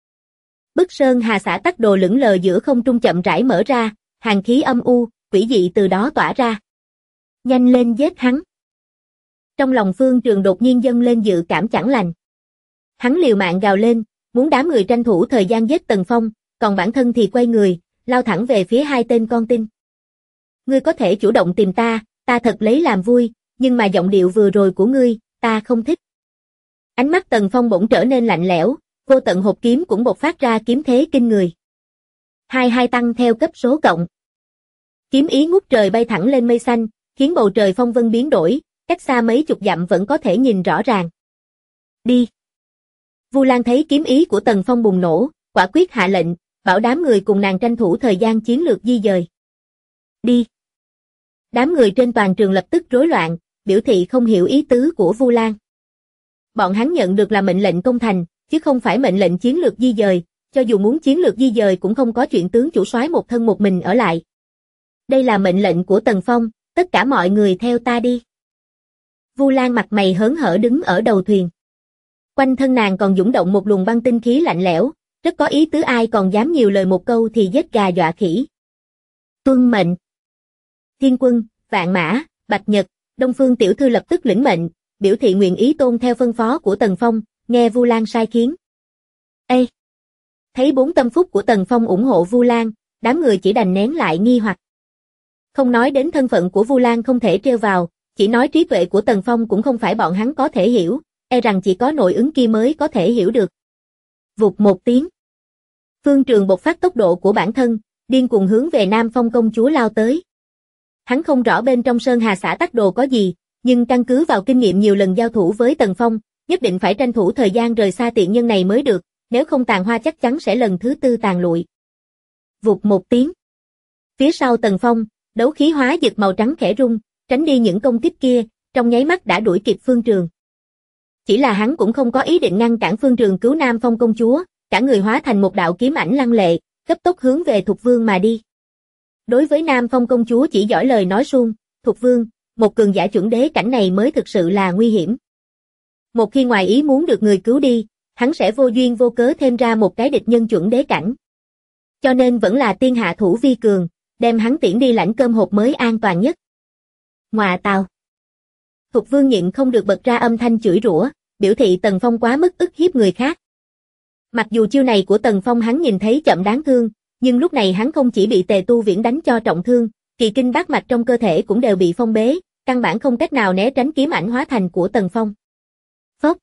bức Sơn Hà Xã Tắc Đồ lững lờ giữa không trung chậm rãi mở ra, hàn khí âm u, quỷ dị từ đó tỏa ra. Nhanh lên giết hắn. Trong lòng Phương Trường đột nhiên dâng lên dự cảm chẳng lành. Hắn liều mạng gào lên, muốn đám người tranh thủ thời gian giết Tần Phong, còn bản thân thì quay người, lao thẳng về phía hai tên con tin. Ngươi có thể chủ động tìm ta thật lấy làm vui, nhưng mà giọng điệu vừa rồi của ngươi, ta không thích. Ánh mắt Tần Phong bỗng trở nên lạnh lẽo, vô tận hộp kiếm cũng bộc phát ra kiếm thế kinh người. 22 tăng theo cấp số cộng. Kiếm ý ngút trời bay thẳng lên mây xanh, khiến bầu trời phong vân biến đổi, cách xa mấy chục dặm vẫn có thể nhìn rõ ràng. Đi. Vu Lan thấy kiếm ý của Tần Phong bùng nổ, quả quyết hạ lệnh, bảo đám người cùng nàng tranh thủ thời gian chiến lược di dời. Đi. Đám người trên toàn trường lập tức rối loạn, biểu thị không hiểu ý tứ của Vu Lan. Bọn hắn nhận được là mệnh lệnh công thành, chứ không phải mệnh lệnh chiến lược di dời, cho dù muốn chiến lược di dời cũng không có chuyện tướng chủ soái một thân một mình ở lại. Đây là mệnh lệnh của Tần Phong, tất cả mọi người theo ta đi. Vu Lan mặt mày hớn hở đứng ở đầu thuyền. Quanh thân nàng còn dũng động một luồng băng tinh khí lạnh lẽo, rất có ý tứ ai còn dám nhiều lời một câu thì giết gà dọa khỉ. Tuân mệnh. Thiên Quân, Vạn Mã, Bạch Nhật, Đông Phương tiểu thư lập tức lĩnh mệnh, biểu thị nguyện ý tôn theo phân phó của Tần Phong, nghe Vu Lan sai khiến. Ê! Thấy 4 tâm phúc của Tần Phong ủng hộ Vu Lan, đám người chỉ đành nén lại nghi hoặc. Không nói đến thân phận của Vu Lan không thể trêu vào, chỉ nói trí tuệ của Tần Phong cũng không phải bọn hắn có thể hiểu, e rằng chỉ có nội ứng kia mới có thể hiểu được. Vụt một tiếng. Phương Trường bộc phát tốc độ của bản thân, điên cuồng hướng về Nam Phong công chúa lao tới. Hắn không rõ bên trong Sơn Hà xã Tắc Đồ có gì, nhưng căn cứ vào kinh nghiệm nhiều lần giao thủ với Tần Phong, nhất định phải tranh thủ thời gian rời xa tiện nhân này mới được, nếu không tàn hoa chắc chắn sẽ lần thứ tư tàn lụi. Vụt một tiếng. Phía sau Tần Phong, đấu khí hóa dực màu trắng khẽ rung, tránh đi những công kích kia, trong nháy mắt đã đuổi kịp Phương Trường. Chỉ là hắn cũng không có ý định ngăn cản Phương Trường cứu Nam Phong công chúa, cả người hóa thành một đạo kiếm ảnh lăng lệ, cấp tốc hướng về Thục Vương mà đi. Đối với Nam Phong công chúa chỉ giỏi lời nói suông, Thục Vương, một cường giả chuẩn đế cảnh này mới thực sự là nguy hiểm. Một khi ngoài ý muốn được người cứu đi, hắn sẽ vô duyên vô cớ thêm ra một cái địch nhân chuẩn đế cảnh. Cho nên vẫn là tiên hạ thủ vi cường, đem hắn tiễn đi lãnh cơm hộp mới an toàn nhất. Ngoà tào. Thục Vương nhịn không được bật ra âm thanh chửi rủa, biểu thị Tần Phong quá mức ức hiếp người khác. Mặc dù chiêu này của Tần Phong hắn nhìn thấy chậm đáng thương, nhưng lúc này hắn không chỉ bị Tề Tu Viễn đánh cho trọng thương, kỳ kinh bát mạch trong cơ thể cũng đều bị phong bế, căn bản không cách nào né tránh kiếm ảnh hóa thành của Tần Phong. Phốc.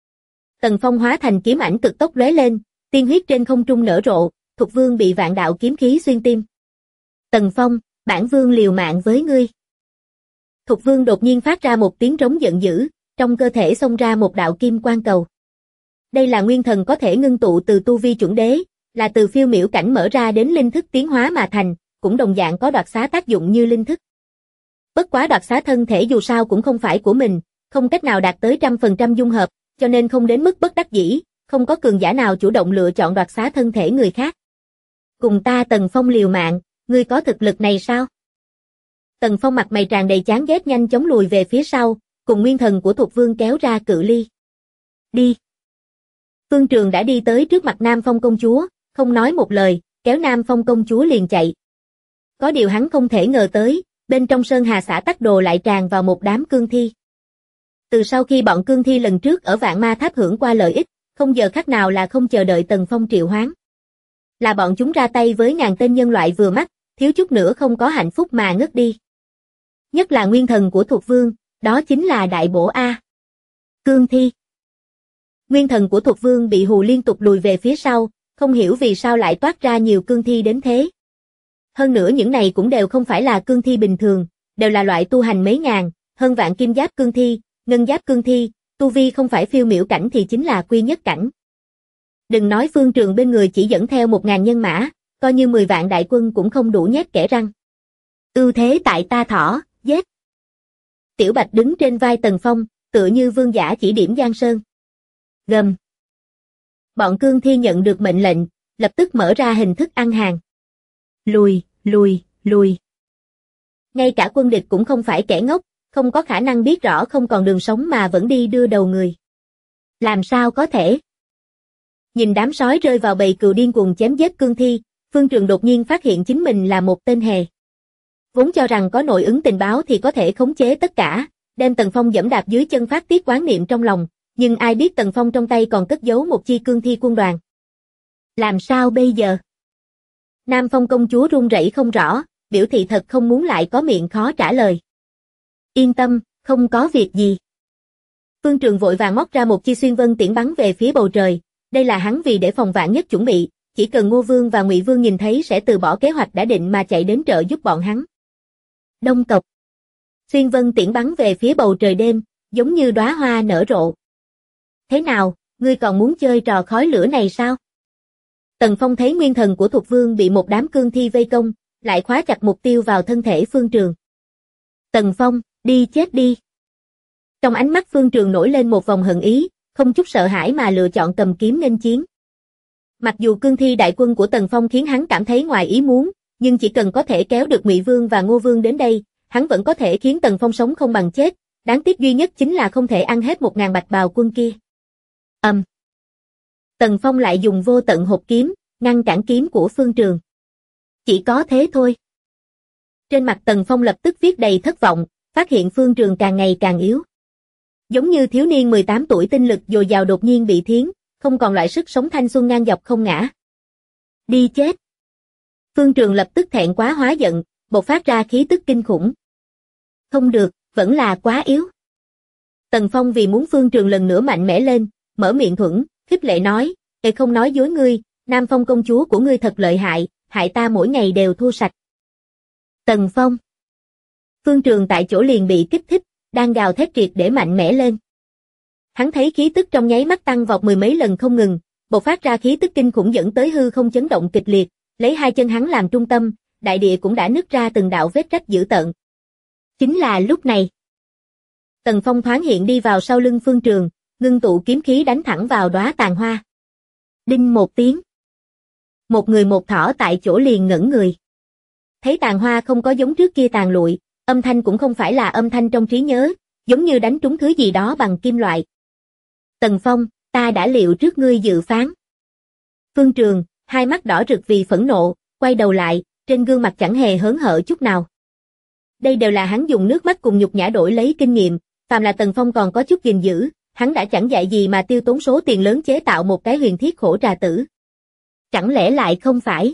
Tần Phong hóa thành kiếm ảnh cực tốc lóe lên, tiên huyết trên không trung nở rộ, Thục Vương bị vạn đạo kiếm khí xuyên tim. Tần Phong, bản vương liều mạng với ngươi. Thục Vương đột nhiên phát ra một tiếng rống giận dữ, trong cơ thể xông ra một đạo kim quang cầu. Đây là nguyên thần có thể ngưng tụ từ tu vi chuẩn đế, là từ phiêu miểu cảnh mở ra đến linh thức tiến hóa mà thành, cũng đồng dạng có đoạt xá tác dụng như linh thức. Bất quá đoạt xá thân thể dù sao cũng không phải của mình, không cách nào đạt tới 100% dung hợp, cho nên không đến mức bất đắc dĩ, không có cường giả nào chủ động lựa chọn đoạt xá thân thể người khác. Cùng ta Tần Phong liều mạng, ngươi có thực lực này sao? Tần Phong mặt mày tràn đầy chán ghét nhanh chóng lùi về phía sau, cùng nguyên thần của Thục Vương kéo ra cự ly. Đi. Phương Trường đã đi tới trước mặt Nam Phong công chúa, không nói một lời, kéo Nam Phong công chúa liền chạy. Có điều hắn không thể ngờ tới, bên trong Sơn Hà xã Tắc Đồ lại tràn vào một đám cương thi. Từ sau khi bọn cương thi lần trước ở Vạn Ma Tháp hưởng qua lợi ích, không giờ khắc nào là không chờ đợi Tần Phong triệu hoán. Là bọn chúng ra tay với ngàn tên nhân loại vừa mắt, thiếu chút nữa không có hạnh phúc mà ngất đi. Nhất là nguyên thần của Thục Vương, đó chính là đại bổ A. Cương thi. Nguyên thần của Thục Vương bị hù liên tục lùi về phía sau, không hiểu vì sao lại toát ra nhiều cương thi đến thế. Hơn nữa những này cũng đều không phải là cương thi bình thường, đều là loại tu hành mấy ngàn, hơn vạn kim giáp cương thi, ngân giáp cương thi, tu vi không phải phiêu miểu cảnh thì chính là quy nhất cảnh. Đừng nói Phương Trường bên người chỉ dẫn theo 1000 nhân mã, coi như 10 vạn đại quân cũng không đủ nhét kẽ răng. Ưu thế tại ta thỏ, giết. Tiểu Bạch đứng trên vai Tần Phong, tựa như vương giả chỉ điểm Giang Sơn. Gầm. Bọn cương thi nhận được mệnh lệnh, lập tức mở ra hình thức ăn hàng. Lùi, lùi, lùi. Ngay cả quân địch cũng không phải kẻ ngốc, không có khả năng biết rõ không còn đường sống mà vẫn đi đưa đầu người. Làm sao có thể? Nhìn đám sói rơi vào bầy cừu điên cuồng chém giết cương thi, Phương Trường đột nhiên phát hiện chính mình là một tên hề. Vốn cho rằng có nội ứng tình báo thì có thể khống chế tất cả, đem Tần Phong giẫm đạp dưới chân phát tiết quán niệm trong lòng, nhưng ai biết Tần Phong trong tay còn cất giấu một chi cương thi quân đoàn. Làm sao bây giờ? Nam Phong công chúa run rẩy không rõ, biểu thị thật không muốn lại có miệng khó trả lời. Yên tâm, không có việc gì. Phương Trường vội vàng móc ra một chi xuyên vân tiễn bắn về phía bầu trời, đây là hắn vì để phòng vạn nhất chuẩn bị, chỉ cần Ngô Vương và Ngụy Vương nhìn thấy sẽ từ bỏ kế hoạch đã định mà chạy đến trợ giúp bọn hắn. Đông cộc. Xuyên vân tiễn bắn về phía bầu trời đêm, giống như đóa hoa nở rộ. Thế nào, ngươi còn muốn chơi trò khói lửa này sao? Tần Phong thấy nguyên thần của Thục Vương bị một đám cương thi vây công, lại khóa chặt mục tiêu vào thân thể Phương Trường. Tần Phong, đi chết đi. Trong ánh mắt Phương Trường nổi lên một vòng hận ý, không chút sợ hãi mà lựa chọn cầm kiếm nghênh chiến. Mặc dù cương thi đại quân của Tần Phong khiến hắn cảm thấy ngoài ý muốn, nhưng chỉ cần có thể kéo được Ngụy Vương và Ngô Vương đến đây, hắn vẫn có thể khiến Tần Phong sống không bằng chết, đáng tiếc duy nhất chính là không thể ăn hết 1000 bạch bào quân kia. Tần Phong lại dùng vô tận hộp kiếm, ngăn cản kiếm của Phương Trường. Chỉ có thế thôi. Trên mặt Tần Phong lập tức viết đầy thất vọng, phát hiện Phương Trường càng ngày càng yếu. Giống như thiếu niên 18 tuổi tinh lực dồi dào đột nhiên bị thiến, không còn loại sức sống thanh xuân ngang dọc không ngã. Đi chết. Phương Trường lập tức thẹn quá hóa giận, bộc phát ra khí tức kinh khủng. Không được, vẫn là quá yếu. Tần Phong vì muốn Phương Trường lần nữa mạnh mẽ lên, mở miệng thuẫn, khích lệ nói, không nói dối ngươi, Nam Phong công chúa của ngươi thật lợi hại, hại ta mỗi ngày đều thua sạch. Tần Phong. Phương Trường tại chỗ liền bị kích thích, đang gào thét triệt để mạnh mẽ lên. Hắn thấy khí tức trong nháy mắt tăng vọt mười mấy lần không ngừng, bộc phát ra khí tức kinh khủng dẫn tới hư không chấn động kịch liệt, lấy hai chân hắn làm trung tâm, đại địa cũng đã nứt ra từng đạo vết rách dữ tợn. Chính là lúc này, Tần Phong thoáng hiện đi vào sau lưng Phương Trường, ngưng tụ kiếm khí đánh thẳng vào đóa tàn hoa. Đinh một tiếng. Một người một thỏ tại chỗ liền ngẩn người. Thấy tàn hoa không có giống trước kia tàn lụi, âm thanh cũng không phải là âm thanh trong trí nhớ, giống như đánh trúng thứ gì đó bằng kim loại. Tần Phong, ta đã liệu trước ngươi dự phán. Phương Trường, hai mắt đỏ rực vì phẫn nộ, quay đầu lại, trên gương mặt chẳng hề hớn hở chút nào. Đây đều là hắn dùng nước mắt cùng nhục nhã đổi lấy kinh nghiệm, phàm là Tần Phong còn có chút gìn giữ, hắn đã chẳng dạy gì mà tiêu tốn số tiền lớn chế tạo một cái huyền thiết khổ trà tử. Chẳng lẽ lại không phải?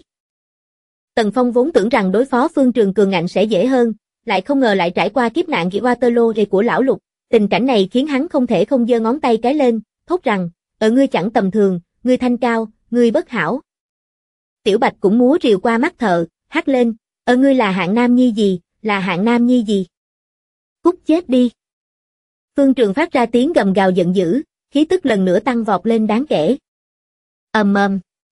Tần Phong vốn tưởng rằng đối phó Phương Trường cường ngạnh sẽ dễ hơn, lại không ngờ lại trải qua kiếp nạn Waterloo của lão Lục, tình cảnh này khiến hắn không thể không giơ ngón tay cái lên, thốt rằng, ngươi chẳng tầm thường, ngươi thanh cao, ngươi bất hảo. Tiểu Bạch cũng múa rìu qua mắt thợ, hét lên, ngươi là hạng nam nhi gì, là hạng nam nhi gì? Cút chết đi. Phương Trường phát ra tiếng gầm gào giận dữ, khí tức lần nữa tăng vọt lên đáng kể. Ầm ầm.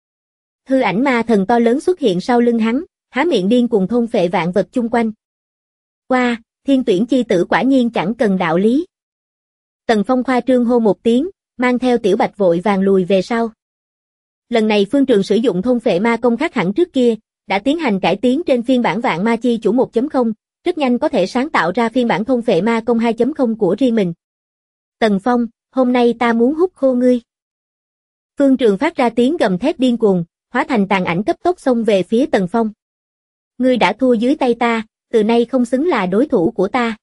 Hư ảnh ma thần to lớn xuất hiện sau lưng hắn, há miệng điên cuồng thôn phệ vạn vật chung quanh. Qua, thiên tuyển chi tử quả nhiên chẳng cần đạo lý. Tần Phong khoa trương hô một tiếng, mang theo Tiểu Bạch vội vàng lùi về sau. Lần này Phương Trường sử dụng thôn phệ ma công khác hẳn trước kia, đã tiến hành cải tiến trên phiên bản vạn ma chi chủ 1.0, rất nhanh có thể sáng tạo ra phiên bản thôn phệ ma công 2.0 của riêng mình. Tần Phong, hôm nay ta muốn hút khô ngươi. Phương Trường phát ra tiếng gầm thét điên cuồng, hóa thành tàn ảnh cấp tốc xông về phía Tần Phong. Ngươi đã thua dưới tay ta, từ nay không xứng là đối thủ của ta.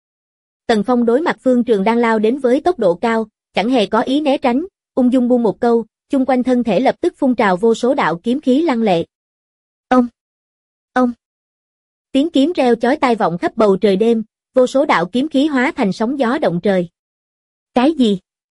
Tần Phong đối mặt Phương Trường đang lao đến với tốc độ cao, chẳng hề có ý né tránh, ung dung buông một câu, chung quanh thân thể lập tức phun trào vô số đạo kiếm khí lăng lệ. Ông. Tiếng kiếm reo chói tai vọng khắp bầu trời đêm, vô số đạo kiếm khí hóa thành sóng gió động trời. Cái gì?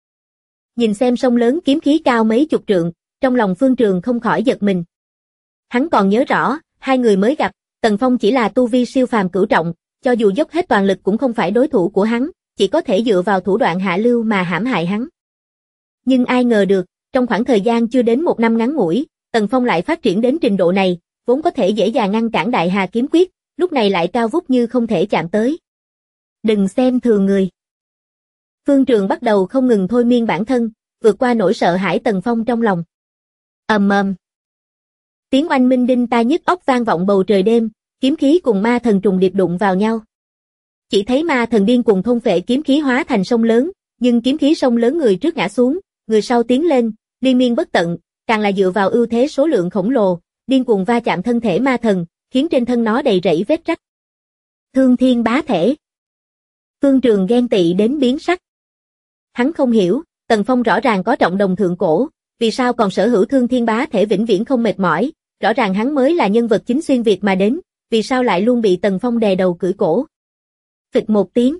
Nhìn xem sông lớn kiếm khí cao mấy chục trượng, trong lòng Phương Trường không khỏi giật mình. Hắn còn nhớ rõ, hai người mới gặp, Tần Phong chỉ là tu vi siêu phàm cửu trọng, cho dù dốc hết toàn lực cũng không phải đối thủ của hắn, chỉ có thể dựa vào thủ đoạn hạ lưu mà hãm hại hắn. Nhưng ai ngờ được, trong khoảng thời gian chưa đến một năm ngắn ngủi, Tần Phong lại phát triển đến trình độ này, vốn có thể dễ dàng ngăn cản Đại Hà kiếm quyết, lúc này lại cao vút như không thể chạm tới. Đừng xem thường người. Phương Trường bắt đầu không ngừng thôi miên bản thân, vượt qua nỗi sợ hãi Tần Phong trong lòng. Ầm ầm. Tiếng oanh minh đinh tai nhức óc vang vọng bầu trời đêm, kiếm khí cùng ma thần trùng điệp đụng vào nhau. Chỉ thấy ma thần điên cuồng thôn phệ kiếm khí hóa thành sông lớn, nhưng kiếm khí sông lớn người trước ngã xuống, người sau tiến lên, liên miên bất tận, càng là dựa vào ưu thế số lượng khổng lồ, điên cuồng va chạm thân thể ma thần, khiến trên thân nó đầy rẫy vết rách. Thương thiên bá thể. Phương Trường ghen tị đến biến sắc. Hắn không hiểu, Tần Phong rõ ràng có trọng đồng thượng cổ, vì sao còn sở hữu thương thiên bá thể vĩnh viễn không mệt mỏi, rõ ràng hắn mới là nhân vật chính xuyên Việt mà đến, vì sao lại luôn bị Tần Phong đè đầu cưỡi cổ. Phịch một tiếng.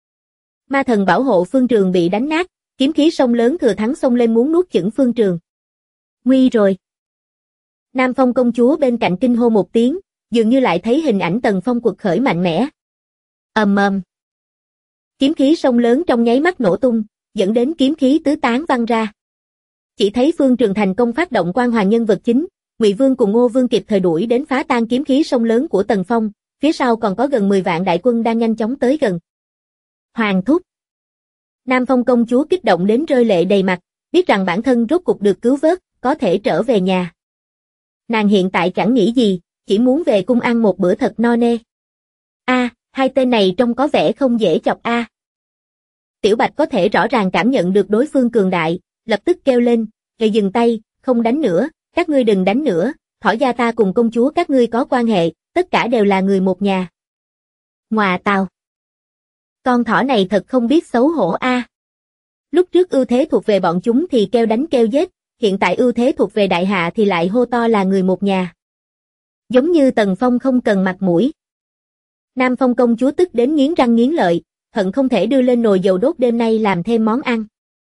Ma thần bảo hộ Phương Trường bị đánh nát, kiếm khí sông lớn thừa thắng xông lên muốn nuốt chửng Phương Trường. Nguy rồi. Nam Phong công chúa bên cạnh kinh hô một tiếng, dường như lại thấy hình ảnh Tần Phong quật khởi mạnh mẽ. Ầm ầm. Kiếm khí sông lớn trong nháy mắt nổ tung, dẫn đến kiếm khí tứ tán văng ra. Chỉ thấy Phương Trường thành công phát động quan hoàng nhân vật chính, Ngụy Vương cùng Ngô Vương kịp thời đuổi đến phá tan kiếm khí sông lớn của Tần Phong, phía sau còn có gần 10 vạn đại quân đang nhanh chóng tới gần. Hoàng thúc. Nam Phong công chúa kích động đến rơi lệ đầy mặt, biết rằng bản thân rốt cục được cứu vớt, có thể trở về nhà. Nàng hiện tại chẳng nghĩ gì, chỉ muốn về cung ăn một bữa thật no nê. Hai tên này trông có vẻ không dễ chọc a. Tiểu Bạch có thể rõ ràng cảm nhận được đối phương cường đại, lập tức kêu lên, dừng tay, không đánh nữa, các ngươi đừng đánh nữa, Thỏ gia ta cùng công chúa các ngươi có quan hệ, tất cả đều là người một nhà. Ngoà tào. Con thỏ này thật không biết xấu hổ a. Lúc trước ưu thế thuộc về bọn chúng thì kêu đánh kêu giết, hiện tại ưu thế thuộc về đại hạ thì lại hô to là người một nhà. Giống như Tần Phong không cần mặt mũi, Nam Phong công chúa tức đến nghiến răng nghiến lợi, hận không thể đưa lên nồi dầu đốt đêm nay làm thêm món ăn.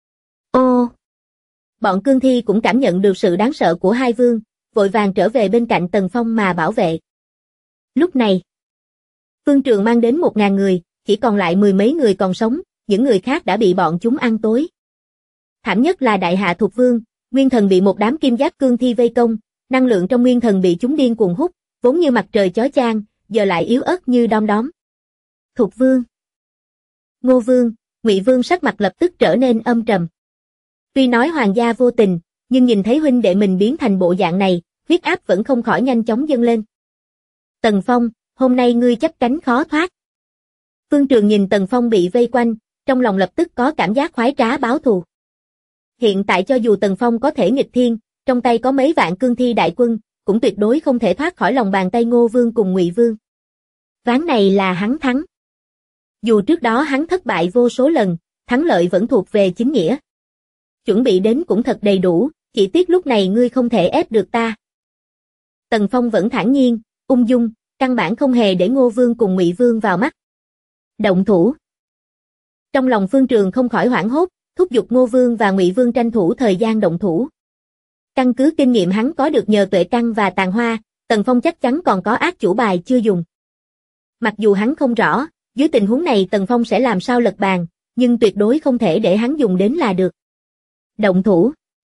Ô! Bọn cương thi cũng cảm nhận được sự đáng sợ của hai vương, vội vàng trở về bên cạnh Tần Phong mà bảo vệ. Lúc này, Phương Trường mang đến 1000 người, chỉ còn lại mười mấy người còn sống, những người khác đã bị bọn chúng ăn tối. Thảm nhất là Đại Hạ Thục Vương, Nguyên Thần bị một đám kim giáp cương thi vây công, năng lượng trong Nguyên Thần bị chúng điên cuồng hút, vốn như mặt trời chói chang, giờ lại yếu ớt như đom đóm. Thục Vương, Ngô Vương, Ngụy Vương sắc mặt lập tức trở nên âm trầm. Tuy nói hoàng gia vô tình, nhưng nhìn thấy huynh đệ mình biến thành bộ dạng này, huyết áp vẫn không khỏi nhanh chóng dâng lên. Tần Phong, hôm nay ngươi chấp cánh khó thoát. Phương Trường nhìn Tần Phong bị vây quanh, trong lòng lập tức có cảm giác khoái trá báo thù. Hiện tại cho dù Tần Phong có thể nghịch thiên, trong tay có mấy vạn cương thi đại quân, cũng tuyệt đối không thể thoát khỏi lòng bàn tay Ngô Vương cùng Ngụy Vương. Ván này là hắn thắng. Dù trước đó hắn thất bại vô số lần, thắng lợi vẫn thuộc về chính nghĩa. Chuẩn bị đến cũng thật đầy đủ, chỉ tiếc lúc này ngươi không thể ép được ta. Tần Phong vẫn thản nhiên, ung dung, căn bản không hề để Ngô Vương cùng Ngụy Vương vào mắt. Động thủ. Trong lòng Phương Trường không khỏi hoảng hốt, thúc giục Ngô Vương và Ngụy Vương tranh thủ thời gian động thủ. Căn cứ kinh nghiệm hắn có được nhờ tuệ căn và tàn hoa, Tần Phong chắc chắn còn có ác chủ bài chưa dùng. Mặc dù hắn không rõ, dưới tình huống này Tần Phong sẽ làm sao lật bàn, nhưng tuyệt đối không thể để hắn dùng đến là được. Động thủ.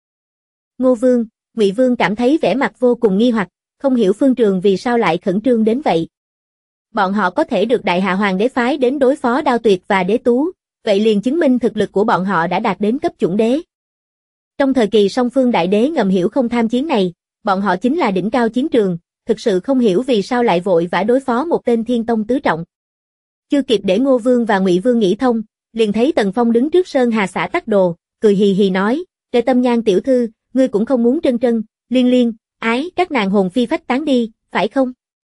Ngô Vương, Ngụy Vương cảm thấy vẻ mặt vô cùng nghi hoặc, không hiểu Phương Trường vì sao lại khẩn trương đến vậy. Bọn họ có thể được Đại Hạ Hoàng đế phái đến đối phó Đao Tuyệt và Đế Tú, vậy liền chứng minh thực lực của bọn họ đã đạt đến cấp chuẩn đế. Trong thời kỳ song phương đại đế ngầm hiểu không tham chiến này, bọn họ chính là đỉnh cao chiến trường, thực sự không hiểu vì sao lại vội vã đối phó một tên thiên tông tứ trọng. Chưa kịp để Ngô Vương và Ngụy Vương nghĩ thông, liền thấy Tần Phong đứng trước Sơn Hà xã Tắc Đồ, cười hì hì nói, Đệ Tâm Nhan tiểu thư, ngươi cũng không muốn Trân Trân, Liên Liên, ái các nàng hồn phi phách tán đi, phải không?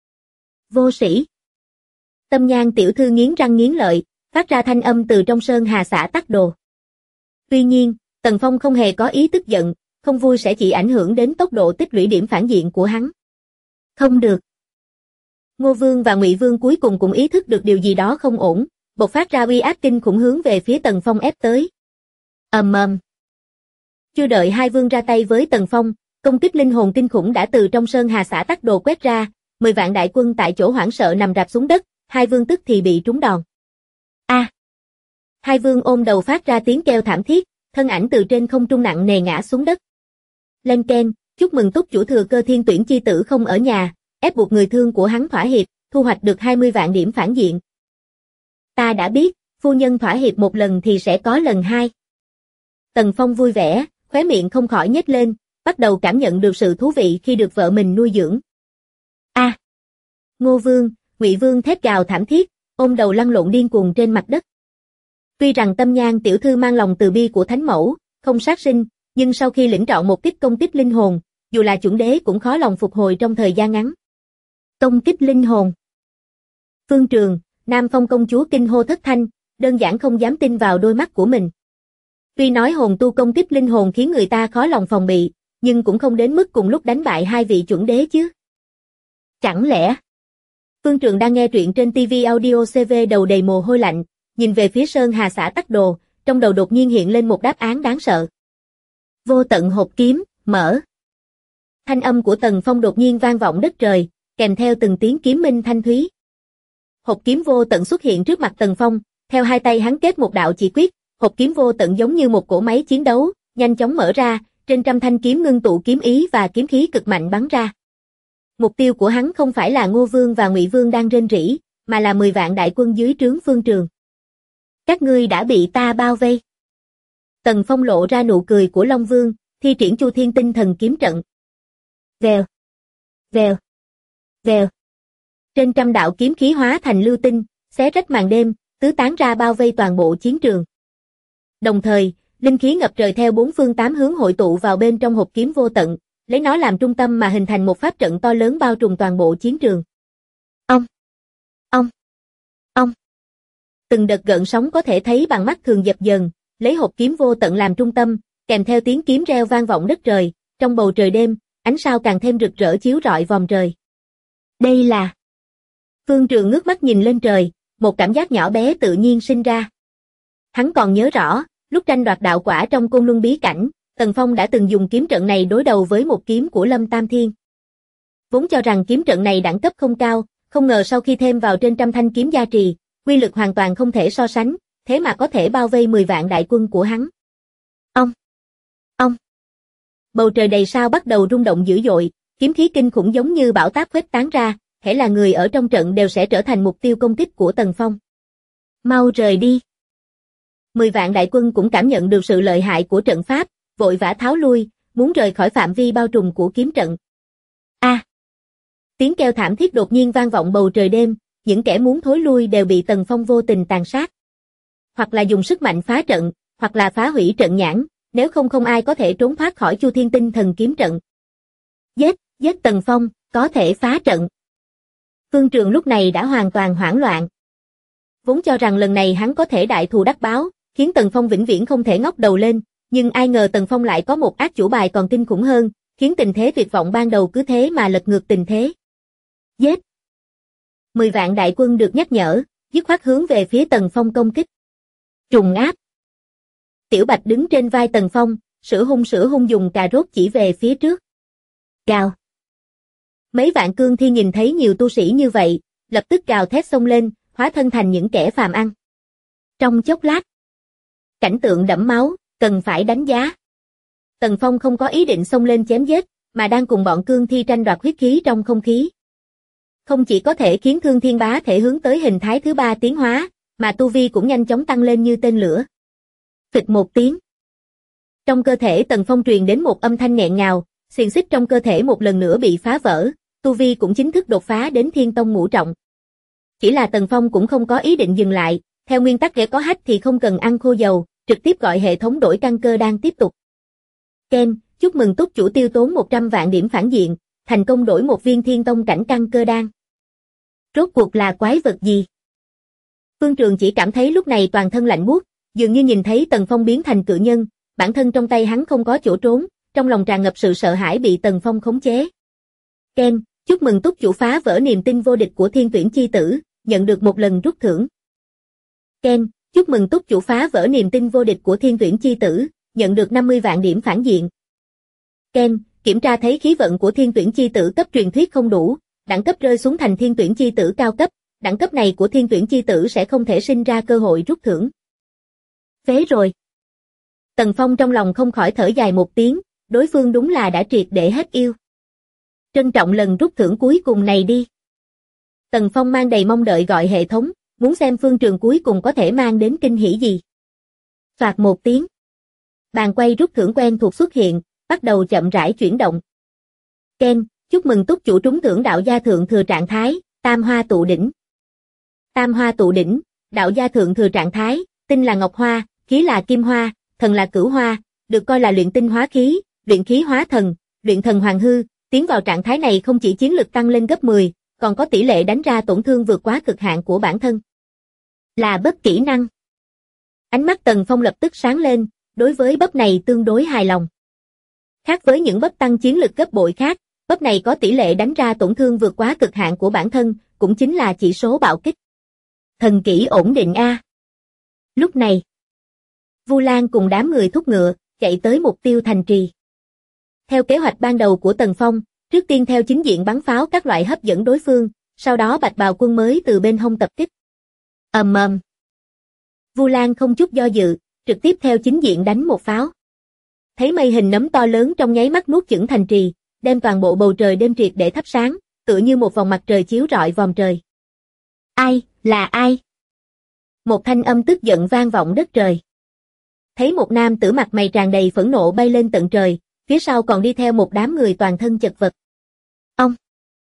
Vô sĩ. Tâm Nhan tiểu thư nghiến răng nghiến lợi, phát ra thanh âm từ trong Sơn Hà xã Tắc Đồ. Tuy nhiên, Tần Phong không hề có ý tức giận, không vui sẽ chỉ ảnh hưởng đến tốc độ tích lũy điểm phản diện của hắn. Không được. Ngô Vương và Ngụy Vương cuối cùng cũng ý thức được điều gì đó không ổn, bộc phát ra uy áp kinh khủng hướng về phía Tần Phong ép tới. Ầm ầm. Chưa đợi hai vương ra tay với Tần Phong, công kích linh hồn kinh khủng đã từ trong Sơn Hà xã Tắc Đồ quét ra, 10 vạn đại quân tại chỗ hoảng sợ nằm rạp xuống đất, hai vương tức thì bị trúng đòn. A! Hai vương ôm đầu phát ra tiếng kêu thảm thiết, thân ảnh từ trên không trung nặng nề ngã xuống đất. Lên keng, chúc mừng túc chủ thừa cơ thiên tuyển chi tử không ở nhà, ép buộc người thương của hắn thỏa hiệp, thu hoạch được 20 vạn điểm phản diện. Ta đã biết, phu nhân thỏa hiệp một lần thì sẽ có lần hai. Tần Phong vui vẻ, khóe miệng không khỏi nhếch lên, bắt đầu cảm nhận được sự thú vị khi được vợ mình nuôi dưỡng. A! Ngô Vương, Ngụy Vương thét gào thảm thiết, ôm đầu lăn lộn điên cuồng trên mặt đất. Tuy rằng Tâm Nhan tiểu thư mang lòng từ bi của thánh mẫu, không sát sinh, nhưng sau khi lĩnh trọn một kích công kích linh hồn, dù là chuẩn đế cũng khó lòng phục hồi trong thời gian ngắn. Công kích linh hồn. Phương Trường, Nam Phong công chúa kinh hô thất thanh, đơn giản không dám tin vào đôi mắt của mình. Tuy nói hồn tu công kích linh hồn khiến người ta khó lòng phòng bị, nhưng cũng không đến mức cùng lúc đánh bại hai vị chuẩn đế chứ. Chẳng lẽ? Phương Trường đang nghe truyện trên TV Audio CV đầu đầy mồ hôi lạnh, nhìn về phía Sơn Hà xã Tắc Đồ, trong đầu đột nhiên hiện lên một đáp án đáng sợ. Vô tận hộp kiếm, mở. Thanh âm của Tần Phong đột nhiên vang vọng đất trời, kèm theo từng tiếng kiếm minh thanh thúy. Hộp kiếm vô tận xuất hiện trước mặt Tần Phong, theo hai tay hắn kết một đạo chỉ quyết, hộp kiếm vô tận giống như một cỗ máy chiến đấu, nhanh chóng mở ra, trên trăm thanh kiếm ngưng tụ kiếm ý và kiếm khí cực mạnh bắn ra. Mục tiêu của hắn không phải là Ngô Vương và Ngụy Vương đang rên rỉ, mà là 10 vạn đại quân dưới trướng Phương Trường. Các ngươi đã bị ta bao vây. Tần Phong lộ ra nụ cười của Long Vương, thi triển Chu Thiên Tinh Thần kiếm trận. Vèo, vèo, vèo. Trên trăm đạo kiếm khí hóa thành lưu tinh, xé rách màn đêm, tứ tán ra bao vây toàn bộ chiến trường. Đồng thời, linh khí ngập trời theo bốn phương tám hướng hội tụ vào bên trong hộp kiếm vô tận, lấy nó làm trung tâm mà hình thành một pháp trận to lớn bao trùm toàn bộ chiến trường. Ông, ông, ông. Từng đợt gợn sóng có thể thấy bằng mắt thường dập dờn, lấy hộp kiếm vô tận làm trung tâm, kèm theo tiếng kiếm reo vang vọng đất trời, trong bầu trời đêm, ánh sao càng thêm rực rỡ chiếu rọi vòm trời. Đây là... Phương Trường ngước mắt nhìn lên trời, một cảm giác nhỏ bé tự nhiên sinh ra. Hắn còn nhớ rõ, lúc tranh đoạt đạo quả trong Côn Luân bí cảnh, Tần Phong đã từng dùng kiếm trận này đối đầu với một kiếm của Lâm Tam Thiên. Vốn cho rằng kiếm trận này đẳng cấp không cao, không ngờ sau khi thêm vào trên trăm thanh kiếm gia trì, uy lực hoàn toàn không thể so sánh, thế mà có thể bao vây 10 vạn đại quân của hắn. Ông. Bầu trời đầy sao bắt đầu rung động dữ dội, kiếm khí kinh khủng giống như bão táp khuếch tán ra, hễ là người ở trong trận đều sẽ trở thành mục tiêu công kích của Tần Phong. Mau rời đi. 10 vạn đại quân cũng cảm nhận được sự lợi hại của trận pháp, vội vã tháo lui, muốn rời khỏi phạm vi bao trùm của kiếm trận. Tiếng kêu thảm thiết đột nhiên vang vọng bầu trời đêm, những kẻ muốn thối lui đều bị Tần Phong vô tình tàn sát. Hoặc là dùng sức mạnh phá trận, hoặc là phá hủy trận nhãn, nếu không ai có thể trốn thoát khỏi Chu Thiên Tinh Thần kiếm trận. Giết Tần Phong, có thể phá trận. Phương Trường lúc này đã hoàn toàn hoảng loạn. Vốn cho rằng lần này hắn có thể đại thù đắc báo, khiến Tần Phong vĩnh viễn không thể ngóc đầu lên, nhưng ai ngờ Tần Phong lại có một ác chủ bài còn kinh khủng hơn, khiến tình thế tuyệt vọng ban đầu cứ thế mà lật ngược tình thế. Giết! 10 vạn đại quân được nhắc nhở, dứt khoát hướng về phía Tần Phong công kích. Trùng áp! Tiểu Bạch đứng trên vai Tần Phong, sữa hung dùng cà rốt chỉ về phía trước. Gào! Mấy vạn cương thi nhìn thấy nhiều tu sĩ như vậy, lập tức gào thét xông lên, hóa thân thành những kẻ phàm ăn. Trong chốc lát, cảnh tượng đẫm máu, cần phải đánh giá. Tần Phong không có ý định xông lên chém giết, mà đang cùng bọn cương thi tranh đoạt huyết khí trong không khí. Không chỉ có thể khiến Thương Thiên Bá thể hướng tới hình thái thứ 3 tiến hóa, mà tu vi cũng nhanh chóng tăng lên như tên lửa. Phịch một tiếng. Trong cơ thể Tần Phong truyền đến một âm thanh nghẹn ngào, xiềng xích trong cơ thể một lần nữa bị phá vỡ, tu vi cũng chính thức đột phá đến Thiên Tông ngũ trọng. Chỉ là Tần Phong cũng không có ý định dừng lại, theo nguyên tắc kẻ có hách thì không cần ăn khô dầu, trực tiếp gọi hệ thống đổi căn cơ đan tiếp tục. Ken, chúc mừng túc chủ tiêu tốn 100 vạn điểm phản diện, thành công đổi một viên Thiên Tông cảnh căn cơ đan. Rốt cuộc là quái vật gì? Phương Trường chỉ cảm thấy lúc này toàn thân lạnh buốt, dường như nhìn thấy Tần Phong biến thành cự nhân, bản thân trong tay hắn không có chỗ trốn, trong lòng tràn ngập sự sợ hãi bị Tần Phong khống chế. Ken, chúc mừng túc chủ phá vỡ niềm tin vô địch của Thiên Tuyển chi tử, nhận được một lần rút thưởng. Ken, chúc mừng túc chủ phá vỡ niềm tin vô địch của Thiên Tuyển chi tử, nhận được 50 vạn điểm phản diện. Ken, kiểm tra thấy khí vận của Thiên Tuyển chi tử cấp truyền thuyết không đủ, đẳng cấp rơi xuống thành Thiên Tuyển chi tử cao cấp, đẳng cấp này của Thiên Tuyển chi tử sẽ không thể sinh ra cơ hội rút thưởng. Phế rồi. Tần Phong trong lòng không khỏi thở dài một tiếng, đối phương đúng là đã triệt để hết yêu. Trân trọng lần rút thưởng cuối cùng này đi. Tần Phong mang đầy mong đợi gọi hệ thống, muốn xem Phương Trường cuối cùng có thể mang đến kinh hỉ gì. Phạt một tiếng. Bàn quay rút thưởng quen thuộc xuất hiện, bắt đầu chậm rãi chuyển động. Ken, chúc mừng túc chủ trúng thưởng đạo gia thượng thừa trạng thái, Tam Hoa Tụ Đỉnh. Tam Hoa Tụ Đỉnh, đạo gia thượng thừa trạng thái, tinh là ngọc hoa, khí là kim hoa, thần là cửu hoa, được coi là luyện tinh hóa khí, luyện khí hóa thần, luyện thần hoàng hư, tiến vào trạng thái này không chỉ chiến lực tăng lên gấp 10, còn có tỷ lệ đánh ra tổn thương vượt quá cực hạn của bản thân. Là bấp kỹ năng. Ánh mắt Tần Phong lập tức sáng lên, đối với bấp này tương đối hài lòng. Khác với những bấp tăng chiến lực gấp bội khác, bấp này có tỷ lệ đánh ra tổn thương vượt quá cực hạn của bản thân, cũng chính là chỉ số bạo kích. Thần kỹ ổn định A. Lúc này, Vu Lan cùng đám người thúc ngựa, chạy tới mục tiêu thành trì. Theo kế hoạch ban đầu của Tần Phong, trước tiên theo chính diện bắn pháo các loại hấp dẫn đối phương, sau đó bạch bào quân mới từ bên hông tập kích. Ầm ầm. Vu Lan không chút do dự, trực tiếp theo chính diện đánh một pháo. Thấy mây hình nấm to lớn trong nháy mắt nuốt chửng thành trì, đem toàn bộ bầu trời đêm triệt để thắp sáng, tựa như một vòng mặt trời chiếu rọi vòm trời. Ai, là ai? Một thanh âm tức giận vang vọng đất trời. Thấy một nam tử mặt mày tràn đầy phẫn nộ bay lên tận trời, phía sau còn đi theo một đám người toàn thân chật vật. Ông!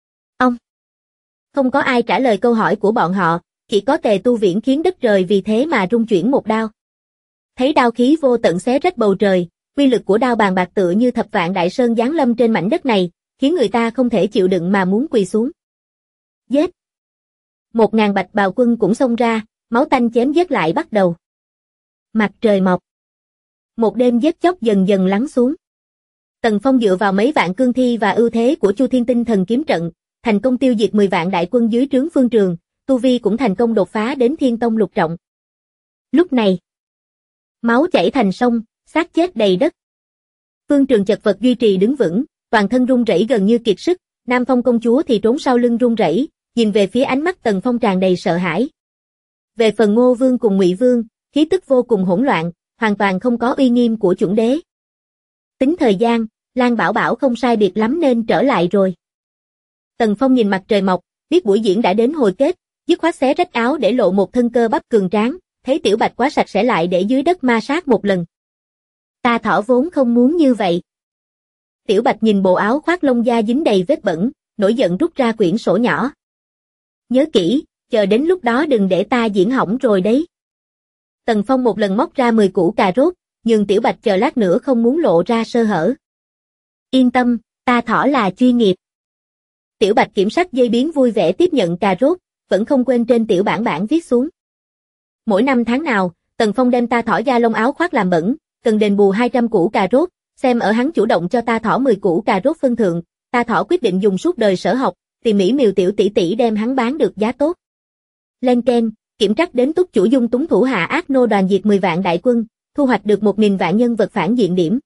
Không có ai trả lời câu hỏi của bọn họ, chỉ có Tề Tu Viễn khiến đất trời vì thế mà rung chuyển một đao. Thấy đao khí vô tận xé rách bầu trời, uy lực của đao bàn bạc tựa như thập vạn đại sơn giáng lâm trên mảnh đất này, khiến người ta không thể chịu đựng mà muốn quỳ xuống. Giết! 1000 bạch bào quân cũng xông ra, máu tanh chém giết lại bắt đầu. Mặt trời mọc. Một đêm giết chóc dần dần lắng xuống. Tần Phong dựa vào mấy vạn cương thi và ưu thế của Chu Thiên Tinh Thần kiếm trận, thành công tiêu diệt 10 vạn đại quân dưới trướng Phương Trường, tu vi cũng thành công đột phá đến Thiên Tông lục trọng. Lúc này, máu chảy thành sông, xác chết đầy đất. Phương Trường chật vật duy trì đứng vững, toàn thân run rẩy gần như kiệt sức, Nam Phong công chúa thì trốn sau lưng run rẩy, nhìn về phía ánh mắt Tần Phong tràn đầy sợ hãi. Về phần Ngô Vương cùng Ngụy Vương, khí tức vô cùng hỗn loạn, hoàn toàn không có uy nghiêm của chuẩn đế. Tính thời gian, Lan Bảo Bảo không sai biệt lắm nên trở lại rồi. Tần Phong nhìn mặt trời mọc, biết buổi diễn đã đến hồi kết, dứt khoát xé rách áo để lộ một thân cơ bắp cường tráng, thấy Tiểu Bạch quá sạch sẽ lại để dưới đất ma sát một lần. Ta thỏ vốn không muốn như vậy. Tiểu Bạch nhìn bộ áo khoác lông da dính đầy vết bẩn, nổi giận rút ra quyển sổ nhỏ. Nhớ kỹ, chờ đến lúc đó đừng để ta diễn hỏng rồi đấy. Tần Phong một lần móc ra 10 củ cà rốt, nhưng Tiểu Bạch chờ lát nữa không muốn lộ ra sơ hở. Yên tâm, ta thỏ là chuyên nghiệp. Tiểu Bạch kiểm soát dây biến vui vẻ tiếp nhận cà rốt, vẫn không quên trên tiểu bản viết xuống. Mỗi năm tháng nào, Tần Phong đem ta thỏ da lông áo khoác làm bẩn, cần đền bù 200 củ cà rốt, xem ở hắn chủ động cho ta thỏ 10 củ cà rốt phân thượng, ta thỏ quyết định dùng suốt đời sở học, tìm Mỹ miều tiểu tỷ tỷ đem hắn bán được giá tốt. Len keng, kiểm trắc đến túc chủ dung túng thủ hạ ác nô đoàn diệt 10 vạn đại quân, thu hoạch được 1.000 vạn nhân vật phản diện điểm.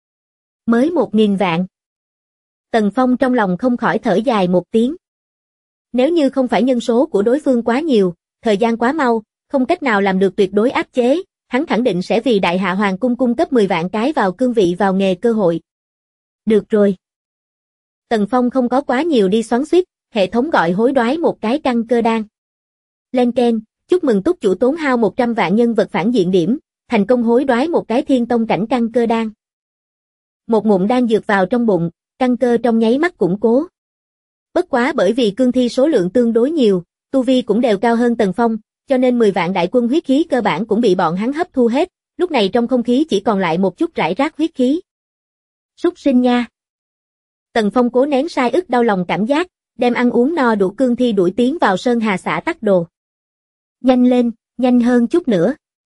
Mới 1.000 vạn. Tần Phong trong lòng không khỏi thở dài một tiếng. Nếu như không phải nhân số của đối phương quá nhiều, thời gian quá mau, không cách nào làm được tuyệt đối áp chế, hắn khẳng định sẽ vì Đại Hạ Hoàng cung cung cấp 10 vạn cái vào cương vị vào nghề cơ hội. Được rồi. Tần Phong không có quá nhiều đi xoắn xuýt, hệ thống gọi hối đoái một cái căn cơ đan. Len keng, chúc mừng túc chủ tốn hao 100 vạn nhân vật phản diện điểm, thành công hối đoái một cái thiên tông cảnh căn cơ đan. Một ngụm đan dược vào trong bụng, căn cơ trong nháy mắt củng cố. Bất quá bởi vì cương thi số lượng tương đối nhiều, tu vi cũng đều cao hơn Tần Phong, cho nên 10 vạn đại quân huyết khí cơ bản cũng bị bọn hắn hấp thu hết, lúc này trong không khí chỉ còn lại một chút rải rác huyết khí. Súc sinh nha. Tần Phong cố nén sai ức đau lòng cảm giác, đem ăn uống no đủ cương thi đuổi tiến vào Sơn Hà xã tắc đồ. Nhanh lên, nhanh hơn chút nữa.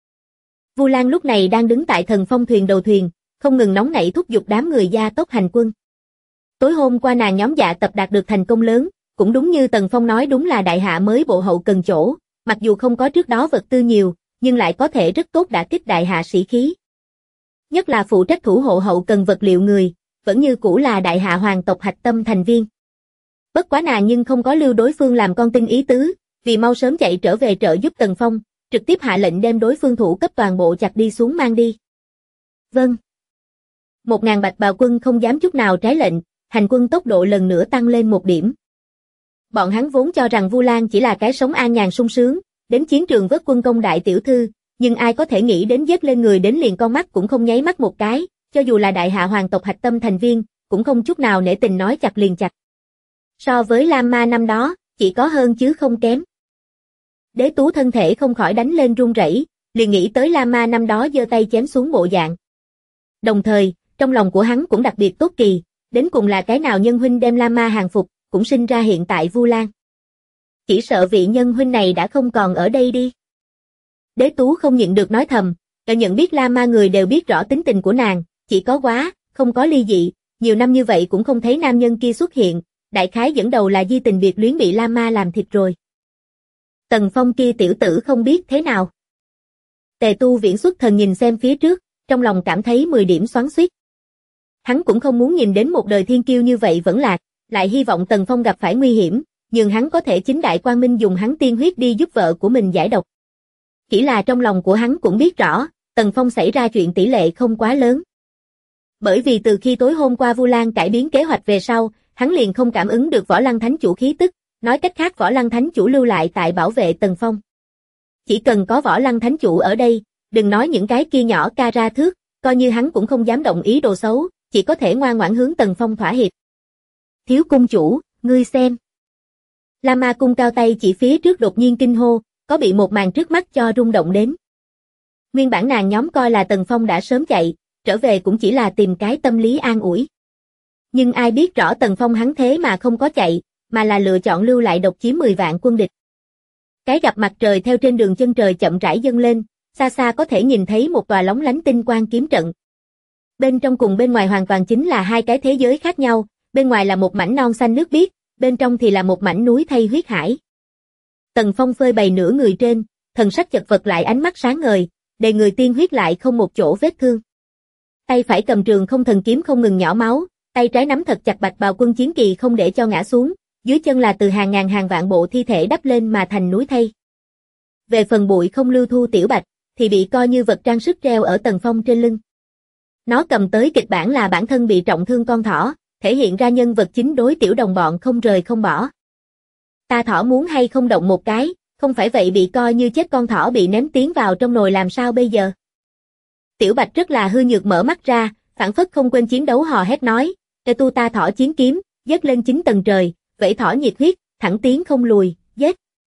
Vu Lan lúc này đang đứng tại Thần Phong thuyền đầu thuyền, không ngừng nóng nảy thúc giục đám người gia tốc hành quân. Tối hôm qua nàng nhóm Dạ Tập đạt được thành công lớn, cũng đúng như Tần Phong nói, đúng là Đại Hạ mới bộ hậu cần chỗ, mặc dù không có trước đó vật tư nhiều, nhưng lại có thể rất tốt đả kích Đại Hạ sĩ khí. Nhất là phụ trách thủ hộ hậu cần vật liệu người, vẫn như cũ là Đại Hạ hoàng tộc hạch tâm thành viên. Bất quá nàng nhưng không có lưu đối phương làm con tin ý tứ, vì mau sớm chạy trở về trợ giúp Tần Phong, trực tiếp hạ lệnh đem đối phương thủ cấp toàn bộ chặt đi xuống mang đi. Vâng. 1.000 bạch bào quân không dám chút nào trái lệnh, hành quân tốc độ lần nữa tăng lên một điểm. Bọn hắn vốn cho rằng Vu Lan chỉ là cái sống an nhàn sung sướng, đến chiến trường vớt quân công đại tiểu thư, nhưng ai có thể nghĩ đến dớt lên người đến liền con mắt cũng không nháy mắt một cái, cho dù là Đại Hạ hoàng tộc hạch tâm thành viên, cũng không chút nào nể tình nói chặt liền chặt. So với Lam Ma năm đó, chỉ có hơn chứ không kém. Đế Tú thân thể không khỏi đánh lên run rẩy, liền nghĩ tới Lam Ma năm đó giơ tay chém xuống bộ dạng. Đồng thời, trong lòng của hắn cũng đặc biệt tốt kỳ, đến cùng là cái nào nhân huynh đem Lam Ma hàng phục, cũng sinh ra hiện tại Vu Lan. Chỉ sợ vị nhân huynh này đã không còn ở đây đi. Đế Tú không nhịn được nói thầm, nhận biết Lam Ma người đều biết rõ tính tình của nàng, chỉ có quá, không có ly dị, nhiều năm như vậy cũng không thấy nam nhân kia xuất hiện, đại khái dẫn đầu là di tình biệt luyến bị Lam Ma làm thịt rồi. Tần Phong kia tiểu tử không biết thế nào. Tề Tu Viễn xuất thần nhìn xem phía trước, trong lòng cảm thấy 10 điểm xoắn xuýt. Hắn cũng không muốn nhìn đến một đời thiên kiêu như vậy vẫn lạc, lại hy vọng Tần Phong gặp phải nguy hiểm, nhưng hắn có thể chính đại quang minh dùng hắn tiên huyết đi giúp vợ của mình giải độc. Chỉ là trong lòng của hắn cũng biết rõ, Tần Phong xảy ra chuyện tỷ lệ không quá lớn. Bởi vì từ khi tối hôm qua Vu Lan cải biến kế hoạch về sau, hắn liền không cảm ứng được Võ Lăng Thánh Chủ khí tức, nói cách khác Võ Lăng Thánh Chủ lưu lại tại bảo vệ Tần Phong. Chỉ cần có Võ Lăng Thánh Chủ ở đây, đừng nói những cái kia nhỏ ca ra thước, coi như hắn cũng không dám động ý đồ xấu, chỉ có thể ngoan ngoãn hướng Tần Phong thỏa hiệp. Thiếu cung chủ, ngươi xem. La Ma cung cao tay chỉ phía trước đột nhiên kinh hô, có bị một màn trước mắt cho rung động đến. Nguyên bản nàng nhóm coi là Tần Phong đã sớm chạy, trở về cũng chỉ là tìm cái tâm lý an ủi. Nhưng ai biết rõ Tần Phong hắn thế mà không có chạy, mà là lựa chọn lưu lại độc chiếm 10 vạn quân địch. Cái gặp mặt trời theo trên đường chân trời chậm rãi dâng lên, xa xa có thể nhìn thấy một tòa lóng lánh tinh quang kiếm trận. Bên trong cùng bên ngoài hoàn toàn chính là hai cái thế giới khác nhau, bên ngoài là một mảnh non xanh nước biếc, bên trong thì là một mảnh núi thây huyết hải. Tần Phong phơi bày nửa người trên, thần sắc chật vật lại ánh mắt sáng ngời, đầy người tiên huyết lại không một chỗ vết thương. Tay phải cầm trường không thần kiếm không ngừng nhỏ máu, tay trái nắm thật chặt bạch bào quân chiến kỳ không để cho ngã xuống, dưới chân là từ hàng ngàn hàng vạn bộ thi thể đắp lên mà thành núi thây. Về phần bụi không lưu thu tiểu bạch, thì bị coi như vật trang sức treo ở Tần Phong trên lưng. Nó cầm tới kịch bản là bản thân bị trọng thương con thỏ, thể hiện ra nhân vật chính đối tiểu đồng bọn không rời không bỏ. Ta thỏ muốn hay không động một cái, không phải vậy bị coi như chết, con thỏ bị ném tiến vào trong nồi làm sao bây giờ? Tiểu Bạch rất là hư nhược mở mắt ra, phảng phất không quên chiến đấu hò hét nói, "Để tu ta thỏ chiến kiếm, dứt lên 9 tầng trời, vẫy thỏ nhiệt huyết, thẳng tiến không lùi, giết."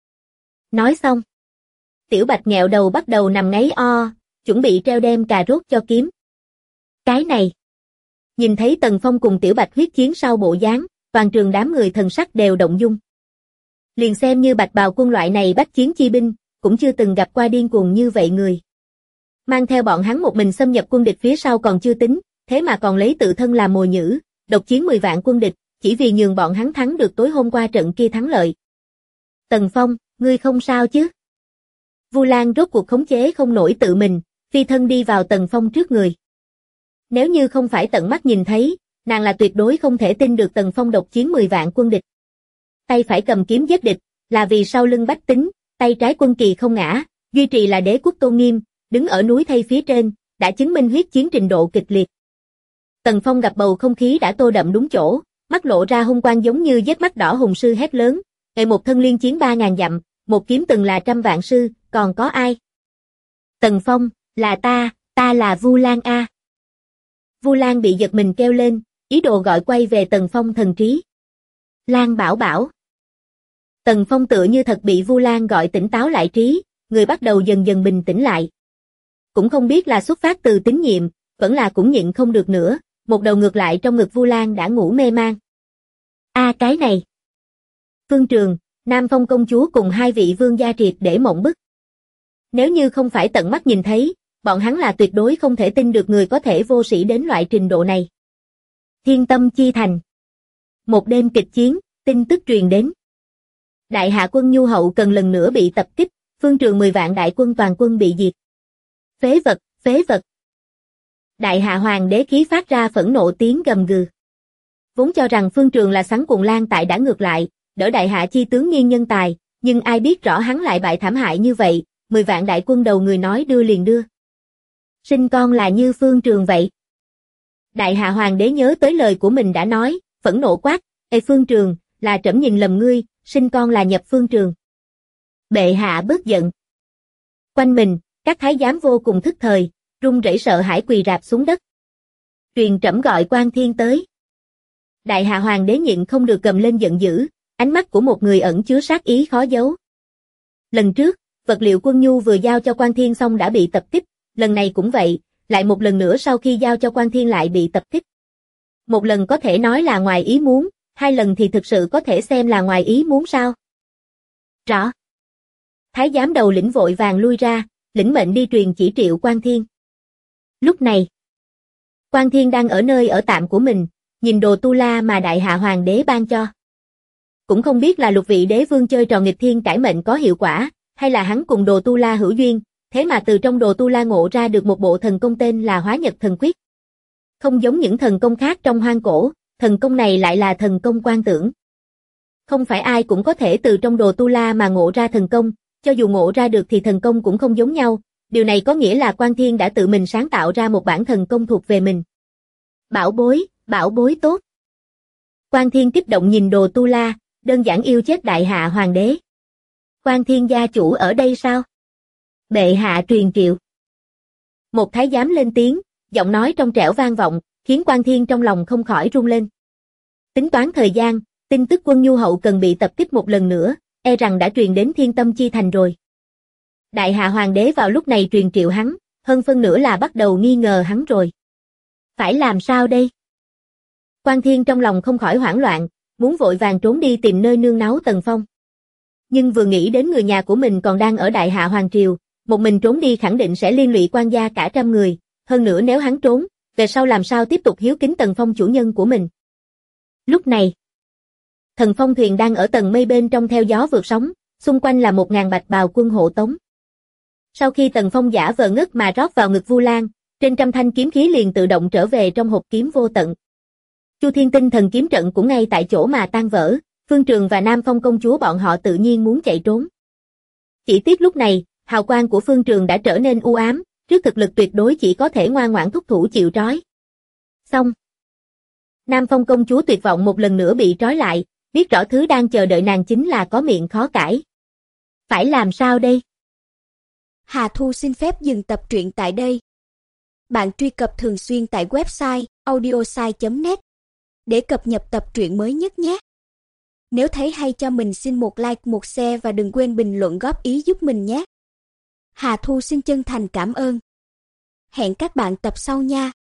Nói xong, Tiểu Bạch nghẹo đầu bắt đầu nằm ngáy o, chuẩn bị treo đem cà rốt cho kiếm. Cái này, nhìn thấy Tần Phong cùng Tiểu Bạch huyết chiến sau bộ dáng, toàn trường đám người thần sắc đều động dung. Liền xem như bạch bào quân loại này bách chiến chi binh, cũng chưa từng gặp qua điên cuồng như vậy người. Mang theo bọn hắn một mình xâm nhập quân địch phía sau còn chưa tính, thế mà còn lấy tự thân làm mồi nhử, độc chiến 10 vạn quân địch, chỉ vì nhường bọn hắn thắng được tối hôm qua trận kia thắng lợi. Tần Phong, ngươi không sao chứ? Vu Lan rốt cuộc khống chế không nổi tự mình, phi thân đi vào Tần Phong trước người. Nếu như không phải tận mắt nhìn thấy, nàng là tuyệt đối không thể tin được Tần Phong độc chiến 10 vạn quân địch. Tay phải cầm kiếm giết địch, là vì sau lưng bách tính, tay trái quân kỳ không ngã, duy trì là đế quốc tôn nghiêm, đứng ở núi thây phía trên, đã chứng minh huyết chiến trình độ kịch liệt. Tần Phong gặp bầu không khí đã tô đậm đúng chỗ, mắt lộ ra hung quang giống như vết mắt đỏ hùng sư hét lớn, "Ngày một thân liên chiến 3000 dặm, một kiếm từng là trăm vạn sư, còn có ai?" Tần Phong, là ta là Vu Lan a. Vu Lan bị giật mình kêu lên, ý đồ gọi quay về Tần Phong thần trí. Lan bảo bảo. Tần Phong tựa như thật bị Vu Lan gọi tỉnh táo lại trí, người bắt đầu dần dần bình tĩnh lại. Cũng không biết là xuất phát từ tín nhiệm, vẫn là cũng nhịn không được nữa, một đầu ngược lại trong ngực Vu Lan đã ngủ mê man. Cái này. Phương Trường, Nam Phong công chúa cùng hai vị vương gia triệt để mộng bức. Nếu như không phải tận mắt nhìn thấy, bọn hắn là tuyệt đối không thể tin được người có thể vô sĩ đến loại trình độ này. Thiên Tâm Chi Thành. Một đêm kịch chiến, tin tức truyền đến. Đại hạ quân Nhu Hậu cần lần nữa bị tập kích, Phương Trường 10 vạn đại quân toàn quân bị diệt. Phế vật, phế vật. Đại hạ hoàng đế khí phát ra phẫn nộ tiếng gầm gừ. Vốn cho rằng Phương Trường là sắn cuồng lan tại đã ngược lại, đỡ đại hạ chi tướng nghiêng nhân tài, nhưng ai biết rõ hắn lại bại thảm hại như vậy, 10 vạn đại quân đầu người nói đưa liền đưa. Sinh con là như Phương Trường vậy. Đại hạ hoàng đế nhớ tới lời của mình đã nói, phẫn nộ quát, "Ê Phương Trường, là trẫm nhìn lầm ngươi, sinh con là nhập Phương Trường." Bệ hạ bớt giận. Quanh mình, các thái giám vô cùng thức thời, run rẩy sợ hãi quỳ rạp xuống đất. Truyền trẫm gọi Quan Thiên tới. Đại hạ hoàng đế nhịn không được gầm lên giận dữ, ánh mắt của một người ẩn chứa sát ý khó giấu. Lần trước, vật liệu quân nhu vừa giao cho Quan Thiên xong đã bị tập kích, lần này cũng vậy, lại một lần nữa sau khi giao cho Quan Thiên lại bị tập kích. Một lần có thể nói là ngoài ý muốn, hai lần thì thực sự có thể xem là ngoài ý muốn sao? Rõ. Thái giám đầu lĩnh vội vàng lui ra, lĩnh mệnh đi truyền chỉ triệu Quan Thiên. Lúc này, Quan Thiên đang ở nơi ở tạm của mình, nhìn đồ tu la mà đại hạ hoàng đế ban cho. Cũng không biết là lục vị đế vương chơi trò nghịch thiên cải mệnh có hiệu quả, hay là hắn cùng đồ tu la hữu duyên, thế mà từ trong đồ tu la ngộ ra được một bộ thần công tên là Hóa Nhật Thần Quyết. Không giống những thần công khác trong hoang cổ, thần công này lại là thần công quan tưởng. Không phải ai cũng có thể từ trong đồ tu la mà ngộ ra thần công, cho dù ngộ ra được thì thần công cũng không giống nhau, điều này có nghĩa là Quan Thiên đã tự mình sáng tạo ra một bản thần công thuộc về mình. Bảo bối tốt. Quan Thiên kích động nhìn đồ tu la, đơn giản yêu chết đại hạ hoàng đế. Quan Thiên gia chủ ở đây sao? Bệ hạ truyền triệu. Một thái giám lên tiếng, giọng nói trong trẻo vang vọng, khiến Quan Thiên trong lòng không khỏi run lên. Tính toán thời gian, tin tức quân Nhu Hậu cần bị tập kích một lần nữa, e rằng đã truyền đến Thiên Tâm Chi Thành rồi. Đại hạ hoàng đế vào lúc này truyền triệu hắn, hơn phân nửa là bắt đầu nghi ngờ hắn rồi. Phải làm sao đây? Quan Thiên trong lòng không khỏi hoảng loạn, muốn vội vàng trốn đi tìm nơi nương náu Tần Phong. Nhưng vừa nghĩ đến người nhà của mình còn đang ở Đại hạ hoàng triều, một mình trốn đi khẳng định sẽ liên lụy quan gia cả trăm người, hơn nữa nếu hắn trốn, về sau làm sao tiếp tục hiếu kính Tần Phong chủ nhân của mình. Lúc này, Thần phong thuyền đang ở tầng mây bên trong theo gió vượt sóng, xung quanh là 1000 bạch bào quân hộ tống. Sau khi Tần Phong giả vờ ngất mà rót vào ngực Vu Lan, trên trăm thanh kiếm khí liền tự động trở về trong hộp kiếm vô tận. Chu Thiên Tinh thần kiếm trận cũng ngay tại chỗ mà tan vỡ, Phương Trường và Nam Phong công chúa bọn họ tự nhiên muốn chạy trốn. Chỉ tiếc lúc này, hào quang của Phương Trường đã trở nên u ám, trước thực lực tuyệt đối chỉ có thể ngoan ngoãn thúc thủ chịu trói. Xong. Nam Phong công chúa tuyệt vọng một lần nữa bị trói lại, biết rõ thứ đang chờ đợi nàng chính là có miệng khó cãi. Phải làm sao đây? Hà Thu xin phép dừng tập truyện tại đây. Bạn truy cập thường xuyên tại website audiosai.net để cập nhật tập truyện mới nhất nhé. Nếu thấy hay cho mình xin một like, một share và đừng quên bình luận góp ý giúp mình nhé. Hà Thu xin chân thành cảm ơn. Hẹn các bạn tập sau nha.